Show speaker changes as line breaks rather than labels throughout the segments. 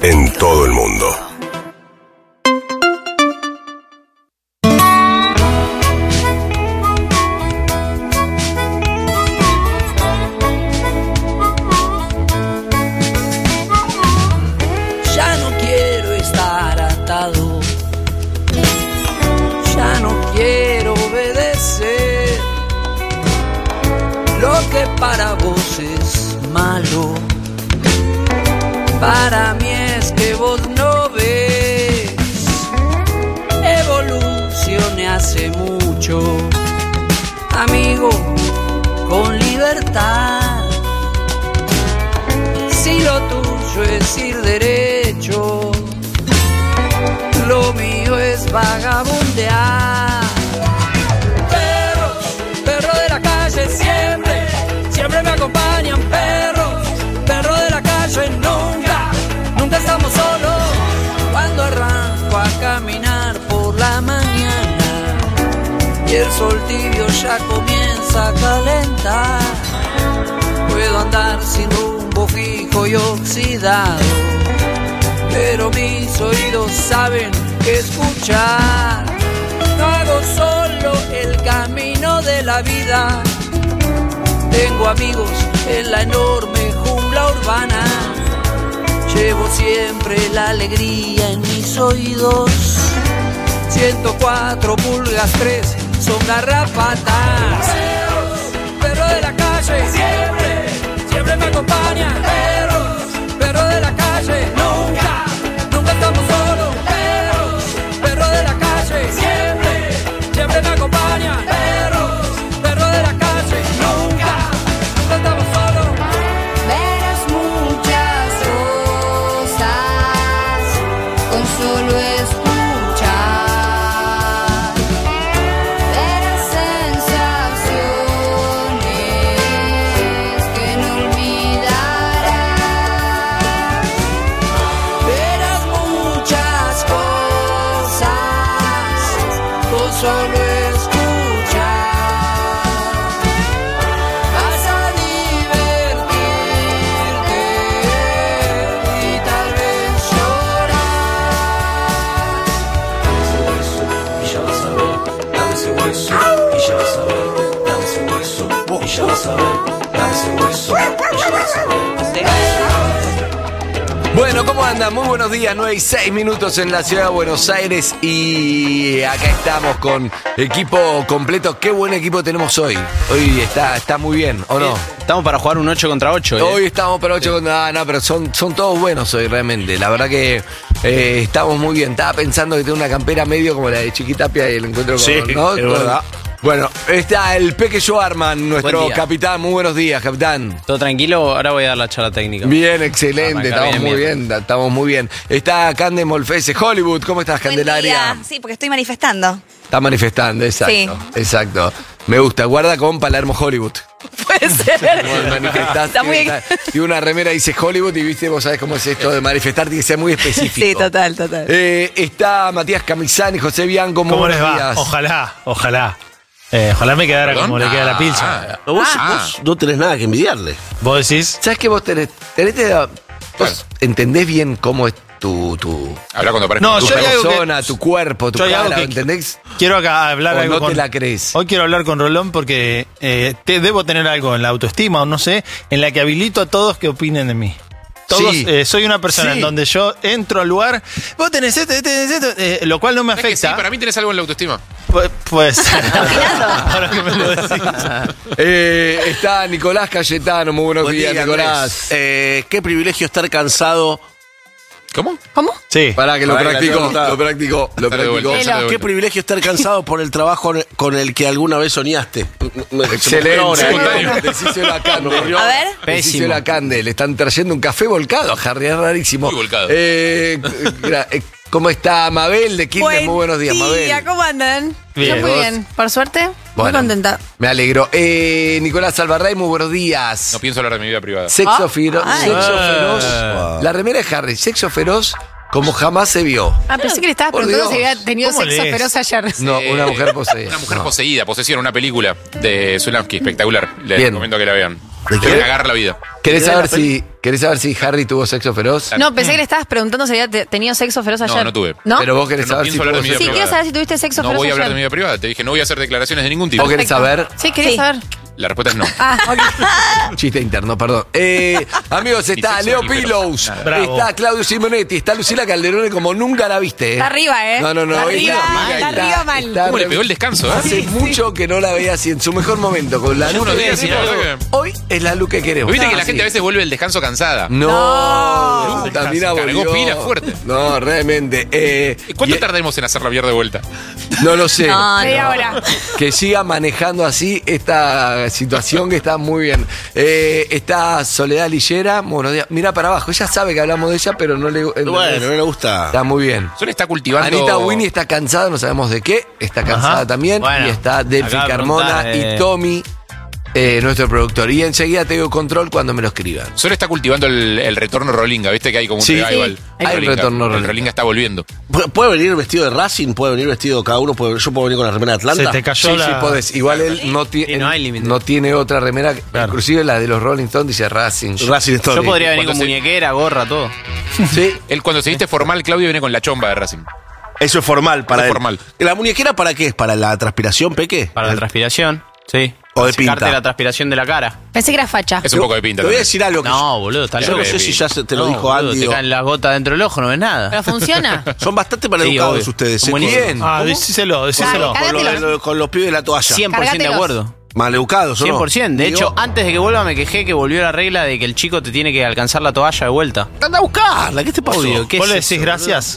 en todo el mundo.
Ya no quiero estar atado, ya no quiero obedecer lo que para vos es malo. Para mí es que vos no ves. Evolucioné hace mucho, amigo, con libertad. Si lo tuyo es ir derecho, lo mío es vagabundear. Perros, perros de la calle siempre, siempre me acompañan. Perros, perros de la calle nunca, nunca estamos solos. Cuando arranco a caminar por la mañana y el sol tibio ya comienza a calentar, puedo andar sin rumbo fijo y oxidado, pero mis oídos saben que escuchar. No hago solo el camino de la vida, tengo amigos en la enorme jungla urbana. Llevo siempre la alegría en mis oídos. 104 pulgas 3 son garrapatas. Perros de la calle siempre, siempre me acompañan. Perros de la calle nunca, nunca estamos solos. Perros de la calle siempre, siempre me acompañan. Perros de la calle nunca, nunca estamos solos.
Verás muchas cosas con solo escuchar. Verás sensaciones que no olvidarás.
Verás muchas cosas con solo escuchar. Vas a divertirte y tal vez
Bueno, ¿cómo andan? Muy buenos días, 9:06 en la ciudad de Buenos Aires y acá estamos con equipo completo. Qué buen equipo tenemos hoy. Hoy está muy bien, ¿o no?
Estamos para jugar un 8 contra 8.
Hoy estamos para 8 contra... No, pero son todos buenos hoy realmente. La verdad que estamos muy bien. Estaba pensando que tengo una campera medio como la de Chiquitapia y el encuentro con...
Sí,
¿no?
es verdad.
Bueno, está el Peque Schwarman, nuestro
Buen día.
capitán. Muy buenos días, capitán.
¿Todo tranquilo? Ahora voy a dar la charla técnica.
Bien, excelente,
Arrancar
estamos muy bien, estamos muy bien. Está Cande Molfese, Hollywood, ¿cómo estás, Candelaria?
Buen día. Sí, porque estoy manifestando.
Está manifestando, exacto,
Sí.
exacto. Me gusta, guarda con Palermo Hollywood.
Puede ser.
Como manifestaste,
Está muy...
y una remera dice Hollywood y viste, vos sabés cómo es esto de manifestar, tiene que ser muy específico.
Sí, total.
Está Matías Camisani, José Bianco, muy
¿Cómo les
buenos
va?
días.
Ojalá me quedara como le queda la pilcha.
Vos no tenés nada que envidiarle.
¿Vos decís?
¿Sabés que vos vos entendés bien cómo es tu
Habla cuando aparezca
No,
tu
yo hay algo
persona, tu cuerpo, tu
yo hay algo
cara,
que-
¿entendés?
Quiero acá hablar
¿O
algo
no
con...
te la crees?
Hoy quiero hablar con Rolón porque debo tener algo en la autoestima o no sé, en la que habilito a todos que opinen de mí. Todos,
Sí.
soy una persona
Sí.
en donde yo entro al lugar, vos tenés esto, lo cual no me
Es que
afecta.
sí, para mí tenés algo en la autoestima.
Pues ahora que me lo decís.
Está Nicolás Cayetano, muy buenos
Buen
días,
día,
Nicolás.
Andrés. Qué privilegio estar cansado.
¿Cómo?
Sí.
Pará que lo
Pará,
practico,
que la
lo practico.
Dale de vuelta, dale de vuelta.
Qué privilegio estar cansado por el trabajo con el que alguna vez soñaste.
Excelente. Decíselo a Cande.
A ver.
Decíselo a Cande. Le están trayendo un café volcado a Harry, es rarísimo.
Muy volcado.
¿Cómo está Mabel de Quilmes? Muy buenos días, Mabel.
¿Cómo andan?
Bien.
Yo muy
¿Vos?
bien. Por suerte,
Bueno,
muy contenta.
Me alegro. Nicolás Alvarray, muy buenos días.
No pienso hablar de mi vida privada.
Sexo feroz.
Ay.
Feroz. La remera de Harry, sexo feroz como jamás se vio.
Ah, pensé que le estabas
Por
preguntando si
Dios.
había tenido
¿Cómo
sexo
lees?
feroz ayer.
No, una mujer poseída.
Una mujer
No.
poseída, posesión, una película de Zulamski, espectacular. Les
Bien.
recomiendo que la vean.
¿De
Quiero
qué?
cagar la vida.
¿Querés saber si Harry tuvo sexo feroz?
No, pensé que le estabas preguntando si había tenido sexo feroz ayer.
No tuve.
¿No?
Pero vos querés
Pero no
saber si
pienso hablar
tuvo
de mi vida
Sí,
sexo
quiero
privada.
saber si tuviste sexo
No
feroz
voy a hablar de mi
ayer.
vida privada. Te dije, no voy a hacer declaraciones de ningún tipo.
¿Vos querés saber?
Sí, quería
Sí.
saber.
La respuesta es no.
Ah, ok.
Chiste interno, perdón. Amigos, está
sexo
Leo
ni pero.
Pillows,
Nada.
Bravo.
está Claudio Simonetti, está Lucila Calderone como nunca la viste.
Está arriba, ¿eh?
No.
Está arriba,
Está
está arriba mal.
¿Cómo le pegó el descanso,
Hace mucho que no la veía así en su mejor momento, con la
Yo
luz
no
que
te decía,
queremos.
¿verdad que?
Hoy es la luz que queremos.
Viste que la
Sí.
gente a veces vuelve el descanso cansada.
No,
No.
también
Se cargó
volvió.
pila fuerte.
No, realmente.
¿Cuánto
y-
tardemos en hacerla viar de vuelta?
No lo sé.
Media hora.
Que siga manejando así esta situación que está muy bien. Está Soledad Lillera. Buenos días. Mira para abajo. Ella sabe que hablamos de ella, pero no le.
Bueno, no le gusta.
Está muy bien.
Solo está cultivando.
Anita Winnie está cansada, no sabemos de qué. Está cansada
Ajá.
también.
Bueno,
y está Delphi
acaba de
Carmona
preguntar,
y Tommy, nuestro productor. Y enseguida te digo control cuando me lo escriban.
Solo está cultivando el retorno Rolinga. Viste que hay como un
Sí.
revival.
Sí, hay retorno Rolinga.
El Rolinga está volviendo.
Puede venir vestido de Racing, puede venir vestido cada uno. Yo puedo venir con la remera de Atlanta.
Se te cayó
Sí,
la...
sí, podés. Igual él no,
Sí, no hay límite.
no tiene otra remera.
Claro.
Inclusive la de los Rolling Stones dice Racing.
Racing Story.
Yo podría venir con
Cuando se-
muñequera, gorra, todo.
Sí.
Él cuando se viste formal, Claudio viene con la chomba de Racing.
Eso es formal para
Eso es
él.
formal.
¿La muñequera para qué es? ¿Para la transpiración, Peque?
Para la transpiración, sí.
O de
Secarte
pinta.
la transpiración de la cara.
Pensé que era facha.
Es un poco de pinta.
Te voy a
también.
decir algo que
No, boludo, está
yo
loco.
no sé si ya te lo
No,
dijo
boludo,
Andy.
Te
o-
caen las gotas dentro del ojo, no ves nada.
¿Pero funciona?
Son bastante
Sí,
maleducados
obvio.
ustedes.
Son
Con-
Bien.
Ah, decíselo.
con los pibes de la toalla.
100% de
Cárgatelos.
acuerdo.
Maleducados, ¿o no?
100%. De
Digo,
hecho, antes de que vuelva me quejé que volvió la regla de que el chico te tiene que alcanzar la toalla de vuelta.
anda a buscarla. ¿Qué te pasó?
Obvio, ¿qué
¿Vos le
es
decís
eso,
gracias?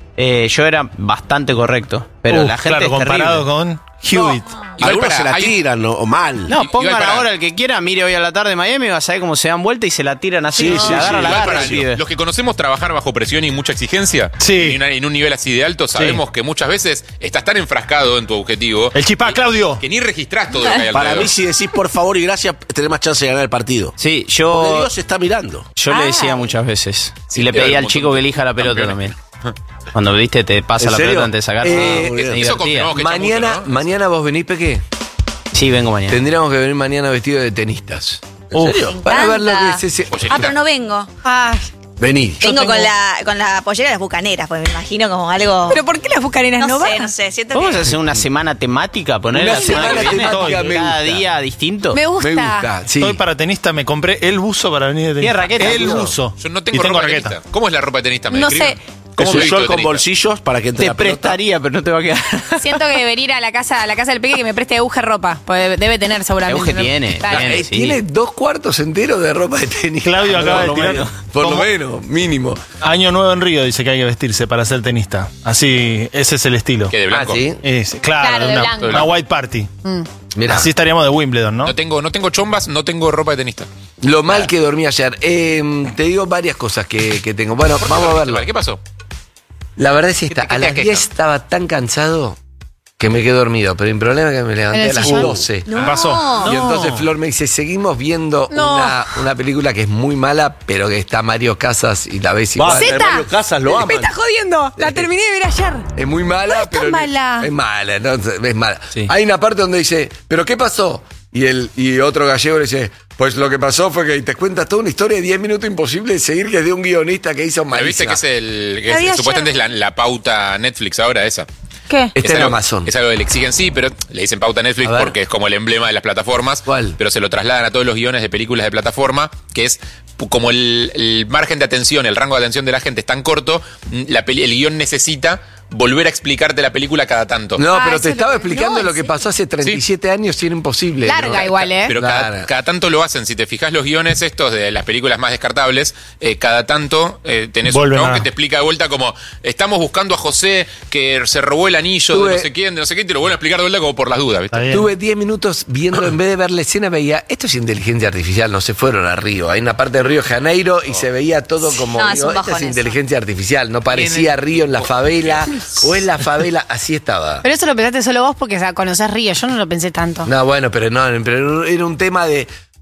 Yo era bastante correcto, pero la gente
claro,
es
comparado
terrible.
con Hewitt.
Igual
Algunos
para-
se la
hay-
tiran o mal.
No,
Igual
pongan
para-
ahora el que quiera, mire hoy a la tarde Miami, vas a ver cómo se dan vuelta y se la tiran así.
Sí,
se
sí,
la agarra,
sí.
la
Igual
agarra
para
el pibe.
los que conocemos trabajar bajo presión y mucha exigencia,
Sí.
en un nivel así de alto, sabemos que muchas veces estás tan enfrascado en tu objetivo
El chipá, Claudio.
que ni registrás todo lo que hay
Para
alrededor.
mí, si decís por favor y gracias, tenés más chance de ganar el partido.
Sí,
Porque
yo,
Dios está mirando.
yo le decía muchas veces.
Sí,
Y le
debe
pedí
haber
al
un
chico
montón
que
de
elija la pelota
campeones.
también. Cuando viste, te pasa
¿En
la
serio?
pelota antes de sacar.
Eso confirmamos que
Mañana,
chamuco, ¿no?
mañana vos venís, Peque.
Sí, vengo mañana.
Tendríamos que venir mañana vestidos de tenistas.
¿En serio?
Para ver lo que
encanta.
es ese.
Pollerita.
Ah, pero no vengo.
Ay,
Vení.
Vengo con la pollera de las bucaneras, pues me imagino como algo.
¿pero por qué las bucaneras no,
no sé,
van?
no sé. Siento
¿Vamos
que.
a hacer una semana temática? Poner
Una
la semana
semana
que viene
temática me
cada
gusta.
día distinto.
Me gusta.
Me gusta, sí.
Estoy para tenista, me compré el buzo para venir de tenista.
¿Tiene raqueta?
El
No.
buzo.
Yo no
Y
tengo
tengo
ropa de
raqueta.
tenista. ¿Cómo es la ropa de tenista? ¿Me
No
describen?
sé.
¿Cómo
Es
me
un
visto
short
de
con
tenista?
bolsillos para que entre
Te
la pelota.
prestaría, pero no te va a quedar.
Siento que debería ir a la casa del Peque que me preste Euge ropa. Pues debe tener seguramente.
Euge
¿no?
tiene,
Claro.
tiene. Sí.
Tiene 2 cuartos enteros de ropa de tenis.
Claudio acaba de
Por lo
tirar.
menos.
Por lo
como
menos, mínimo.
Año nuevo en Río dice que hay que vestirse para ser tenista. Así, ese es el estilo.
¿Qué, de blanco?
Ah, ¿sí?
Claro,
Claro, de blanco.
una white party.
Mirá,
Así estaríamos de Wimbledon, ¿no?
No tengo chombas, no tengo ropa de tenista.
lo mal que dormí ayer. Te digo varias cosas que tengo. Bueno, vamos a verlo.
¿Qué pasó?
La verdad es que
¿Qué te
a las
aqueja?
10 estaba tan cansado que me quedé dormido. Pero el problema es que me levanté
¿En el
a las
sillón?
12.
Me pasó.
Y entonces Flor me dice, seguimos viendo
No.
una película que es muy mala, pero que está Mario Casas y la ves
Va,
igual.
Zeta.
Mario Casas lo
Me
aman.
estás jodiendo. La terminé de ver ayer.
Es muy mala,
No es tan
pero
mala.
es mala, no, es mala.
Sí.
Hay una parte donde dice, ¿pero qué pasó? Y otro gallego le dice, pues lo que pasó fue que te cuenta toda una historia de 10 minutos imposible de seguir, que es de un guionista que hizo
¿Me viste
malísima.
que es el. Que
La vi
es,
ayer.
supuestamente es la pauta Netflix ahora, esa?
¿Qué?
Está
Es
en
algo-
Amazon.
Es algo que le exigen, sí, pero le dicen pauta Netflix
A ver.
porque es como el emblema de las plataformas.
¿Cuál?
Pero se lo trasladan a todos los guiones de películas de plataforma, que es como el margen de atención, el rango de atención de la gente es tan corto, el guión necesita volver a explicarte la película cada tanto.
No,
Ah,
pero
eso
te
es
estaba
lo-
explicando
no,
lo que
sí.
pasó hace 37 años y era imposible.
Larga
¿no?
igual, ¿eh?
Pero
Claro.
cada tanto lo hacen. Si te fijas los guiones estos de las películas más descartables, cada tanto tenés
Vuelven
un chabón
a-
que te explica de vuelta como estamos buscando a José que se robó el anillo
Tuve-
de no sé quién, de no sé qué, y te lo vuelven a explicar de vuelta como por las dudas, ¿viste?
Está bien.
Tuve 10 minutos viendo, en vez de ver la escena, veía, esto es inteligencia artificial, no se fueron a Río. Hay una parte de Río de Janeiro y se veía todo como,
No, es
digo,
un
esto es
bajón
inteligencia artificial, no parecía Río en la favela, o en la favela, así estaba.
Pero eso lo pensaste solo vos porque o sea, conocés Río. Yo no lo pensé tanto.
No, bueno, pero no, pero era un tema de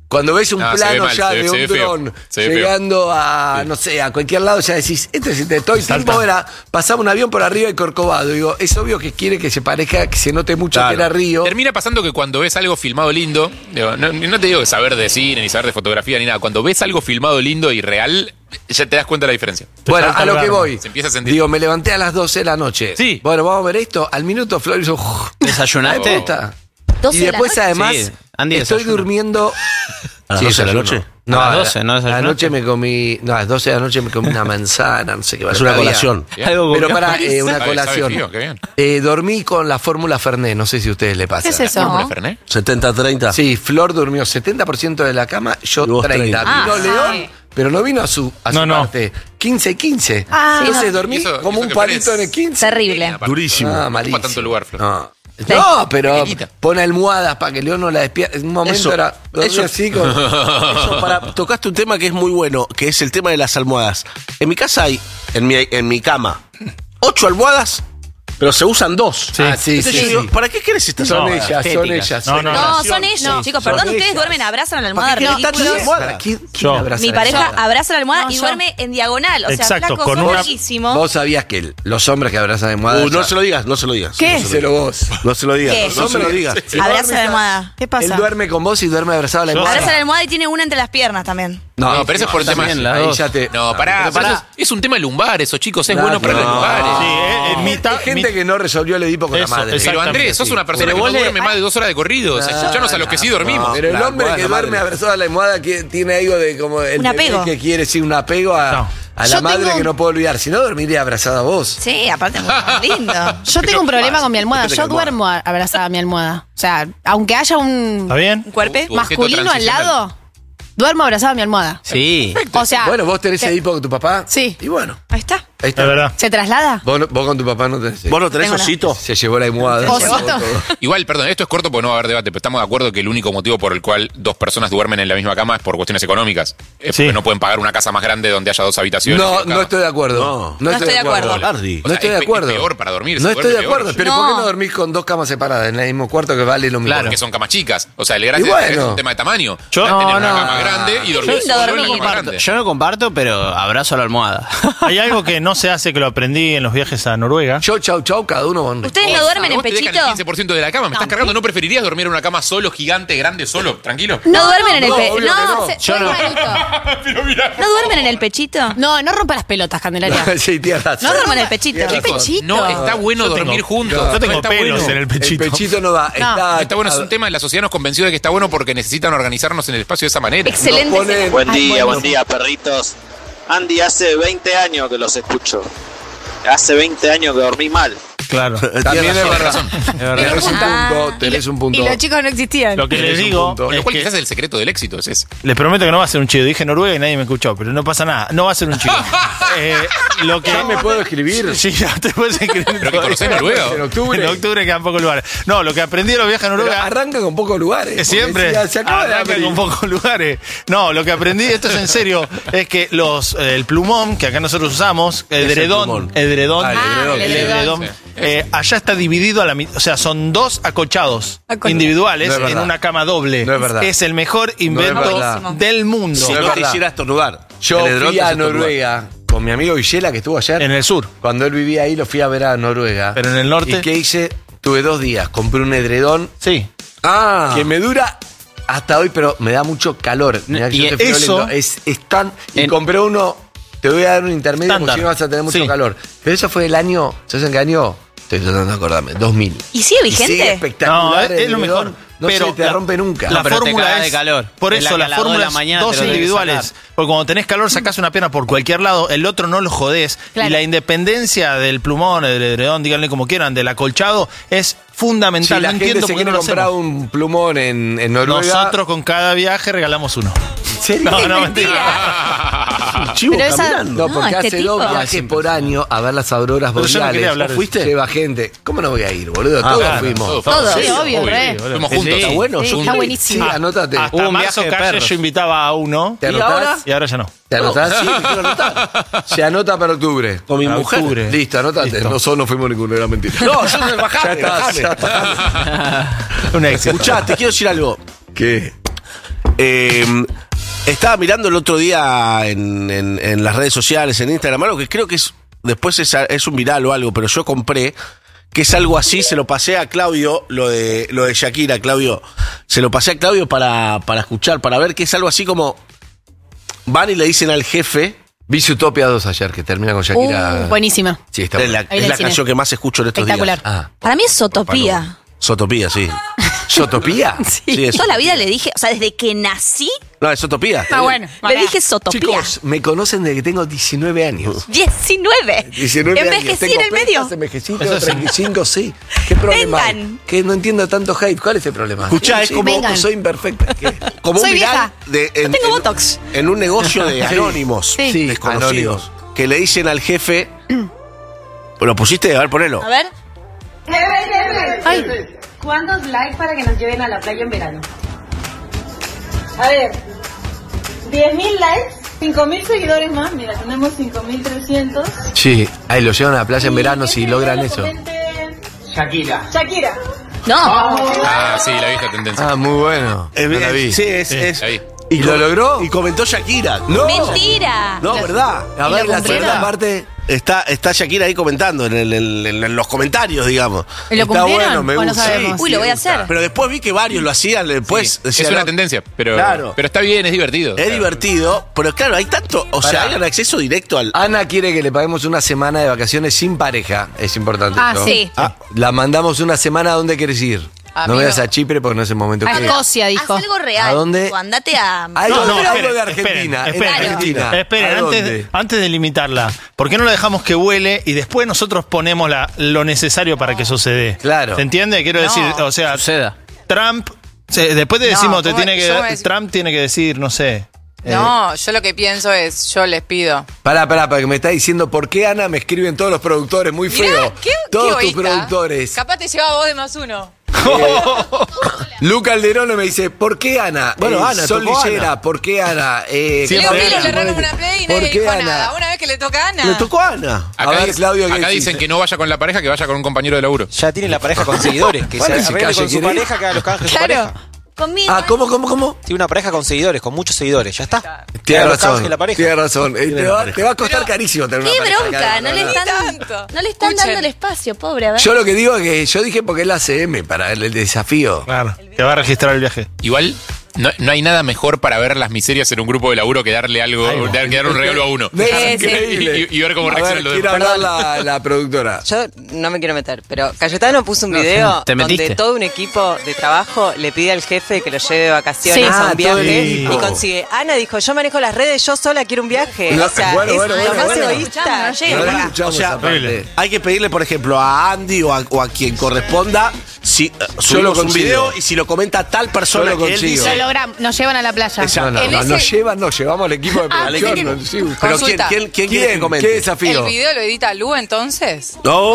Cuando ves un
No, se ve
plano
mal,
ya
se ve-
de
se
un
ve feo.
dron
Se ve feo.
llegando a, no sé, a cualquier lado, ya decís, si te todo el tiempo era, pasaba un avión por arriba de Corcovado. Digo, es obvio que quiere que se parezca, que se note mucho
Claro.
que era Río.
Termina pasando que cuando ves algo filmado lindo, digo, no te digo de saber de cine, ni saber de fotografía, ni nada. Cuando ves algo filmado lindo y real, ya te das cuenta de la diferencia.
Bueno,
salta
a lo
el
que
verbo.
voy.
Se empieza a sentir.
Digo, me levanté a las 12 de la noche.
Sí.
Bueno, vamos a ver esto. Al minuto Flor hizo...
¿Desayunaste?
Puta.
12
Y
de la
después
noche.
además
Sí, Andy
estoy
desayuna.
durmiendo...
¿A las
Sí,
12 de la
desayuno.
noche?
No,
A las 12, ¿no
a la
desayunaste?
noche me comí... No, a las 12 de la noche me comí una manzana, no sé qué.
Es una colación.
Bien.
Algo
Pero
comió.
para una
Sabe
colación.
frío, qué bien.
Dormí con la fórmula Fernet, no sé si a ustedes le pasa.
¿Qué es eso?
¿Fórmula Fernet?
70-30.
Sí, Flor durmió 70% de la cama, yo
Y vos
30.
30.
Vino
Ah,
León,
sí.
pero no vino a su
No, no.
parte. 15-15.
Ah.
Entonces dormí
Eso-
como
eso
un
que
palito
pones-
en el 15.
Terrible.
Durísimo.
Ah,
Ocupa
malísimo.
tanto lugar, Flor.
No. No, pero
Pequeñita.
pone almohadas para que León no la despierte. En un momento
Eso-
era dormí
eso-
así con...
Tocaste un tema que es muy bueno, que es el tema de las almohadas. En mi casa hay, en mi cama, 8 almohadas, pero se usan 2.
Ah, sí,
Entonces
sí,
yo digo,
sí.
¿para qué querés estas
Son
almohadas?
ellas, son
estéticas.
ellas.
No,
son
no,
ellas.
No, son ellos,
No,
chicos.
son
Perdón, ustedes
ellas.
duermen, abrazan a la almohada.
¿Para qué querés
ridículos.
tantas almohadas?
¿Quién
Yo.
abraza
Mi
la
pareja
almohada?
abraza la almohada
No,
y
yo.
duerme en diagonal. O sea,
Exacto,
flaco,
con
sos
una-
bellísimo.
Vos sabías que los hombres que abrazan almohadas...
No
ya-
se lo digas, no se lo digas.
¿Qué?
No se lo
Díselo vos.
digas. No se lo digas.
¿Qué?
No se lo digas.
Abraza la almohada.
¿Qué
Él
pasa?
duerme con vos y duerme abrazado a la almohada.
Abraza la almohada y tiene una entre las piernas también.
No, pero eso es por el tema.
también, la
Ahí
dos.
ya te...
No, pará, pero es un tema de lumbar, eso, chicos. Es
No,
bueno para
no.
los lumbares.
Sí, en
Hay
mitad.
gente que no resolvió el Edipo con
Eso,
la madre.
exacto.
Pero Andrés, sos
Sí.
una persona
Pero
que no
vos le-
duerme más de 2 horas de corrido. O sea, escuchanos a los que sí dormimos.
Pero el
La
hombre que
almohada,
duerme
madre.
abrazado a la almohada que tiene algo de como el
Un
bebé
apego.
que quiere, sí, un apego a,
No.
a la
Yo
madre
tengo-
que no puedo olvidar. Si no, dormiría abrazada a vos.
Sí, aparte muy lindo.
Yo tengo un problema con mi almohada.
Fíjate
Yo
que almohada.
duermo abrazada a mi almohada. O sea, aunque haya un
¿Está bien?
¿Un cuerpo?
Tu objeto
masculino al
transicional.
lado, duermo abrazada a mi almohada.
Sí.
O sea,
Bueno, vos tenés Edipo con tu papá.
Sí.
Y bueno,
Ahí está.
ahí está.
Es verdad.
¿se traslada?
Vos con tu papá no tenés.
¿Vos no tenés
Tengo una.
osito?
Se llevó la almohada.
Osito.
se llevó todo.
Igual, perdón, esto es corto porque no va a haber debate, pero estamos de acuerdo que el único motivo por el cual 2 personas duermen en la misma cama es por cuestiones económicas. Es
Sí.
porque no pueden pagar una casa más grande donde haya 2 habitaciones.
No,
y dos
no
camas.
estoy de acuerdo.
No.
No estoy de acuerdo.
Ardi.
O
No
sea,
estoy de
es
acuerdo.
peor para dormir,
No
se
estoy de
duerme peor.
acuerdo. Pero
No.
¿por qué no dormís con 2 camas separadas en el mismo cuarto que vale lo mismo?
Claro.
Porque son camas chicas. O sea, el gracia
Y bueno.
es un tema de tamaño.
Yo-
Tener
No,
una
no.
cama grande y dormir
lindo
solo
dormir.
en la cama grande.
Yo no comparto, pero abrazo a la almohada.
Hay algo que no se hace, que lo aprendí en los viajes a Noruega.
Yo, chau, cada uno con...
¿Ustedes no duermen en
Vos te dejan
pechito?
el 15% de la cama. ¿Me estás cargando? ¿No preferirías dormir en una cama solo, gigante, grande, solo? ¿Tranquilo?
¿No duermen en el
no,
pechito?
obvio que no.
Yo no.
Pero mira.
¿No duermen en el pechito?
No, no rompa las pelotas, Candelaria.
Sí, tienes razón.
No duermen en el pechito.
Tienes
¿Qué
razón.
pechito?
No, está bueno
Yo tengo-
dormir juntos.
no,
Yo tengo
está
pelos
bueno.
en el pechito.
El pechito no va. Está,
Está bueno, es un tema de la sociedad nos convenció de que está bueno porque necesitan organizarnos en el espacio de esa manera.
Excelente.
Nos ponen-
Buen
Ay,
día,
buenísimo.
buen día, perritos. Andy, hace 20 años que los escucho. Hace 20 años que dormí mal.
Claro.
También es
Tienes
verdad.
razón.
Tenés un punto, tenés un punto.
Y los chicos no existían.
Lo que les
Tenés un
digo
punto.
Lo
es
cual
que
quizás es el secreto del éxito, es ese.
les prometo que no va a ser un chido. Dije Noruega y nadie me escuchó, pero no pasa nada. No va a ser un chido. Lo que
¿Ya me puedo escribir?
Sí, ya te puedes escribir.
Pero que conocés Noruega.
En octubre.
En octubre quedan pocos lugares. No, lo que aprendí de los viajes a
Pero
Noruega.
arranca con pocos lugares.
Que siempre
Porque decía, se acaba de
arranca
abrir.
con pocos lugares. No, lo que aprendí, esto es en serio, es que el plumón que acá nosotros usamos,
el
edredón,
plumón?
edredón,
Ah, el
edredón.
edredón,
Sí,
allá está dividido a la mitad, o sea, son 2 acolchados
Acolchados.
individuales
No es
en
verdad.
una cama doble.
No es verdad.
Es el mejor invento
verdad.
del mundo.
Si
No es
no te
verdad.
hiciera estornudar.
Yo
el edredón
fui
te
a
hace estornudar.
Noruega con mi amigo Villela, que estuvo ayer.
En el sur.
Cuando él vivía ahí, lo fui a ver a Noruega.
Pero en el norte.
¿Y qué hice? Tuve 2 días. Compré un edredón
Sí.
Ah.
que me dura hasta hoy, pero me da mucho calor. Mirá que
Y
yo te fui
eso-
violento. es tan... Y
En-
compré uno, te voy a dar un intermedio
Estándar.
porque si no vas a tener mucho
Sí.
calor. Pero eso fue el año, ¿sabes en qué año? Estoy tratando de acordarme, 2000.
¿Y sigue
Y sigue
vigente?
espectacular.
No,
el
es lo
edredón.
mejor.
No
pero
se te rompe nunca.
La
No, pero te
fórmula
caga
es
de calor.
Por
En
eso
la
la
que a las 2 de
fórmula
la
es
mañana te
2
lo debes
individuales.
sacar.
Porque cuando tenés calor sacás una pierna por cualquier lado, el otro no lo jodés.
Claro.
Y la independencia del plumón, del edredón, díganle como quieran, del acolchado, es
Si
fundamental.
la
No
gente
entiendo
se
por qué no
quiere
lo
comprar
hacemos.
un plumón en Noruega.
Nosotros con cada viaje regalamos uno.
¿En serio?
No, no, mentira.
Chivo
Pero esa-
caminando.
No, porque
No, este
hace 2
tipo.
viajes por año a ver las auroras
Pero yo no
boreales.
quería hablar
¿Vos
de
fuiste?
eso.
Lleva gente. ¿Cómo no voy a ir, boludo?
Ah,
Todos
claro.
fuimos.
Todos, sí,
Sí,
obvio, re.
Fuimos
Sí.
juntos.
Está bueno.
Sí,
sos
está
un-
buenísimo.
Sí, anótate.
Hasta
Un
marzo
viaje de
Calle
perros.
yo invitaba a uno.
¿Te
¿Y
anotás?
ahora?
Y ahora ya no.
¿Te anotás?
Sí, me quiero anotar.
Se anota para octubre.
Con mi
Para
mujer.
octubre.
Listo, anótate.
Listo.
Nosotros no fuimos ninguno, era mentira.
No, yo soy bajame,
Ya está,
bajame.
ya está.
Un éxito.
Escuchá, te quiero decir algo.
¿Qué?
Estaba mirando el otro día en las redes sociales, en Instagram, algo que creo que después es un viral o algo, pero yo compré, que es algo así, se lo pasé a Claudio, lo de Shakira, Claudio. Se lo pasé a Claudio para escuchar, para ver que es algo así como, van y le dicen al jefe.
Vi Zootopia 2 ayer, que termina con Shakira.
Buenísima.
Sí, está
Es la,
Ahí en
es
el
la
cine.
canción que más escucho en estos
Espectacular.
días.
Para mí es Zootopía.
Zootopía, sí.
¿Zootopía?
Sí, es
Toda la vida le dije, o sea, desde que nací,
No, es Zootopía.
Ah, bueno.
le dije Zootopía.
Chicos, me conocen desde que tengo 19 años.
19.
19 años.
Envejecí
Tengo
en el medio.
pecas, envejecí, tengo 35, sí. ¿Qué problema hay?
Vengan.
Que no entiendo tanto hate. ¿Cuál es el problema?
Escuchá, es como-
Vengan.
Soy imperfecta. ¿Qué?
Como
Soy
un viral
vieja. No tengo botox.
En un negocio de anónimos,
Sí.
desconocidos,
Anónimos.
que le dicen al jefe, ¿lo pusiste? A ver, ponelo.
A ver.
Ay. ¿Cuántos likes para que nos lleven a la playa en verano? A ver, 10.000 likes, 5.000 seguidores más. Mira, tenemos 5.300.
Sí, ahí lo llevan a la playa en verano si
¿Quién
logran
lo
eso.
comente? Shakira.
No.
Ah, sí, la vieja tendencia.
Ah, muy bueno. No la vi.
Sí, es.
La vi.
¿Y lo logró?
Y comentó Shakira. No,
Mentira.
no, ¿verdad?
A
¿Y
ver,
lo
la
cumplieron?
segunda parte.
Está Shakira ahí comentando en los comentarios, digamos.
¿Y lo
Está
cumplieron
bueno, me
o no
gusta.
sabemos?
Uy, lo voy a hacer.
Pero después vi que varios lo hacían, después
Es
decían,
una
no,
tendencia, pero,
Claro.
pero está bien, es divertido.
es divertido, pero claro, hay tanto, o sea,
Pará.
hay un acceso directo al...
Ana quiere que le paguemos una semana de vacaciones sin pareja. Es importante.
Ah,
¿no?
sí.
La mandamos una semana. ¿A dónde querés ir? No
Amigo.
vayas a Chipre porque no es el momento
A
que...
Escocia,
Haz
dijo.
algo real.
¿A dónde?
Tipo, andate a.
Algo,
No,
algo
esperen,
de Argentina.
esperen,
en Argentina.
Esperen,
¿A dónde?
antes de limitarla, ¿por qué no lo dejamos que vuele y después nosotros ponemos lo necesario para que eso se dé?
Claro.
¿Se entiende? Quiero decir, o sea,
Suceda.
Trump, después te
No,
decimos,
¿cómo es? Yo me-
Trump tiene que decir, no sé.
No, yo lo que pienso es, yo les pido.
Pará, que me está diciendo por qué Ana me escriben todos los productores, muy feo.
Mirá, qué
Todos tus
egoísta.
productores.
Capaz te lleva vos de +1.
Luca Alderone me dice, ¿por qué Ana?
Bueno, Ana,
Sol
tocó
Lillera,
Ana.
¿por qué Ana?
Leo
Siempre
Pilo
Ana.
le regaló una play y
¿Por
nadie
qué
dijo
Ana?
nada. Una vez que le toca a Ana.
Le tocó a Ana.
A ver, Claudio, ¿qué
acá
decís?
dicen que no vaya con la pareja, que vaya con un compañero de laburo.
Ya tiene la pareja con seguidores, que
Bueno,
se
si
arregle
Calle
con su
quiere ir.
pareja, que haga los canjes de su
Claro.
pareja.
Conmigo.
Ah, ¿cómo?
Tiene una pareja con seguidores, con muchos seguidores, ya está. Que
Tienes
haga los
razón,
canjes la pareja.
tienes razón. Te va a costar carísimo tener una
Qué
pareja.
bronca,
cara,
no le
verdad.
están,
tanto.
no le están
Escuchen.
dando el espacio, pobre. A ver.
Yo lo que digo es que yo dije porque es la CM para el desafío.
Claro, te va a registrar el viaje.
Igual, no hay nada mejor para ver las miserias en un grupo de laburo que darle algo, que dar un regalo a uno.
Es increíble.
Y ver cómo
A ver,
reaccionan los
quiere
demás.
hablar la productora.
Yo no me quiero meter, pero Cayetano puso un video
¿te
donde
metiste?
todo un equipo de trabajo le pide al jefe que lo lleve de vacaciones
Sí.
a
Ah,
un
todo el
viaje
equipo.
y consigue. Ana dijo, yo manejo las redes, yo sola quiero un viaje.
No,
o sea,
bueno,
es
bueno,
lo
bueno,
más
bueno.
egoísta.
No llega
No
por
la
acá.
escuchamos
O sea,
esa parte.
horrible.
Hay que pedirle, por ejemplo, a Andy o a quien corresponda si subimos un
consigo.
video y si lo comenta tal persona
Yo lo
que él
consigo.
dice.
Lo logramos, nos llevan a la playa.
Exacto.
No,
En
no,
ese-
nos llevamos al equipo de
al
producción.
equipo.
no, sí.
Pero
Consulta.
¿quién quiere que comente?
¿Qué desafío?
¿El video lo edita Lu entonces?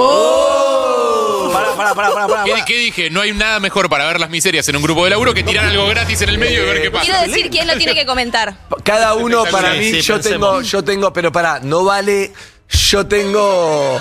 ¡No! Pará.
¿Qué dije? No hay nada mejor para ver las miserias en un grupo de laburo que tirar algo gratis en el medio y ver qué pasa.
Quiero decir quién lo tiene que comentar.
Cada uno para
Sí,
mí,
sí,
yo
pensemos.
tengo, pero pará, no vale, yo tengo,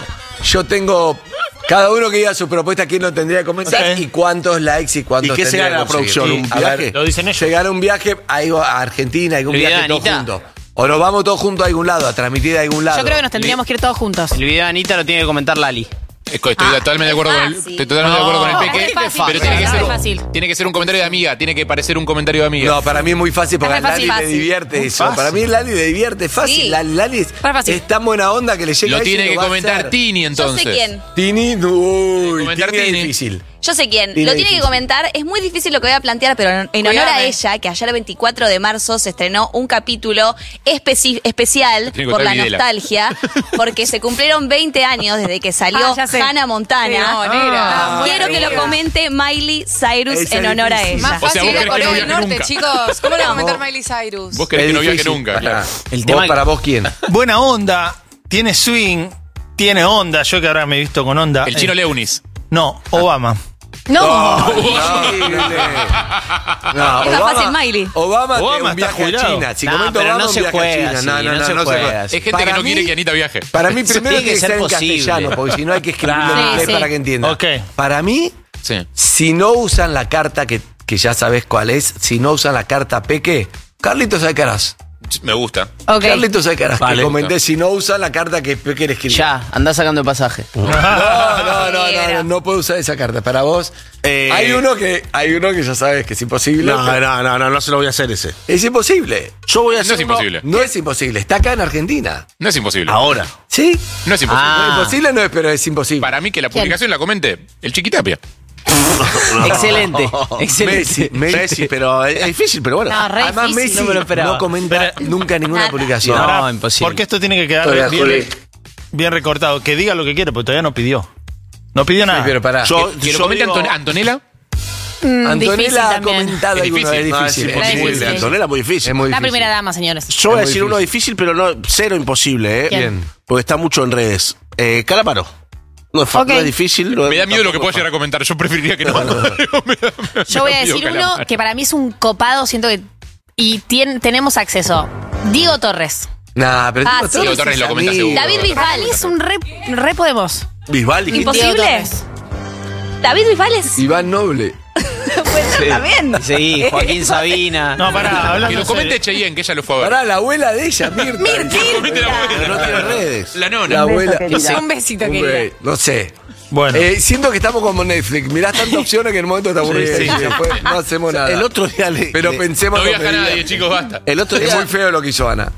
cada uno que diga su propuesta, quién lo tendría que comentar
Ok.
y cuántos likes y cuántos
¿Y qué se
tendría
gana
que
la producción?
conseguir.
¿Un
A ver,
viaje?
Lo dicen ellos.
Se gana un viaje a Argentina, algún
¿El video
viaje
de
todos
Anita?
juntos. O nos vamos todos juntos a algún lado, a transmitir a algún lado.
Yo creo que nos tendríamos que ir todos juntos.
El video de Anita lo tiene que comentar Lali.
Estoy totalmente de acuerdo con el,
fácil.
estoy totalmente de acuerdo con el
No,
Peque,
es fácil,
pero tiene que,
es
ser,
fácil.
tiene que ser un comentario de amiga, tiene que parecer un comentario de amiga.
No, para mí es muy fácil porque a
Es re
Lali
fácil.
le divierte
Muy
eso.
fácil.
Para mí Lali le divierte, es fácil.
Sí.
Lali es,
Re fácil.
es tan buena onda que le llega
Lo
a ella y
tiene que
va a
comentar
hacer.
Tini
Yo
entonces.
sé quién.
Tini, uy,
Comentar
Tini es
Tini.
difícil.
Yo sé quién.
Tiene
Lo tiene
difícil.
que comentar. Es muy difícil lo que voy a plantear, pero en honor a
Cuídame.
ella, que ayer 24 de marzo se estrenó un capítulo especial
Tiene que
por la
contar Videla.
nostalgia, porque se cumplieron 20 años desde que salió
Ah, ya sé.
Hannah Montana.
No, negra.
Quiero que lo comente Miley Cyrus
Esa
en
es
honor a
difícil.
ella.
Más
O sea,
fácil
vos
era
querés que
Corea
no
del
viaje
Norte,
nunca.
chicos. ¿Cómo le va a comentar Miley Cyrus?
Vos querés
Es
que no viaje
difícil.
nunca.
Pará.
Claro.
El
Vos,
tema-
para vos, ¿quién?
Buena onda, tiene swing, tiene onda. Yo que ahora me he visto con onda.
El chino Leunis.
No, Obama.
No.
No,
Es más fácil, Miley.
Obama
Obama
tiene un
está
viaje a
jubilado.
China. Si
No,
comento
pero
Obama,
no
un
se
viaje
juega
a China.
así,
No se juega.
Es gente
Para
que no
mí-
quiere que Anita viaje.
Para mí primero
tiene
tiene
que
que
ser
ser en
posible.
castellano, porque si no hay que escribirlo
Claro.
en inglés
Sí,
para
sí.
que entienda.
Ok.
Para mí,
Sí.
si no usan la carta que que ya sabes cuál es, si no usan la carta Peque, Carlitos Alcaraz.
Me gusta.
Ok.
Carlitos Alcaraz,
Vale.
que comenté, si no usan la carta que Peque le escribió.
Ya, andá sacando el pasaje.
No puedo usar esa carta. Para vos, hay uno que ya sabes que es imposible.
No se lo voy a hacer ese.
Es imposible.
Yo voy a
No
hacer
es imposible.
No es imposible. Está acá en Argentina.
No es imposible.
ahora.
¿Sí?
No es imposible.
No es imposible, no es, pero es imposible.
Para mí que la publicación la comente el Chiquitapia.
Excelente, excelente.
Messi, pero es difícil, pero bueno.
No, re
Además,
difícil.
Messi
no me lo esperaba.
no comenta nunca ninguna publicación.
No,
Pará,
imposible.
Porque esto tiene que quedar
Todavía, Juli.
bien recortado. Que diga lo que quiere, porque todavía no pidió. No pidió nada.
Sí, pero pará.
Que lo comente Antonella.
Antonella
difícil
ha
también.
comentado
Es
alguno,
difícil.
es
No,
difícil.
es
Es muy
imposible.
difícil.
Antonella es muy difícil.
Es muy
La
difícil.
primera dama, señores.
Yo voy a
Es muy
decir uno
difícil.
difícil, pero no cero imposible, ¿eh?
¿Quién?
Bien.
Porque está mucho en redes. Calamaro. No es,
Ok.
no es difícil.
Me da miedo lo que pueda llegar a comentar. Yo preferiría que no.
Yo voy a decir uno que para mí es un copado, siento que. Y tenemos acceso. Diego Torres.
Nah, pero
Ah,
Diego
sí.
Diego Torres lo comenta
amigo.
seguro.
David Bisbal es un re Podemos.
Bisbal y
Imposible.
Diego Torres.
David Bisbal es.
Iván Noble.
Puede ser también.
Sí, Joaquín Sabina.
No, pará,
Que
hablando
lo comente
serio.
Cheyenne, que ella lo fue a ver.
Pará, la abuela de ella, Mirta.
Comente la abuela.
Pero no tiene redes.
La nona.
La abuela.
Un besito, querida.
No sé.
Bueno.
Siento que estamos como Netflix. Mirás tantas opciones que en el momento te aburrís.
Sí,
y
sí.
después no hacemos nada.
El otro día
Pero pensemos
No
lo
viaja
que
nadie,
diga.
chicos, basta.
El otro
Es
día,
muy feo lo que hizo Ana.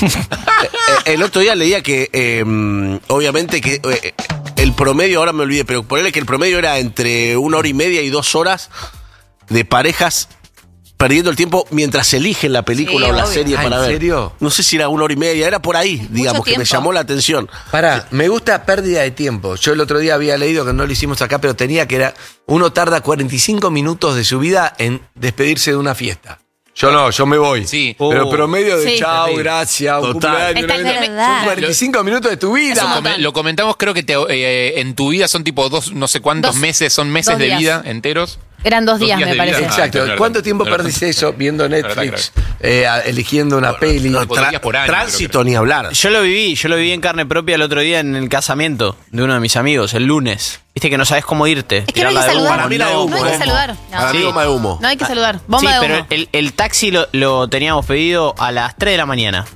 el otro día leía que, obviamente, que el promedio, ahora me olvidé, pero ponerle que el promedio era entre 1 hora y media y 2 horas de parejas perdiendo el tiempo mientras eligen la película
Sí,
o la
obvio.
serie
Ah,
para
¿en
ver.
serio?
No sé si era 1 hora y media, era por ahí, digamos, que me
tiempo.
llamó la atención.
Pará, me gusta pérdida de tiempo. Yo el otro día había leído, que no lo hicimos acá, pero tenía que era, uno tarda 45 minutos de su vida en despedirse de una fiesta. Yo no, yo me voy.
Sí.
Pero promedio de
Sí.
chao, gracias, un
Total.
cumpleaños,
Está
una vida,
verdad.
son 45 minutos de tu vida.
Lo comentamos, creo que en tu vida son tipo no sé cuántos
Dos.
meses, son meses
2
de
días.
vida enteros.
Eran 2 días,
días
me
de
parece.
vida.
Exacto.
no,
¿Cuánto tiempo
no,
perdiste eso viendo Netflix, eligiendo una peli?
no, 2 días por año.
Tránsito ni hablar.
Yo lo viví en carne propia el otro día en el casamiento de uno de mis amigos, el lunes. Viste que no sabes cómo irte.
Es que no hay que
Tirarla de
saludar.
humo.
Para mí la de humo,
No hay que
¿eh?
saludar.
Para mí
Sí.
goma de humo.
No hay que saludar.
Sí,
Bomba de
pero
humo.
el taxi lo teníamos pedido a las 3 de la mañana.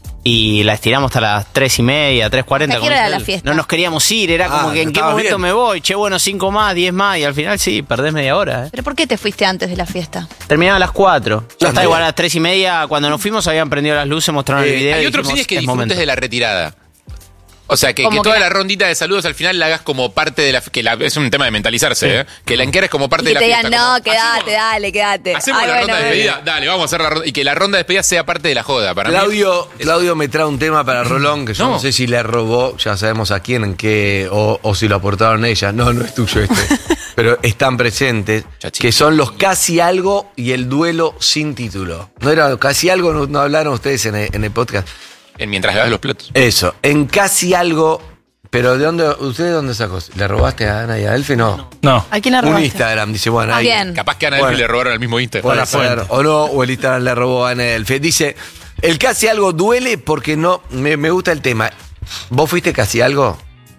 Y la estiramos hasta las 3:30, 3:40.
¿A qué hora
como
era la
él.
fiesta?
No nos queríamos ir, era como que en qué
estabas
momento
bien.
me voy. Che, bueno, 5 más, 10 más. Y al final sí, perdés media hora.
¿Pero por qué te fuiste antes de la fiesta?
Terminaba a las 4. Ya está
bien.
igual a las 3:30. Cuando nos fuimos habían prendido las luces, mostraron el video.
Hay
y
otra opción y
dijimos,
es que
es
disfrutes
momento.
de la retirada. O sea, que
Como
toda
que
la rondita de saludos al final la hagas como parte de es un tema de mentalizarse, ¿eh? Que la encares como parte
Y
de
que
la
te
fiesta.
digan,
como,
no, quédate, dale, quédate.
Hacemos
Ay,
la
bueno,
ronda de
bueno.
despedida. Dale, vamos a hacer la ronda. Y que la ronda de despedida sea parte de la joda. Para mí.
Claudio me trae un tema para Rolón que yo no sé si le robó, ya sabemos a quién, en qué, o si lo aportaron ella. No es tuyo este. Pero están presentes,
Chachi.
que son los casi algo y el duelo sin título. ¿No era casi algo? No hablaron ustedes en el podcast.
Mientras lavas los platos.
Eso, en casi algo, pero ¿de dónde? ¿Usted de dónde sacó? ¿Le robaste a Ana y a Delphi? No.
No.
¿A quién la
Un
robaste?
Instagram, dice, bueno,
Ah,
ahí.
bien.
Capaz que a Ana
Bueno.
Delphi le robaron al mismo Instagram.
Puede
la
ser,
fuente.
o no, o el Instagram le robó a Ana Delphi. Dice, el casi algo duele porque no, me gusta el tema. ¿Vos fuiste casi algo?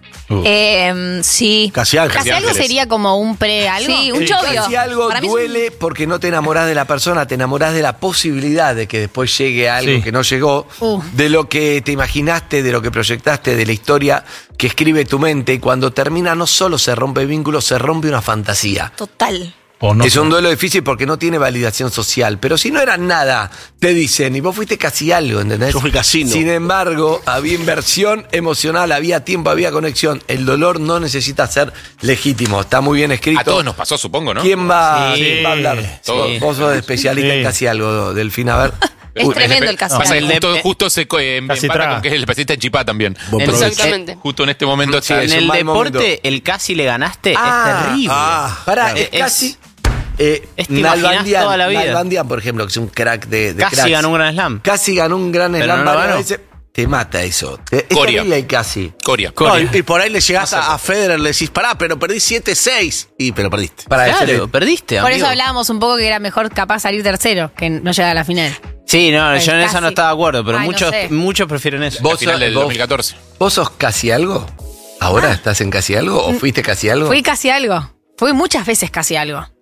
Sí.
Casi Ángeles.
Casi algo sería como un pre-algo.
Sí, un
El
chovio.
Casi algo
Para mí es
duele porque no te enamorás de la persona, te enamorás de la posibilidad de que después llegue algo
Sí.
que no llegó, de lo que te imaginaste, de lo que proyectaste, de la historia que escribe tu mente. Y cuando termina, no solo se rompe el vínculo, se rompe una fantasía.
Total.
O no.
Es un duelo difícil porque no tiene validación social. Pero si no era nada, te dicen, y vos fuiste casi algo, ¿entendés?
Yo fui casino.
Sin embargo, había inversión emocional, había tiempo, había conexión. El dolor no necesita ser legítimo. Está muy bien escrito.
A todos nos pasó, supongo, ¿no?
¿Quién va,
Sí.
quién va a hablar?
Todos.
Vos sos especialista
Sí.
en casi algo, Delfina. A ver.
Es tremendo el casi
Pasa que
algo.
justo se
Casi
empata
traga.
con que es el especialista en Chipá también.
Buen
En-
provecho.
Exactamente.
Justo en este momento.
Sí,
En
es un
el
mal
deporte,
momento.
el casi le ganaste es terrible.
Pará,
Es-
casi.
te imaginás toda la vida.
Nalbandian, por ejemplo, que es un crack de
Casi
cracks.
ganó un Grand Slam.
Casi ganó un gran
Pero
slam
no lo
varias
ganó.
veces. Te mata eso. Es
Coria.
terrible el casi.
Coria.
No, y por ahí le llegás a Federer, le decís, pará, pero perdí 7-6. Pero perdiste.
Para
Claro,
decirle-
perdiste,
Por
amigo.
eso hablábamos un poco que era mejor capaz salir tercero, que no llegar a la final.
Sí, no, yo en
Casi.
esa no estaba de acuerdo, pero
Ay, no
muchos,
sé.
muchos prefieren eso.
La final del 2014.
¿Vos sos casi algo? ¿Ahora estás en casi algo? ¿O fuiste casi algo?
Fui casi algo. Fui muchas veces casi algo.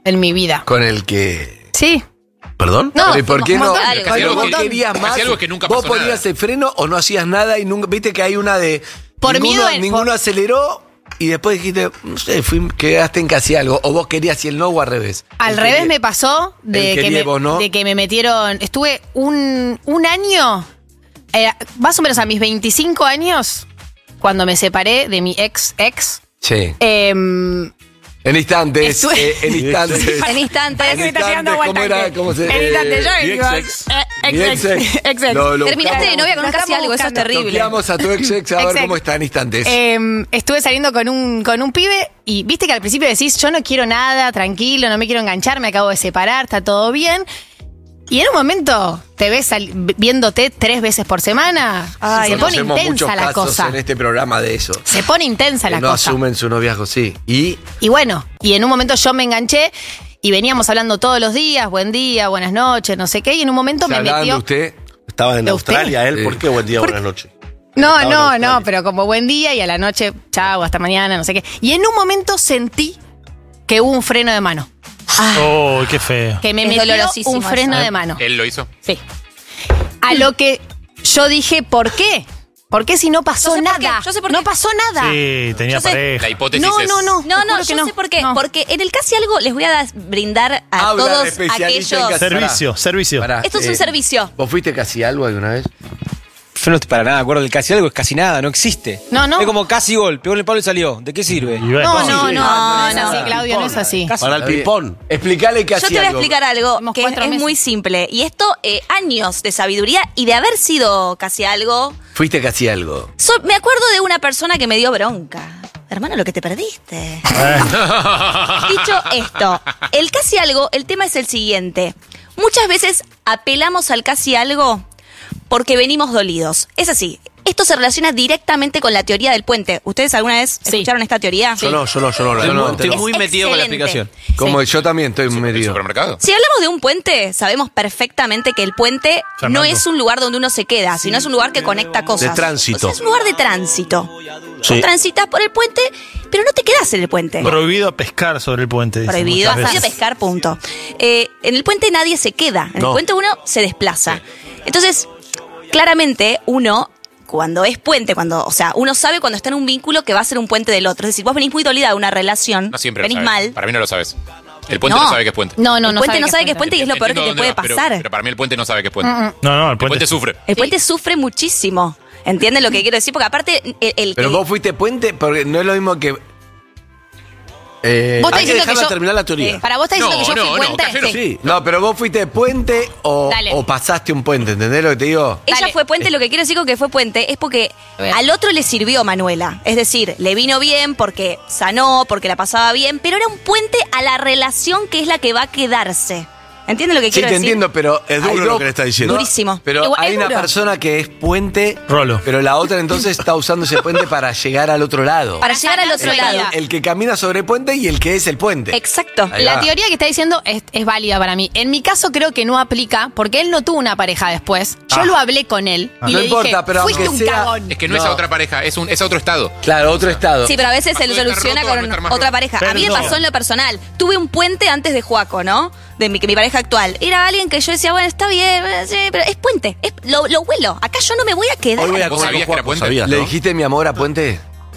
en mi vida.
Con el que...
Sí.
¿Perdón?
No,
Pero ¿y por qué
un
no?
montón.
Pero
Pero vos
que-
querías más.
hacía algo que nunca
vos
pasó
ponías
nada.
el freno o no hacías nada y nunca. Viste que hay una de.
Por
ninguno,
miedo,
ninguno aceleró y después dijiste, no sé, quedaste en casi algo. O vos querías y el no o al revés.
Al
El
revés
quería-
me pasó
él
de que
quería
me,
y vos no.
de que me metieron. Estuve un año, más o menos a mis 25 años, cuando me separé de mi ex.
Sí.
em,
En instantes.
Estuve-
En instantes.
En instantes.
Parece que me está llegando
¿Cómo
vuelta
era?
que-
¿Cómo se
en instantes, yo
mi
digo,
ex-ex.
ex-ex.
Lo
Terminaste de novia con un
Lo
casi
estamos
algo, eso es
buscando.
terrible.
Toqueamos a tu ex a ver
Ex-ex.
cómo está en instantes.
Estuve saliendo con un pibe y viste que al principio decís, yo no quiero nada, tranquilo, no me quiero enganchar, me acabo de separar, está todo bien. Y en un momento te ves viéndote 3 veces por semana, se pone
Conocemos muchos
intensa la
casos
cosa.
en este programa de eso.
Se pone intensa
Que
la
no
cosa.
asumen su noviazgo, sí. Y
Y bueno, y en un momento yo me enganché y veníamos hablando todos los días, buen día, buenas noches, no sé qué, y en un momento
se
me
hablaban de
metió...
usted.
Estaba en
¿De usted?
Australia él.
Sí.
¿Por qué buen día, buenas noches?
No,
Estaba en
no,
Australia.
no, pero como buen día y a la noche, chao, hasta mañana, no sé qué. Y en un momento sentí que hubo un freno de mano.
Oh, qué feo.
Que me
Es
metió
dolorosísimo
un freno
eso.
de mano.
Él lo hizo.
Sí. A lo que yo dije, ¿por qué? ¿Por qué si no pasó
Yo sé por
nada?
qué, yo sé por
no
qué.
pasó nada.
Sí, tenía
Yo sé.
pareja.
La hipótesis
No,
es...
no, no.
No,
te
no,
juro que
yo sé por qué.
No.
Porque en el casi algo les voy a brindar a
Habla de
todos
especialista en
aquellos.
casa.
Servicio.
Pará,
Esto es un servicio.
¿Vos fuiste casi algo alguna vez?
Yo no estoy para nada de acuerdo. El casi algo es casi nada, no existe.
No, no.
Es como casi gol, pegó en el palo y salió. ¿De qué sirve?
Y bueno,
No, no,
sí.
no es
no.
así, Claudio, no es así.
Para el ping-pong.
Explícale que
Yo
hacía
te voy a
algo.
explicar algo
Hemos
que
4
es
meses.
muy simple. Y esto, años de sabiduría y de haber sido casi algo.
Fuiste casi algo.
Me acuerdo de una persona que me dio bronca. Hermano, lo que te perdiste. Dicho esto, el casi algo, el tema es el siguiente. Muchas veces apelamos al casi algo porque venimos dolidos. Es así. Esto se relaciona directamente con la teoría del puente. ¿Ustedes alguna vez escucharon esta teoría?
Yo no.
Estoy
Es
muy metido con la
excelente.
explicación.
Como yo también estoy
¿El
metido.
supermercado?
Si hablamos de un puente, sabemos perfectamente que el puente
Fernando.
no es un lugar donde uno se queda, sino es un lugar que conecta cosas.
De tránsito.
O sea, es un lugar de tránsito.
Sí.
Vos transitas por el puente, pero no te quedás en el puente.
Prohibido pescar sobre el puente. dicen
Prohibido,
muchas
prohibido
veces.
pescar, punto. En el puente nadie se queda. En el
No.
puente uno se desplaza. Entonces, claramente uno, cuando es puente, o sea, uno sabe cuando está en un vínculo que va a ser un puente del otro. Es decir, vos venís muy dolida de una relación,
No siempre lo
venís
sabes.
mal.
Para mí no lo sabes. El puente no, sabe que es puente.
No, no,
El
no
puente no sabe que es puente y es lo peor que
Entiendo
te
dónde
puede
vas, pero-
pasar.
Pero para mí el puente no sabe que es puente.
No, no, el
El puente
puente.
sufre.
El puente sufre muchísimo. ¿Entienden lo que quiero decir? Porque aparte, el
Pero
que-
vos fuiste puente porque no es lo mismo que.
Vos estás
Hay que
diciendo
dejarla
yo-
terminar la teoría.
Para vos estás diciendo que yo fui puente.
Cafero.
Sí.
No, pero vos fuiste puente
Dale.
o pasaste un puente, ¿entendés lo que te digo?
ella
Dale.
fue puente, lo que quiero decir con que fue puente es porque
A ver.
al otro le sirvió Manuela. Es decir, le vino bien porque sanó, porque la pasaba bien, pero era un puente a la relación que es la que va a quedarse. ¿Entienden lo que
Sí,
quiero
te
decir?
entiendo, pero
Es duro
hay
lo
dos-
que le está diciendo.
Durísimo.
Pero
Igual,
hay
es
una
duro.
persona que es puente,
Rolo.
pero la otra entonces está usando ese puente para llegar al otro lado.
Para llegar al otro
sanar su
lado.
herida.
El que camina sobre el puente y el que es el puente.
Exacto.
Ahí
La
va.
teoría que está diciendo es válida para mí. En mi caso creo que no aplica porque él no tuvo una pareja después. Yo lo hablé con él y
No
le
importa,
dije,
pero
fuiste
aunque
un
sea-
cagón.
Es que no, es
No.
a otra pareja, es a otro estado.
Claro, otro estado.
Sí, pero a veces se
Pasó
lo
de estar
soluciona
roto a no
con
estar más
otra
roto.
pareja. A mí me
Perdón.
pasó en lo personal. Tuve un puente antes de Juaco, ¿no? De mi pareja actual. Era alguien que yo decía, bueno, está bien, sí, pero es puente. Lo huelo. Acá yo no me voy a quedar.
Hoy voy a
¿Vos
comer
sabías
con
que era
Juaco,
puente?
sabías,
¿Le
¿no?
dijiste mi amor a puente?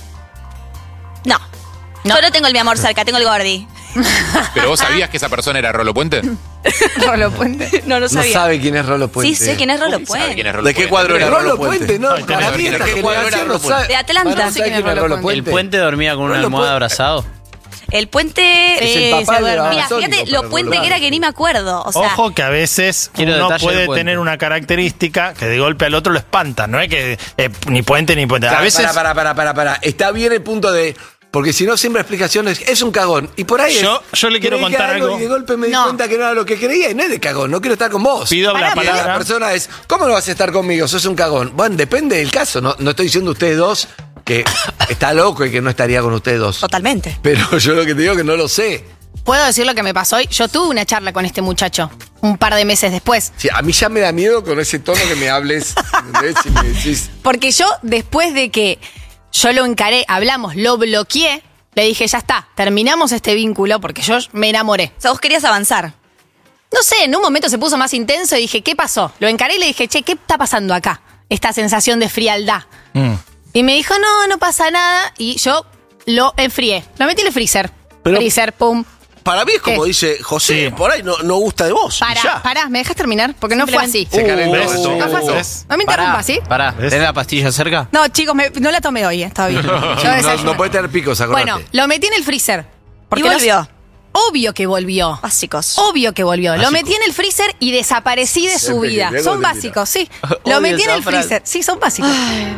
No. Yo no tengo el mi amor cerca, tengo el gordi.
Pero vos sabías que esa persona era Rolo Puente.
Rolo Puente. No lo
No
sabía.
sabe quién es Rolo Puente.
Sí, sé quién es Rolo
¿Sabe
Puente.
quién es Rolo
¿De qué
Puente?
cuadro era
Rolo
Rolo
Puente,
Puente?
no,
No,
para mí
¿de
esta
qué cuadro era
generación no
Rolo Puente?
sabe.
De Atlanta.
Bueno, no
Sí,
sabe
quién es
quién es
Rolo
Rolo
¿El
Puente.
puente dormía con una
Rolo
almohada
Puente.
abrazado?
El puente.
Es el
Sí,
papá
se
de
duerme.
Mira,
Babasónico
fíjate
para
lo puente
Rolo
que era que ni me acuerdo. O sea,
Ojo que a veces
Quiero
uno
detalle del
puede
puente.
tener una característica que de golpe al otro lo espanta. No es que ni puente ni puente. A
Claro,
veces
para. Está bien el punto de. Porque si no, siempre explicaciones. Es un cagón. Y por ahí
Yo le quiero
creí que
contar algo.
Y de golpe me di
No.
cuenta que no era lo que creía. Y no es de cagón. No quiero estar con vos.
pido la
Y la
palabra.
persona es, ¿cómo no vas a estar conmigo? Sos un cagón. Bueno, depende del caso. No estoy diciendo ustedes dos que está loco y que no estaría con ustedes dos.
totalmente.
Pero yo lo que te digo es que no lo sé.
¿Puedo decir lo que me pasó hoy? Yo tuve una charla con este muchacho un par de meses después.
Sí, a mí ya me da miedo con ese tono que me hables. ¿Entendés? Si me decís.
Porque yo, después de que yo lo encaré, hablamos, lo bloqueé, le dije, ya está, terminamos este vínculo porque yo me enamoré.
O sea, vos querías avanzar.
No sé, en un momento se puso más intenso y dije, ¿qué pasó? Lo encaré y le dije, che, ¿qué está pasando acá? Esta sensación de frialdad. Y me dijo, no pasa nada. Y yo lo enfrié. Lo metí en el freezer.
Pero-
Freezer, pum.
Para mí es como
¿Qué?
dice José, por ahí no gusta de vos. y ya.
Pará, ¿me dejas terminar? Porque no fue así.
Se calentó.
No fue así.
¿Ves?
No me interrumpas, ¿sí?
Pará, ¿tenés la pastilla cerca?
No, chicos, no la tomé hoy, está bien. Yo desayuné.
No puede tener picos, acordate.
Bueno, lo metí en el freezer.
Y volvió.
Obvio que volvió.
Básicos.
Obvio que volvió. Lo metí en el freezer y desaparecí de su vida.
luego
Son
te
básicos, sí.
Odio
Lo metí en
esa
el
frase.
freezer. Sí, son básicos.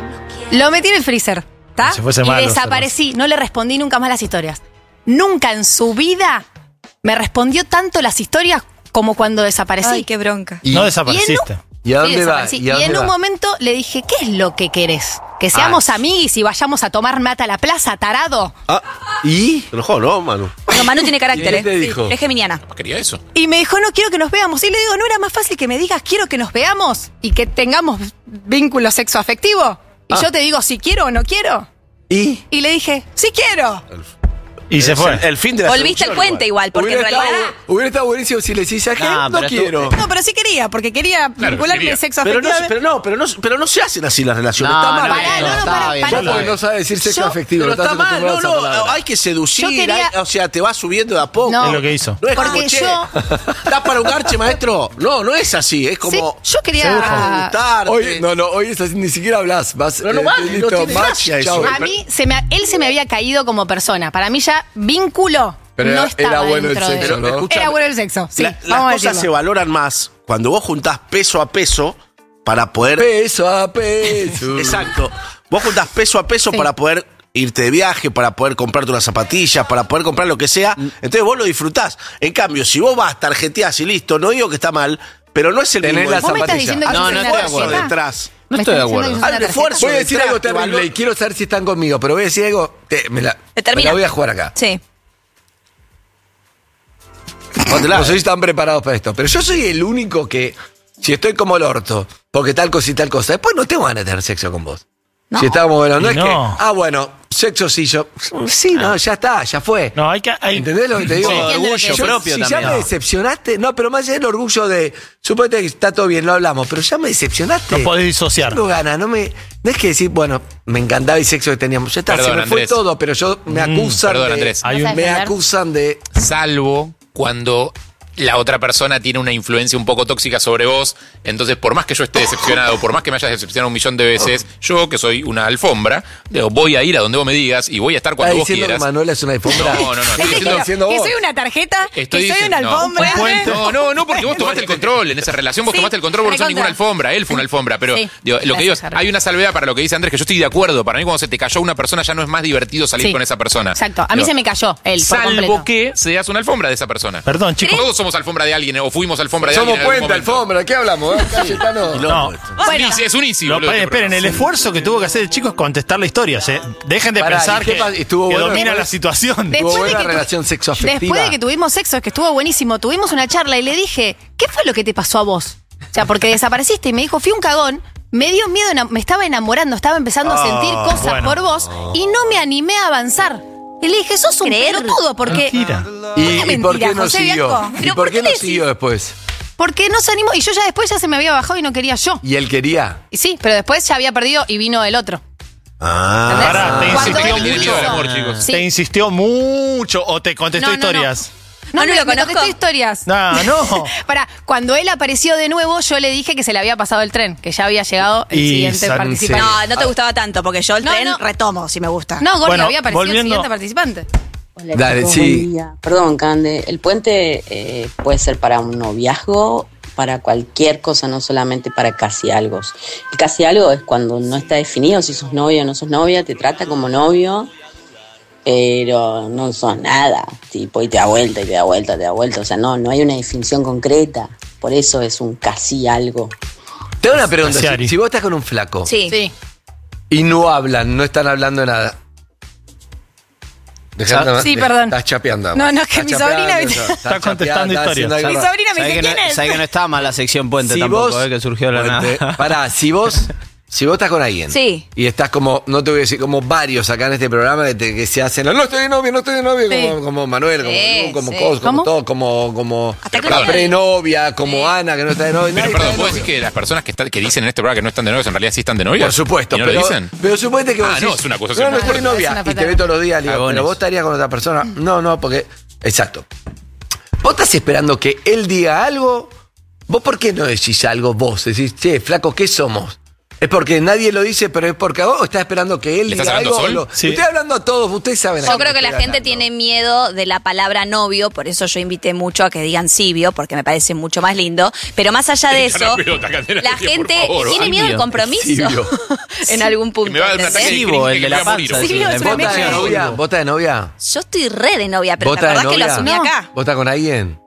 Lo metí en el freezer. ¿Está?
Si fuese
Y
malo,
desaparecí. No le respondí nunca más las historias. Nunca en su vida me respondió tanto las historias como cuando desaparecí.
Ay, qué bronca.
No desapareciste.
¿Y a
Sí,
dónde va?
desaparecí.
¿Y a
Y en
dónde
un
va?
momento le dije, ¿qué es lo que querés? ¿Que seamos amiguis y vayamos a tomar mate a la plaza, tarado?
¿Y?
Te enojó, ¿no, Manu?
Bueno, Manu tiene carácter,
¿Y qué te dijo?
Es geminiana.
Quería eso.
Y me dijo, no quiero que nos veamos. Y le digo, ¿no era más fácil que me digas, quiero que nos veamos y que tengamos vínculo sexoafectivo? Y yo te digo, si quiero o no quiero.
¿Y?
Y le dije, sí quiero.
Y se fue.
El fin de la
Volviste al
seducción,
puente igual, porque en realidad...
Hubiera estado buenísimo si le decís a gente,
No,
no
pero
quiero.
No, pero sí quería, porque quería vincularme
quería.
Pero no,
sexoafectivamente.
pero no se hacen así las relaciones.
No,
está mal.
no,
Pará, no,
está
pará,
bien,
pará.
Solo porque no sabe decir sexo
Yo-
afectivo.
Pero
estás
está mal,
acostumbrado
no,
a esa palabra.
hay que seducir,
Yo quería-
o sea, te vas subiendo de a poco.
No.
Es lo que hizo.
No es
Porque
como, che,
yo-
¿estás para un garche, maestro? No es así, es como...
Sí, yo quería-
gustarte.
Hoy, hoy es así, ni siquiera hablas. Vas,
Pero no vale, no
listo,
tiene
match,
gracia eso.
chau.
A mí, él se me había caído como persona. Para mí ya vínculo
Pero
no
era
estaba
bueno el
dentro de
sexo,
él.
¿no?
Escuchame,
Era bueno el sexo, sí.
las
vamos a
cosas
decirlo.
se valoran más cuando vos juntás peso a peso para poder...
Peso a peso.
Exacto. Vos juntás peso a peso
Sí.
para poder irte de viaje, para poder comprarte unas zapatillas, para poder comprar lo que sea. Entonces vos lo disfrutás. En cambio, si vos vas, tarjeteás y listo, no digo que está mal, pero no es el
Tenés
mismo.
las
¿Vos me estás
zapatillas.
diciendo que
No,
sos
no
una
estoy de
esfuerzo
acuerdo.
tarjeta?
detrás.
¿Me
No estoy de
estás diciendo
acuerdo.
que sos una
Hay un
tarjeta?
esfuerzo.
Voy a decir
detrás
algo
que
terrible
valora-
y quiero saber si están conmigo, pero voy a decir algo. Me la
Termina.
voy a jugar acá.
Sí.
Póntela.
No sé si están preparados para esto, pero yo soy el único que, si estoy como el orto, porque tal cosa y tal cosa, después no tengo ganas de tener sexo con vos.
No.
Si estábamos bueno, no
Y
es
no.
que, bueno, sexo sí, yo, sí, no, ya está, ya fue.
No, hay que.
¿Entendés lo que te digo?
Sí,
entiendo lo que
orgullo
decís.
propio
si
también.
ya me decepcionaste, no, pero más allá del orgullo de, suponete que está todo bien, lo hablamos, pero ya me decepcionaste.
No podés disociar.
No ganas, no es que decir, bueno, me encantaba el sexo que teníamos, ya está,
Perdón,
se me fue
Andrés.
todo, pero yo me acusan
Perdón,
de,
Andrés.
Hay un-
me acusan de,
Salvo cuando la otra persona tiene una influencia un poco tóxica sobre vos. Entonces, por más que yo esté decepcionado, por más que me hayas decepcionado 1.000.000 de veces, yo, que soy una alfombra, digo, voy a ir a donde vos me digas y voy a estar
¿estás
cuando vos
diciendo que
quieras.
Manuela es una alfombra?
No, estoy diciendo,
Que soy una tarjeta,
Estoy
que soy
diciendo-
una
no.
alfombra.
No, porque vos tomaste el control en esa relación, vos
Sí,
tomaste el control, vos no sos
recontra.
ninguna alfombra, él fue una alfombra, pero
Sí,
digo, lo que digo es,
gracias,
hay una salvedad para lo que dice Andrés, que yo estoy de acuerdo, para mí cuando se te cayó una persona ya no es más divertido salir
Sí.
con esa persona.
Exacto, a mí
Digo,
se me cayó él, por
salvo
completo.
que seas una alfombra de esa persona.
Perdón, chicos.
Todos somos alfombra de alguien, o fuimos alfombra de
Somos
alguien. en algún
puente,
momento.
alfombra, ¿qué hablamos? Cayetano?
No.
Bueno,
Es un easy,
No,
boludo, este
esperen, el esfuerzo que tuvo que hacer el chico es contestar la historia. Dejen de
Pará,
pensar
¿y qué
que,
pasa? ¿Estuvo
que
bueno
domina
después?
la situación.
Después
Tuvo
de
buena
que tu-
relación sexoafectiva.
después de que tuvimos sexo, que estuvo buenísimo, tuvimos una charla y le dije, ¿qué fue lo que te pasó a vos? O sea, porque desapareciste y me dijo, fui un cagón, me dio miedo, me estaba enamorando, estaba empezando a sentir cosas
bueno.
por vos y no me animé a avanzar. Y le dije, sos un pelotudo, porque...
Mentira.
¿Y por qué
mentira,
no
José
siguió?
Bianco?
¿Y
¿Pero
por qué no
le
siguió
decís?
después?
Porque no se animó y yo ya después ya se me había bajado y no quería yo.
¿Y él quería?
Y sí, pero después ya había perdido y vino el otro.
Ah.
¿Entendés?
Pará, te
Cuando
insistió
él
Tiene miedo al
quiso-
amor, chicos.
Sí.
¿Te insistió mucho o te contestó
No, no, no.
historias?
No,
No, no
me
lo conozco.
contestó historias.
No.
Pará, cuando él apareció de nuevo, yo le dije que se le había pasado el tren, que ya había llegado el
Y
siguiente
San-
participante.
No, no te gustaba tanto, porque yo el
No,
tren
no.
retomo si me gusta.
No, Gordi,
Bueno,
había aparecido
volviendo-
el siguiente participante.
Hola,
Dale,
chicos,
sí.
buen día. Perdón, Cande. El puente puede ser para un noviazgo, para cualquier cosa, no solamente para casi algo. El casi algo es cuando no está definido si sos novio o no sos novia, te trata como novio, pero no sos nada. Tipo, y te da vuelta, y te da vuelta, te da vuelta. O sea, no hay una definición concreta. Por eso es un casi algo.
Te hago una pregunta.
Casi Ari.
Si vos estás con un flaco
Sí.
Sí.
y no hablan, no están hablando de nada.
Sí, perdón.
Estás chapeando.
No, no, es que
Estás
mi
chapeando,
sobrina-
estás
Está contestando
chapeando,
historias.
haciendo algo
Mi
raro.
sobrina me dice, ¿quién es?
Sabés que no estaba mal la sección puente
Si
tampoco,
vos-
que surgió de la
Puente.
nada.
Pará, si vos Si vos estás con alguien.
Sí.
Y estás como, no te voy a decir, como varios acá en este programa que se hacen, no estoy de novio,
Sí.
como Manuel, como
Sí,
Lu, como
sí.
Cos, como
¿Cómo?
todo, como
Hasta que
la
no-
prenovia, como Ana, que no está de novia.
Pero
nadie
perdón,
está de
¿puedo
novia.
decir que las personas que dicen en este programa que no están de novios en realidad sí están de novios?
Por supuesto,
¿Y no
pero,
lo dicen?
pero suponete que vos
Ah, no,
decís,
es una acusación.
No, no estoy
Es
novia.
una
Y te
patada.
ve todos los días, le digo,
Cagones.
pero vos estarías con otra persona. No, porque. Exacto. Vos estás esperando que él diga algo. ¿Vos por qué no decís algo vos? Decís, che, flaco, ¿qué somos? Es porque nadie lo dice, pero es porque vos estás esperando que él
¿Le
diga
estás
algo.
hablando, Sol?
Sí.
Estoy hablando a todos, ustedes saben. a
Yo
quién
creo que la
estoy
gente
hablando.
tiene miedo de la palabra novio, por eso yo invité mucho a que digan sibio, porque me parece mucho más lindo. Pero más allá de
Hincha la
eso,
pelota, Candela,
la
por
gente
favor,
tiene
va.
miedo al
Sibio.
compromiso
Sibio.
en algún punto.
me va a dar un ataque de
¿entendés?
Sibo,
cringe
el
que
de
me
la
voy a morir.
panza.
Sí,
sí,
es
la
una
¿Vos estás de
infección.
novia? ¿Vos estás de novia?
Yo estoy re de novia, pero
¿Vos
¿te
estás de
acordás que lo
novia?
asumí
No.
acá?
¿Vos estás con alguien?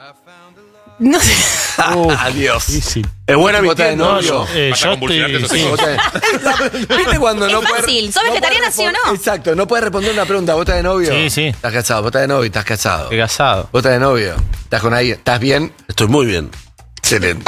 No sé.
Adiós.
Difícil.
Es buena
¿Vos estás de
mintiendo.
novio?
Vas a
Yo
convulsionarte,
estoy.
eso
Sí.
sí.
¿Viste cuando no
Es
puedes-
fácil. ¿Sos
no
vegetariana,
puedes
sí o no?
Exacto, no puedes responder una pregunta. ¿Vos estás de novio?
Sí, sí.
¿Estás casado? ¿Vos estás de novio? ¿Estás casado?
Qué casado.
¿Vos estás de novio? ¿Estás con alguien? ¿Estás bien?
Estoy muy bien.
Excelente.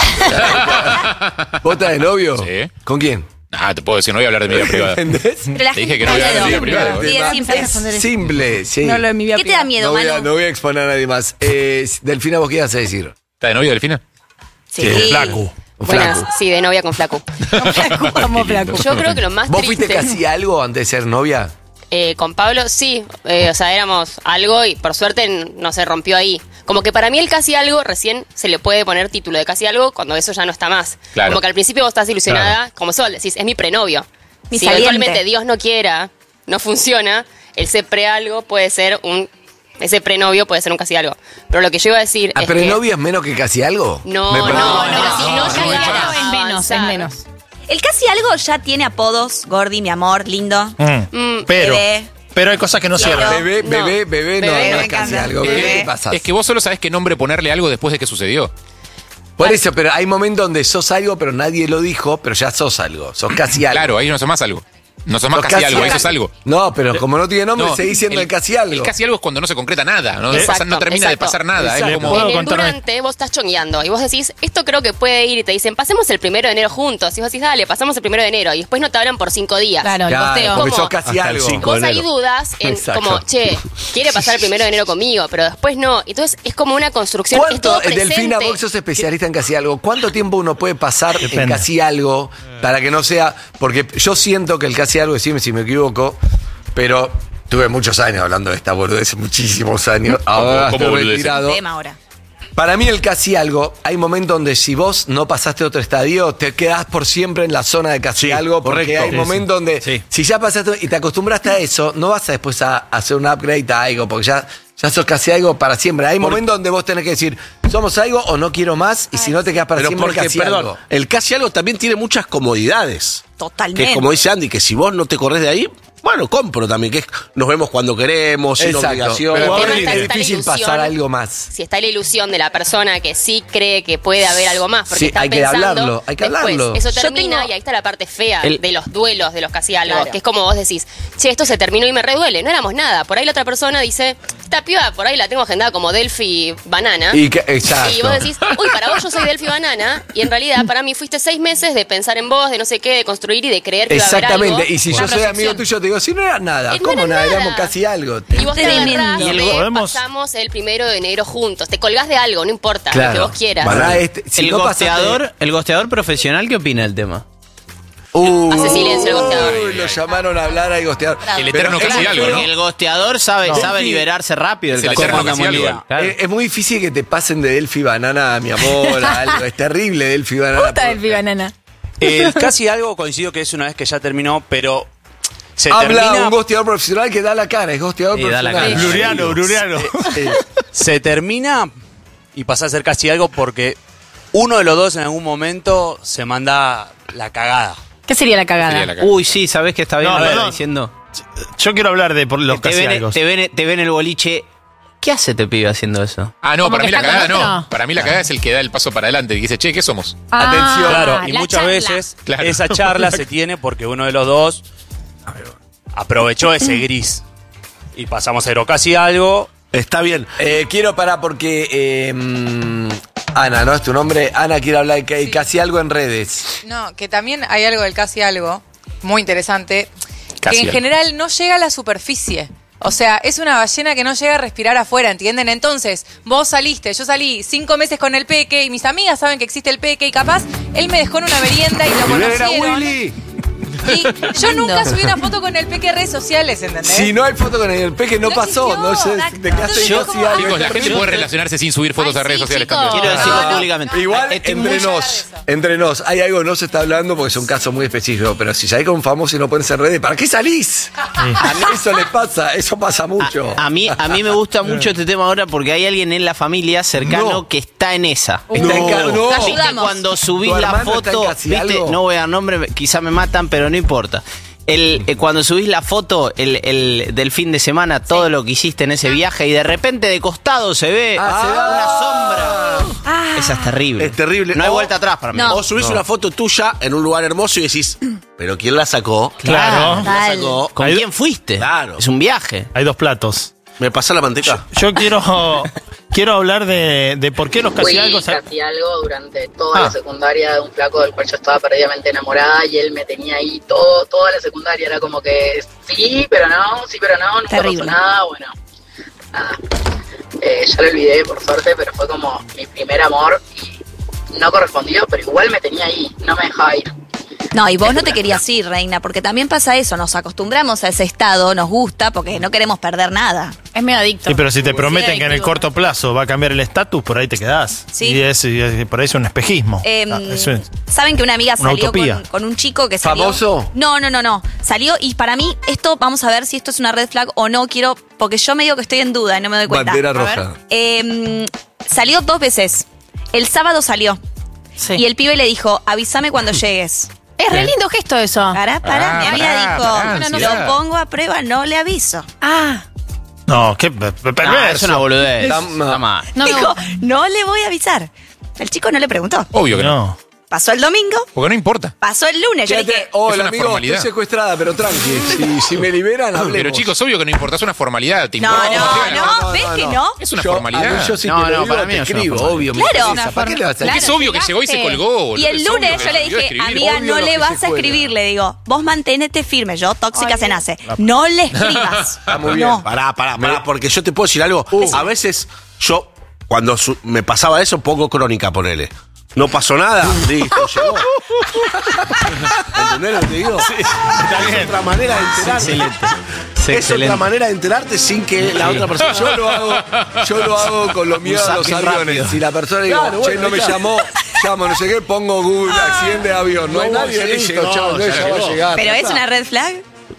¿Vos estás de novio?
Sí.
¿Con quién?
Ah, te puedo decir, no voy a hablar de mi vida privada.
¿Entendés?
Pero la
Te
gente
dije que no
da
voy a hablar de
miedo.
vida privada.
Sí, es simple.
Es simple, sí.
No lo de mi vida
¿Qué te da miedo,
No voy, a,
Manu?
no voy a exponer a nadie más. Delfina, ¿vos qué ibas a decir?
¿Estás de novio, Delfina?
Sí.
Flaco.
Buenas,
Flaco.
sí, de novia con flaco.
Vamos, flaco.
Yo creo que lo más
¿Vos fuiste
triste
casi algo antes de ser novia?
con Pablo, sí, o sea, éramos algo y por suerte no se rompió ahí. Como que para mí el casi algo recién se le puede poner título de casi algo cuando eso ya no está más.
Claro.
Como que al principio vos estás ilusionada, como Sol, decís, es mi prenovio.
Mi
si
saliente.
eventualmente Dios no quiera, no funciona, el ser pre-algo puede ser ese prenovio puede ser un casi algo. Pero lo que yo iba a decir
¿A
es
prenovio es menos que casi algo?
que... No,
Me
no,
perdí.
pero si no,
No,
llegara
es
a
menos, es
avanzar.
menos.
El casi algo ya tiene apodos. Gordi, mi amor, lindo.
Pero hay cosas que no
Quiero.
cierran.
Bebé,
No.
bebé, no,
Bebé,
no
me
es casi
encanta.
algo.
Bebé.
¿Qué pasa?
Es que vos solo sabés qué nombre ponerle a algo después de que sucedió.
Por eso, pero hay momentos donde sos algo, pero nadie lo dijo, pero ya sos algo. Sos casi algo.
Claro, ahí no sos más algo. No sos más
Sos
casi algo, ahí sos algo.
No, pero como no tiene nombre,
No,
seguís siendo el casi algo.
El casi algo es cuando no se concreta nada, no,
Exacto,
no termina de
exacto.
pasar nada.
Exacto.
Es como.
¿Puedo
En el
contarme?
durante vos estás chongueando y vos decís, esto creo que puede ir y te dicen, pasemos el 1 de enero juntos. Y vos decís, dale, pasamos el 1 de enero y después no te hablan por 5 días.
Claro, el
Claro,
posteo.
porque
¿Cómo?
sos casi
Hasta el
algo.
5.
Vos ahí
enero.
dudas en
Exacto.
como, che, quiere pasar el 1 de enero conmigo, pero después no. Entonces es como una construcción, es todo
¿Cuánto,
presente.
Delfina, vos sos especialista en casi algo? ¿Cuánto tiempo uno puede pasar en
Depende.
casi algo para que no sea? Porque yo siento que el casi algo, decime si me equivoco, pero tuve muchos años hablando de esta boludez, muchísimos años. Ahora
¿Cómo
estoy
boludez?
retirado.
Tema ahora.
Para mí el casi algo, hay momentos donde si vos no pasaste otro estadio, te quedás por siempre en la zona de casi
Sí,
algo, porque
correcto.
hay
Sí,
momentos donde
sí.
si ya pasaste y te acostumbraste a eso, no vas a después a hacer un upgrade a algo, porque ya sos casi algo para siempre. Hay momentos donde vos tenés que decir, somos algo o no quiero más, y si no te quedas para
Pero
siempre
porque,
casi
perdón,
algo.
el casi algo también tiene muchas comodidades.
Totalmente.
Que como dice Andy, que si vos no te corres de ahí, bueno, compro también, que es, nos vemos cuando queremos, sin
Exacto.
obligación.
Pero
El tema
es
está la
difícil
ilusión.
pasar algo más.
Si está la ilusión de la persona que sí cree que puede haber algo más, porque
Sí,
está
hay que
pensando,
hablarlo, hay que
después,
hablarlo.
Eso
Yo
termina
tengo-
y ahí está la parte fea
El-
de los duelos, de los casi algo,
Claro.
que es como vos decís, che, esto se terminó y me reduele, no éramos nada. Por ahí la otra persona dice, esta piba por ahí la tengo agendada como Delphi Banana.
Exacto.
Y vos decís, uy, para vos yo soy Delphi Banana, y en realidad para mí fuiste 6 meses de pensar en vos, de no sé qué, de construir y de creer que iba a haber algo.
Exactamente. Y si
Una
yo soy amigo
proyección.
tuyo, te digo, si no era nada,
No
¿cómo
era
nada?
nada.
Éramos casi algo.
Y vos te
Tremendo.
agarrás
Y el
de
podemos-
pasamos el 1 de enero juntos. Te colgás de algo, no importa, lo que vos quieras.
Para si
el,
no
gosteador, el gosteador profesional, ¿qué opina del tema?
Hace silencio el gosteador.
Uy, lo llamaron a hablar al gosteador.
El eterno
Pero
casi
es-
algo, ¿no?
El gosteador sabe
Delphi-
liberarse rápido.
Es el
casi
eterno
algo.
casi algo.
Claro.
Es muy difícil que te pasen de Delphi Banana, mi amor, a algo. Es terrible Delphi Banana.
¿Cómo está Delphi Banana?
El casi algo coincido que es una vez que ya terminó, pero se
Habla
termina,
un gosteador profesional que da la cara, es gosteador
Sí, da la
profesional.
cara.
Bluriano.
se termina y pasa a ser casi algo porque uno de los dos en algún momento se manda la cagada.
¿Qué sería la cagada?
Sería la cara.
Uy, sí, ¿sabés que está bien
No,
lo que
perdón.
está diciendo?
Yo quiero hablar de por los
Te
casi
ven,
algo.
te ven el boliche. ¿Qué hace este pibe haciendo eso?
Ah, no,
Como
para
que
mí la
está con
cagada no.
otro.
Para mí la cagada es el que da el paso para adelante y dice, che, ¿qué somos?
Atención.
Claro, y
la
muchas
charla.
veces
Claro.
esa charla se tiene porque uno de los dos aprovechó ese gris y pasamos a ser o casi algo.
Está bien.
Quiero parar porque Ana, ¿no es tu nombre? Ana quiere hablar de casi algo en redes.
No, que también hay algo del casi algo muy interesante,
Casi
que en
algo.
general no llega a la superficie. O sea, es una ballena que no llega a respirar afuera, ¿entienden? Entonces, vos saliste, yo salí 5 meses con el peque y mis amigas saben que existe el peque y capaz él me dejó en una merienda y lo
Era
conocieron.
Willy.
Y yo nunca subí una foto con el peque en redes sociales, ¿entendés?
Si no hay foto con el peque, no pasó.
existió.
No sé, te quedaste en casi algo.
Chicos, la gente puede relacionarse sin subir fotos a redes sociales.
chicos.
campeón.
Quiero decirlo públicamente.
Igual,
Estoy
entre nos, hay algo que no se está hablando porque es un caso muy específico, pero si salís con un famoso y no pones en redes, ¿para qué salís? A mí eso le pasa, eso pasa mucho.
A mí me gusta mucho este tema ahora porque hay alguien en la familia cercano
No.
que está en esa.
Está en ca- no.
¿Viste
ayudamos.
cuando subís
¿Tu
la
hermano está en
foto?
casi
¿Viste?
algo?
No voy a dar nombre, quizá me matan, pero no importa. Cuando subís la foto del fin de semana, todo lo que hiciste en ese viaje y de repente de costado se ve
se ve
una sombra. Esa es terrible.
Es terrible.
No hay
O-
vuelta atrás para mí.
No.
O subís una foto tuya en un lugar hermoso y decís, ¿pero quién la sacó?
Claro.
¿Quién la sacó?
¿Con
Hay-
quién fuiste?
Claro.
Es un viaje.
Hay 2 platos.
¿Me pasa la manteca?
Yo quiero hablar de por qué los casi algo.
casi algo durante toda
Ah.
la secundaria de un flaco del cual yo estaba perdidamente enamorada y él me tenía ahí toda la secundaria. Era como que sí, pero no, nunca
Terrible.
pasó nada. Bueno, nada. Ya lo olvidé, por suerte, pero fue como mi primer amor y no correspondió, pero igual me tenía ahí, no me dejaba ir.
No, y vos no te querías ir, reina, porque también pasa eso, nos acostumbramos a ese estado, nos gusta, porque no queremos perder nada.
Es medio adicto.
Sí, pero si te prometen
Sí,
que en el
adictivo.
corto plazo va a cambiar el estatus, por ahí te quedás.
Sí.
Y por ahí es un espejismo.
Em,
Eso es.
Saben que una amiga
Una
salió
utopía.
con un chico que salió.
¿Famoso?
No. Salió y para mí, esto, vamos a ver si esto es una red flag o no, quiero, porque yo medio que estoy en duda y no me doy cuenta.
Bandera
A ver.
roja.
Salió 2 veces. El sábado salió.
Sí.
Y el pibe le dijo, avísame cuando llegues.
Es re lindo gesto eso.
Pará, mi amiga dijo,
ansiedad.
lo pongo a prueba, no le aviso.
Ah,
No, qué
Ah,
perverso.
es una boludez.
Está-
Está mal.
no,
Dijo, no le voy a avisar. El chico no le preguntó.
Obvio que no.
No.
Pasó el domingo,
Porque no importa.
pasó el lunes. Yo le
Fíjate,
dije,
hola
Es una
amigo,
formalidad.
estoy secuestrada, pero tranqui. Si me liberan, hablemos.
Pero chicos, obvio que no importa, es una formalidad. ¿Te
no,
importa cómo llega?
no, ¿ves que no?
Es una
Yo-
formalidad.
a mí yo sí
No,
te lo
no,
digo,
para mí
te
no es una
escribo,
formalidad.
obvio. me
Claro.
interesa. ¿Para qué le vas a
Porque
decir?
es obvio que llegó y se colgó. boludo.
Y el
Es
lunes
obvio
yo
que
le
escribió,
dije,
escribir.
amiga,
Obvio
no
lo
le
que
vas
se
a
cuelga.
escribir, le digo, vos mantenete firme, yo tóxica se nace. No le escribas.
Está muy bien.
No.
Pará, porque yo te puedo decir algo. A veces yo, cuando me pasaba eso, pongo crónica, ponele. No pasó nada, listo, llegó. ¿Entendés lo que te digo? Es otra manera de enterarte.
Excelente.
Es
Excelente.
otra manera de enterarte sin que la otra persona...
Yo lo hago con los miedos a los
zapping
aviones.
rápido.
Si la persona digo,
Claro,
che,
bueno,
no me
ya.
llamó, llamo, no sé qué, pongo Google, accidente de avión. No hay
No,
nadie,
sí,
listo,
llegó,
chao, no,
ya
ya va a
llegó.
llegar.
¿Pero
ya
es
está.
una red flag?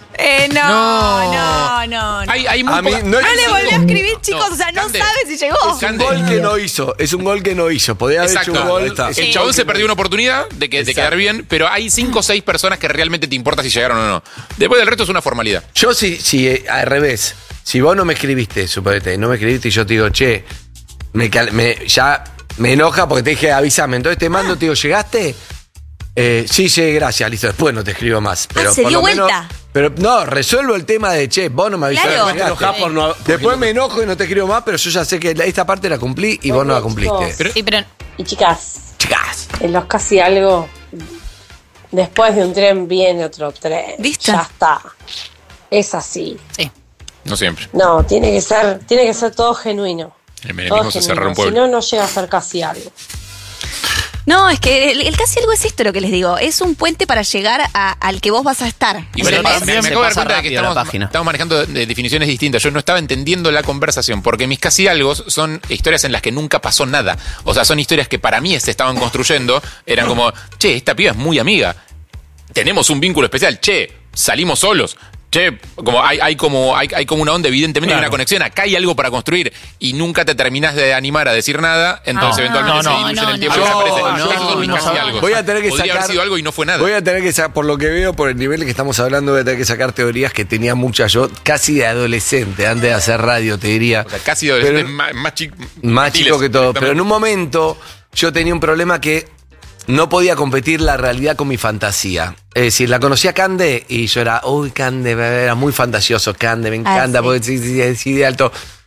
no.
Hay muy
A mí
poca-
no
No le volvió a escribir, chicos,
No,
o sea, no
Cande.
sabe si llegó.
Es un gol que no hizo, es un gol que no hizo. Podría haber
Exacto.
hecho un gol.
Ahí está.
es un
El
gol
chabón
que
se
no
perdió
hizo.
una oportunidad de
Exacto.
quedar bien, pero hay 5 o 6 personas que realmente te importa si llegaron o no. Después del resto es una formalidad.
Yo al revés, si vos no me escribiste, suponete, no me escribiste y yo te digo, che, ya me enoja porque te dije avísame, entonces te mando, te digo, ¿llegaste? Sí, gracias, listo, después no te escribo más. Pero
se
por
dio
lo menos-
vuelta.
pero no, resuelvo el tema de, che, vos no me avisaste.
Claro.
llegaste.
Después te enojás por no-
Después me enojo y no te escribo más, pero yo ya sé que esta parte la cumplí y vos no la cumpliste.
Pero-
Sí, pero
Y chicas,
Chicas.
en los casi algo, después de un tren viene otro tren.
¿Viste?
Ya está. Es así.
No siempre.
No, tiene que ser todo genuino.
El menemismo se cerró un
Si
pueblo.
no llega a ser casi algo.
No, es que el casi algo es esto lo que les digo. Es un puente para llegar al que vos vas a estar.
Y
Pero
me
también
acabo de
se
dar
pasa
cuenta de que
rápido la página.
estamos manejando definiciones distintas. Yo no estaba entendiendo la conversación, porque mis casi algo son historias en las que nunca pasó nada. O sea, son historias que para mí se estaban construyendo. Eran como, che, esta piba es muy amiga. Tenemos un vínculo especial. Che, salimos solos. Che, como hay como una onda, evidentemente hay
Claro.
una conexión, acá hay algo para construir y nunca te terminás de animar a decir nada, entonces eventualmente se diluye en el tiempo y desaparece. Esos son mis casi algo.
Voy a tener que
Podría
sacar.
haber sido algo y no fue nada.
Voy a tener que sacar, por lo que veo, por el nivel que estamos hablando, voy a tener que sacar teorías que tenía muchas yo, casi de adolescente, antes de hacer radio, te diría.
O sea, casi adolescente,
Pero-
más chico.
Más chico que todo. Pero en un momento yo tenía un problema que no podía competir la realidad con mi fantasía. Es decir, la conocía Cande y yo era, uy, Cande, era muy fantasioso, Cande, me encanta,
sí.
porque sí, es ideal todo.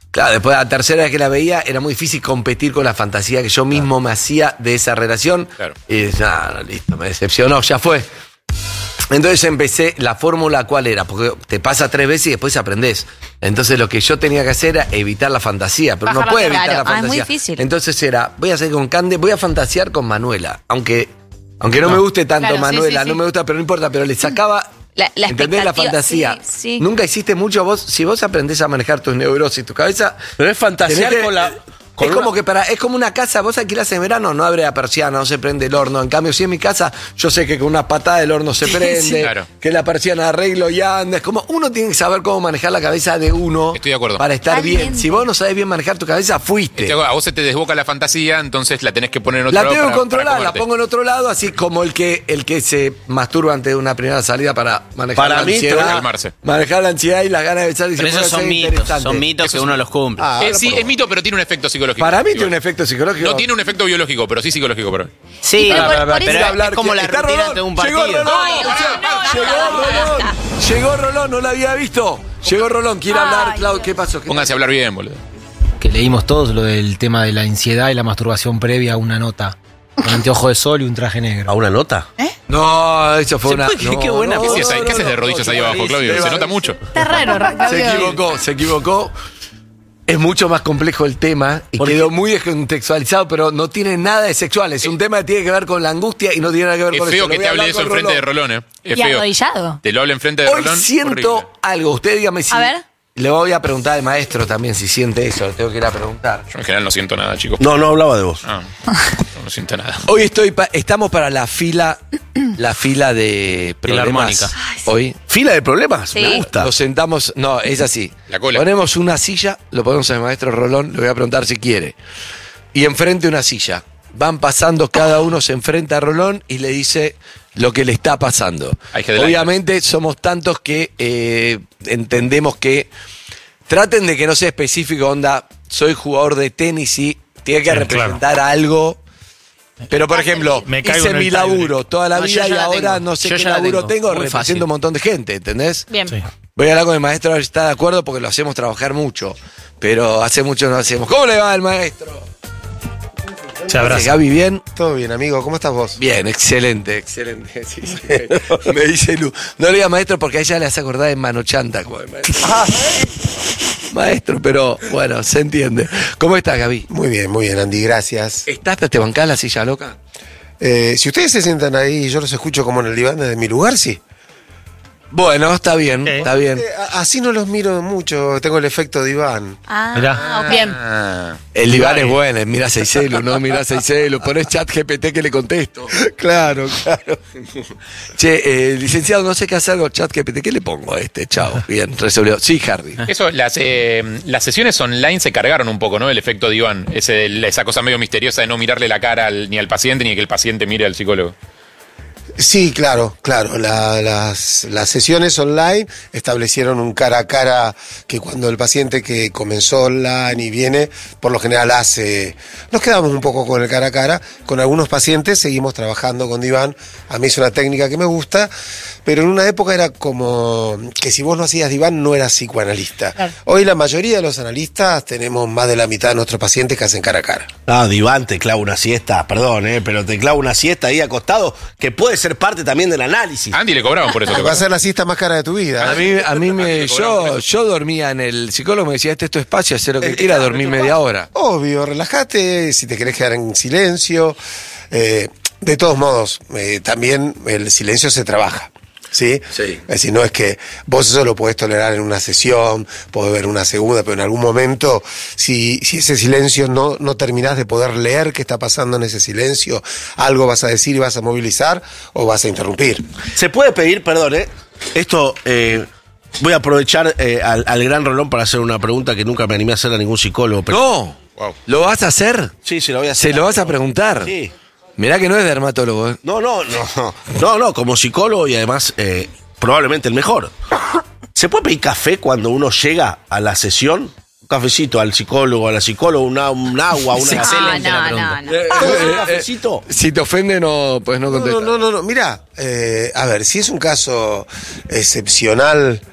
Claro, después la tercera vez que la veía era muy difícil competir con la fantasía que yo mismo me hacía de esa relación.
Claro.
Y no, listo, me decepcionó, ya fue. Entonces empecé, la fórmula ¿cuál era? Porque te pasa 3 veces y después aprendés. Entonces lo que yo tenía que hacer era evitar la fantasía, pero no puede evitar la fantasía.
Es muy difícil.
Entonces era, voy a hacer con Cande, voy a fantasear con Manuela, aunque no me guste tanto
Claro, sí,
Manuela,
sí,
no
sí.
me gusta, pero no importa, pero le sacaba...
La
¿Entendés la
expectativa,
fantasía?
sí, sí.
Nunca hiciste mucho vos, si vos aprendés a manejar tus neurosis, tu cabeza.
Pero es fantasear
tenés que-
con la...
Es como que es como una casa, vos alquilás en verano, no abre la persiana, no se prende el horno. En cambio, si en mi casa, yo sé que con una patada el horno se prende,
Sí, claro.
que la persiana arreglo y anda. Es como uno tiene que saber cómo manejar la cabeza de uno.
Estoy de acuerdo.
Para estar
Totalmente.
bien. Si vos no sabés bien manejar tu cabeza, fuiste.
A vos se te desboca la fantasía, entonces la tenés que poner en otro
La
lado.
tengo que
para
controlar, la
acomodarte.
pongo en otro lado, así como el que se masturba antes de una primera salida para manejar
Para
la
mí,
ansiedad.
calmarse.
Manejar la ansiedad y las ganas de besar.
Pero esos son mitos que uno los cumple.
Sí, es mito, pero tiene un efecto psicológico.
Para mí
Igual.
tiene un efecto psicológico.
No tiene un efecto biológico, pero sí psicológico para mí.
Sí,
pero por
pero
eso-
es como la
Está
rutina
Rolón,
de un
llegó
partido.
Rolón,
Ay,
llegó Rolón, llegó Rolón, no la había visto. Llegó Rolón, quiere hablar, Clau, ¿qué pasó?
Pónganse a hablar bien, boludo.
Que leímos todos lo del tema de la ansiedad y la masturbación previa a una nota. Con anteojo de sol y un traje negro.
¿A una nota?
No, eso fue una.
puede creer? Qué buena.
no,
¿Qué haces ahí?
no,
¿Qué haces de
no,
rodillas
no,
ahí abajo, Claudio? Se nota mucho.
Está raro, Claudio.
Se equivocó. Es mucho más complejo el tema y quedó muy descontextualizado, pero no tiene nada de sexual. Es un tema que tiene que ver con la angustia y no tiene nada que ver
Es
con
feo
eso.
que te hable eso enfrente de Rolón, ¿eh? Es
Y
feo.
arrodillado.
Te lo habla enfrente de
Hoy
Rolón.
siento
horrible.
algo. Usted dígame si.
A ver.
Le voy a preguntar al maestro también si siente eso. Le tengo que ir a preguntar.
Yo en general no siento nada, chicos.
No hablaba de vos.
Ah, no siento nada.
Hoy estamos para la fila de problemas.
armónica.
Hoy.
¿Fila de problemas?
Sí.
Me gusta.
Lo sentamos, no, es así.
La cola.
Ponemos una silla, lo ponemos al maestro Rolón, le voy a preguntar si quiere. Y enfrente una silla. Van pasando, cada uno se enfrenta a Rolón y le dice lo que le está pasando.
Hay headliners.
Obviamente somos tantos que entendemos que traten de que no sea específico, onda, soy jugador de tenis y tiene que
Sí,
representar algo. Pero, por ejemplo,
Me caigo
hice
en el
mi
tiebreak.
laburo toda la
No, yo
vida y
ya la
ahora
tengo.
no sé
Yo
qué
ya la
laburo tengo,
tengo. Muy
represento
fácil.
un montón de gente, ¿entendés?
Bien.
Sí.
Voy a hablar con el maestro a ver si está de acuerdo porque lo hacemos trabajar mucho. Pero hace mucho no lo hacemos. ¿Cómo le va el maestro?
Se abraza.
Gaby, ¿bien?
Todo bien, amigo. ¿Cómo estás vos?
Bien, excelente, excelente. Sí, sí. Me dice Lu. No le diga maestro porque a ella le hace acordar de Mano Chanta. Como de maestro. Maestro, pero bueno, se entiende. ¿Cómo estás, Gaby?
Muy bien, Andy. Gracias.
¿Estás, te bancás la silla loca?
Si ustedes se sientan ahí y yo los escucho como en el diván desde mi lugar, sí.
Bueno, está bien, está bien.
Así no los miro mucho. Tengo el efecto diván.
Mirá.
Bien.
Ah,
El diván es bueno, mira Seiselu, no mira Seiselu, ponés chat GPT que le contesto.
Claro.
Che, licenciado, no sé qué hacer con chat GPT, ¿qué le pongo a este? Chao, bien, resolvió. Sí, Hardy.
Eso, las sesiones online se cargaron un poco, ¿no? El efecto diván. Esa cosa medio misteriosa de no mirarle la cara ni al paciente ni que el paciente mire al psicólogo.
Sí, claro. Las sesiones online establecieron un cara a cara que cuando el paciente que comenzó online y viene, por lo general nos quedamos un poco con el cara a cara. Con algunos pacientes seguimos trabajando con diván. A mí es una técnica que me gusta, pero en una época era como que si vos no hacías diván no eras psicoanalista.
Claro.
Hoy la mayoría de los analistas tenemos más de la mitad de nuestros pacientes que hacen cara a cara.
Ah, diván, te clavo una siesta, perdón, pero te clavo una siesta ahí acostado, que puede ser parte también del análisis.
Andy le cobraban por eso.
Va a ser la siesta más cara de tu vida.
A mí yo dormía en el psicólogo, me decía, este es tu espacio, hacer lo que quiera, dormir media hora.
Obvio, relájate, si te querés quedar en silencio. De todos modos, también el silencio se trabaja. ¿Sí?
Sí.
Es decir, no es que vos eso lo podés tolerar en una sesión, podés ver una segunda, pero en algún momento, si ese silencio no terminás de poder leer qué está pasando en ese silencio, algo vas a decir y vas a movilizar o vas a interrumpir.
Se puede pedir, perdón, esto, voy a aprovechar al gran Rolón para hacer una pregunta que nunca me animé a hacer a ningún psicólogo. Pero...
No,
Wow.
¿lo vas a hacer?
Sí, se lo voy a hacer.
¿Se lo vas a preguntar?
Sí.
Mirá que no es dermatólogo, ¿eh?
No, como psicólogo y además probablemente el mejor. ¿Se puede pedir café cuando uno llega a la sesión? Un cafecito al psicólogo, a la psicóloga, un agua, una...
Excelente la pregunta.
¿Un cafecito?
Si te ofende, no, pues no contestar.
No. Mirá, a ver, si es un caso excepcional,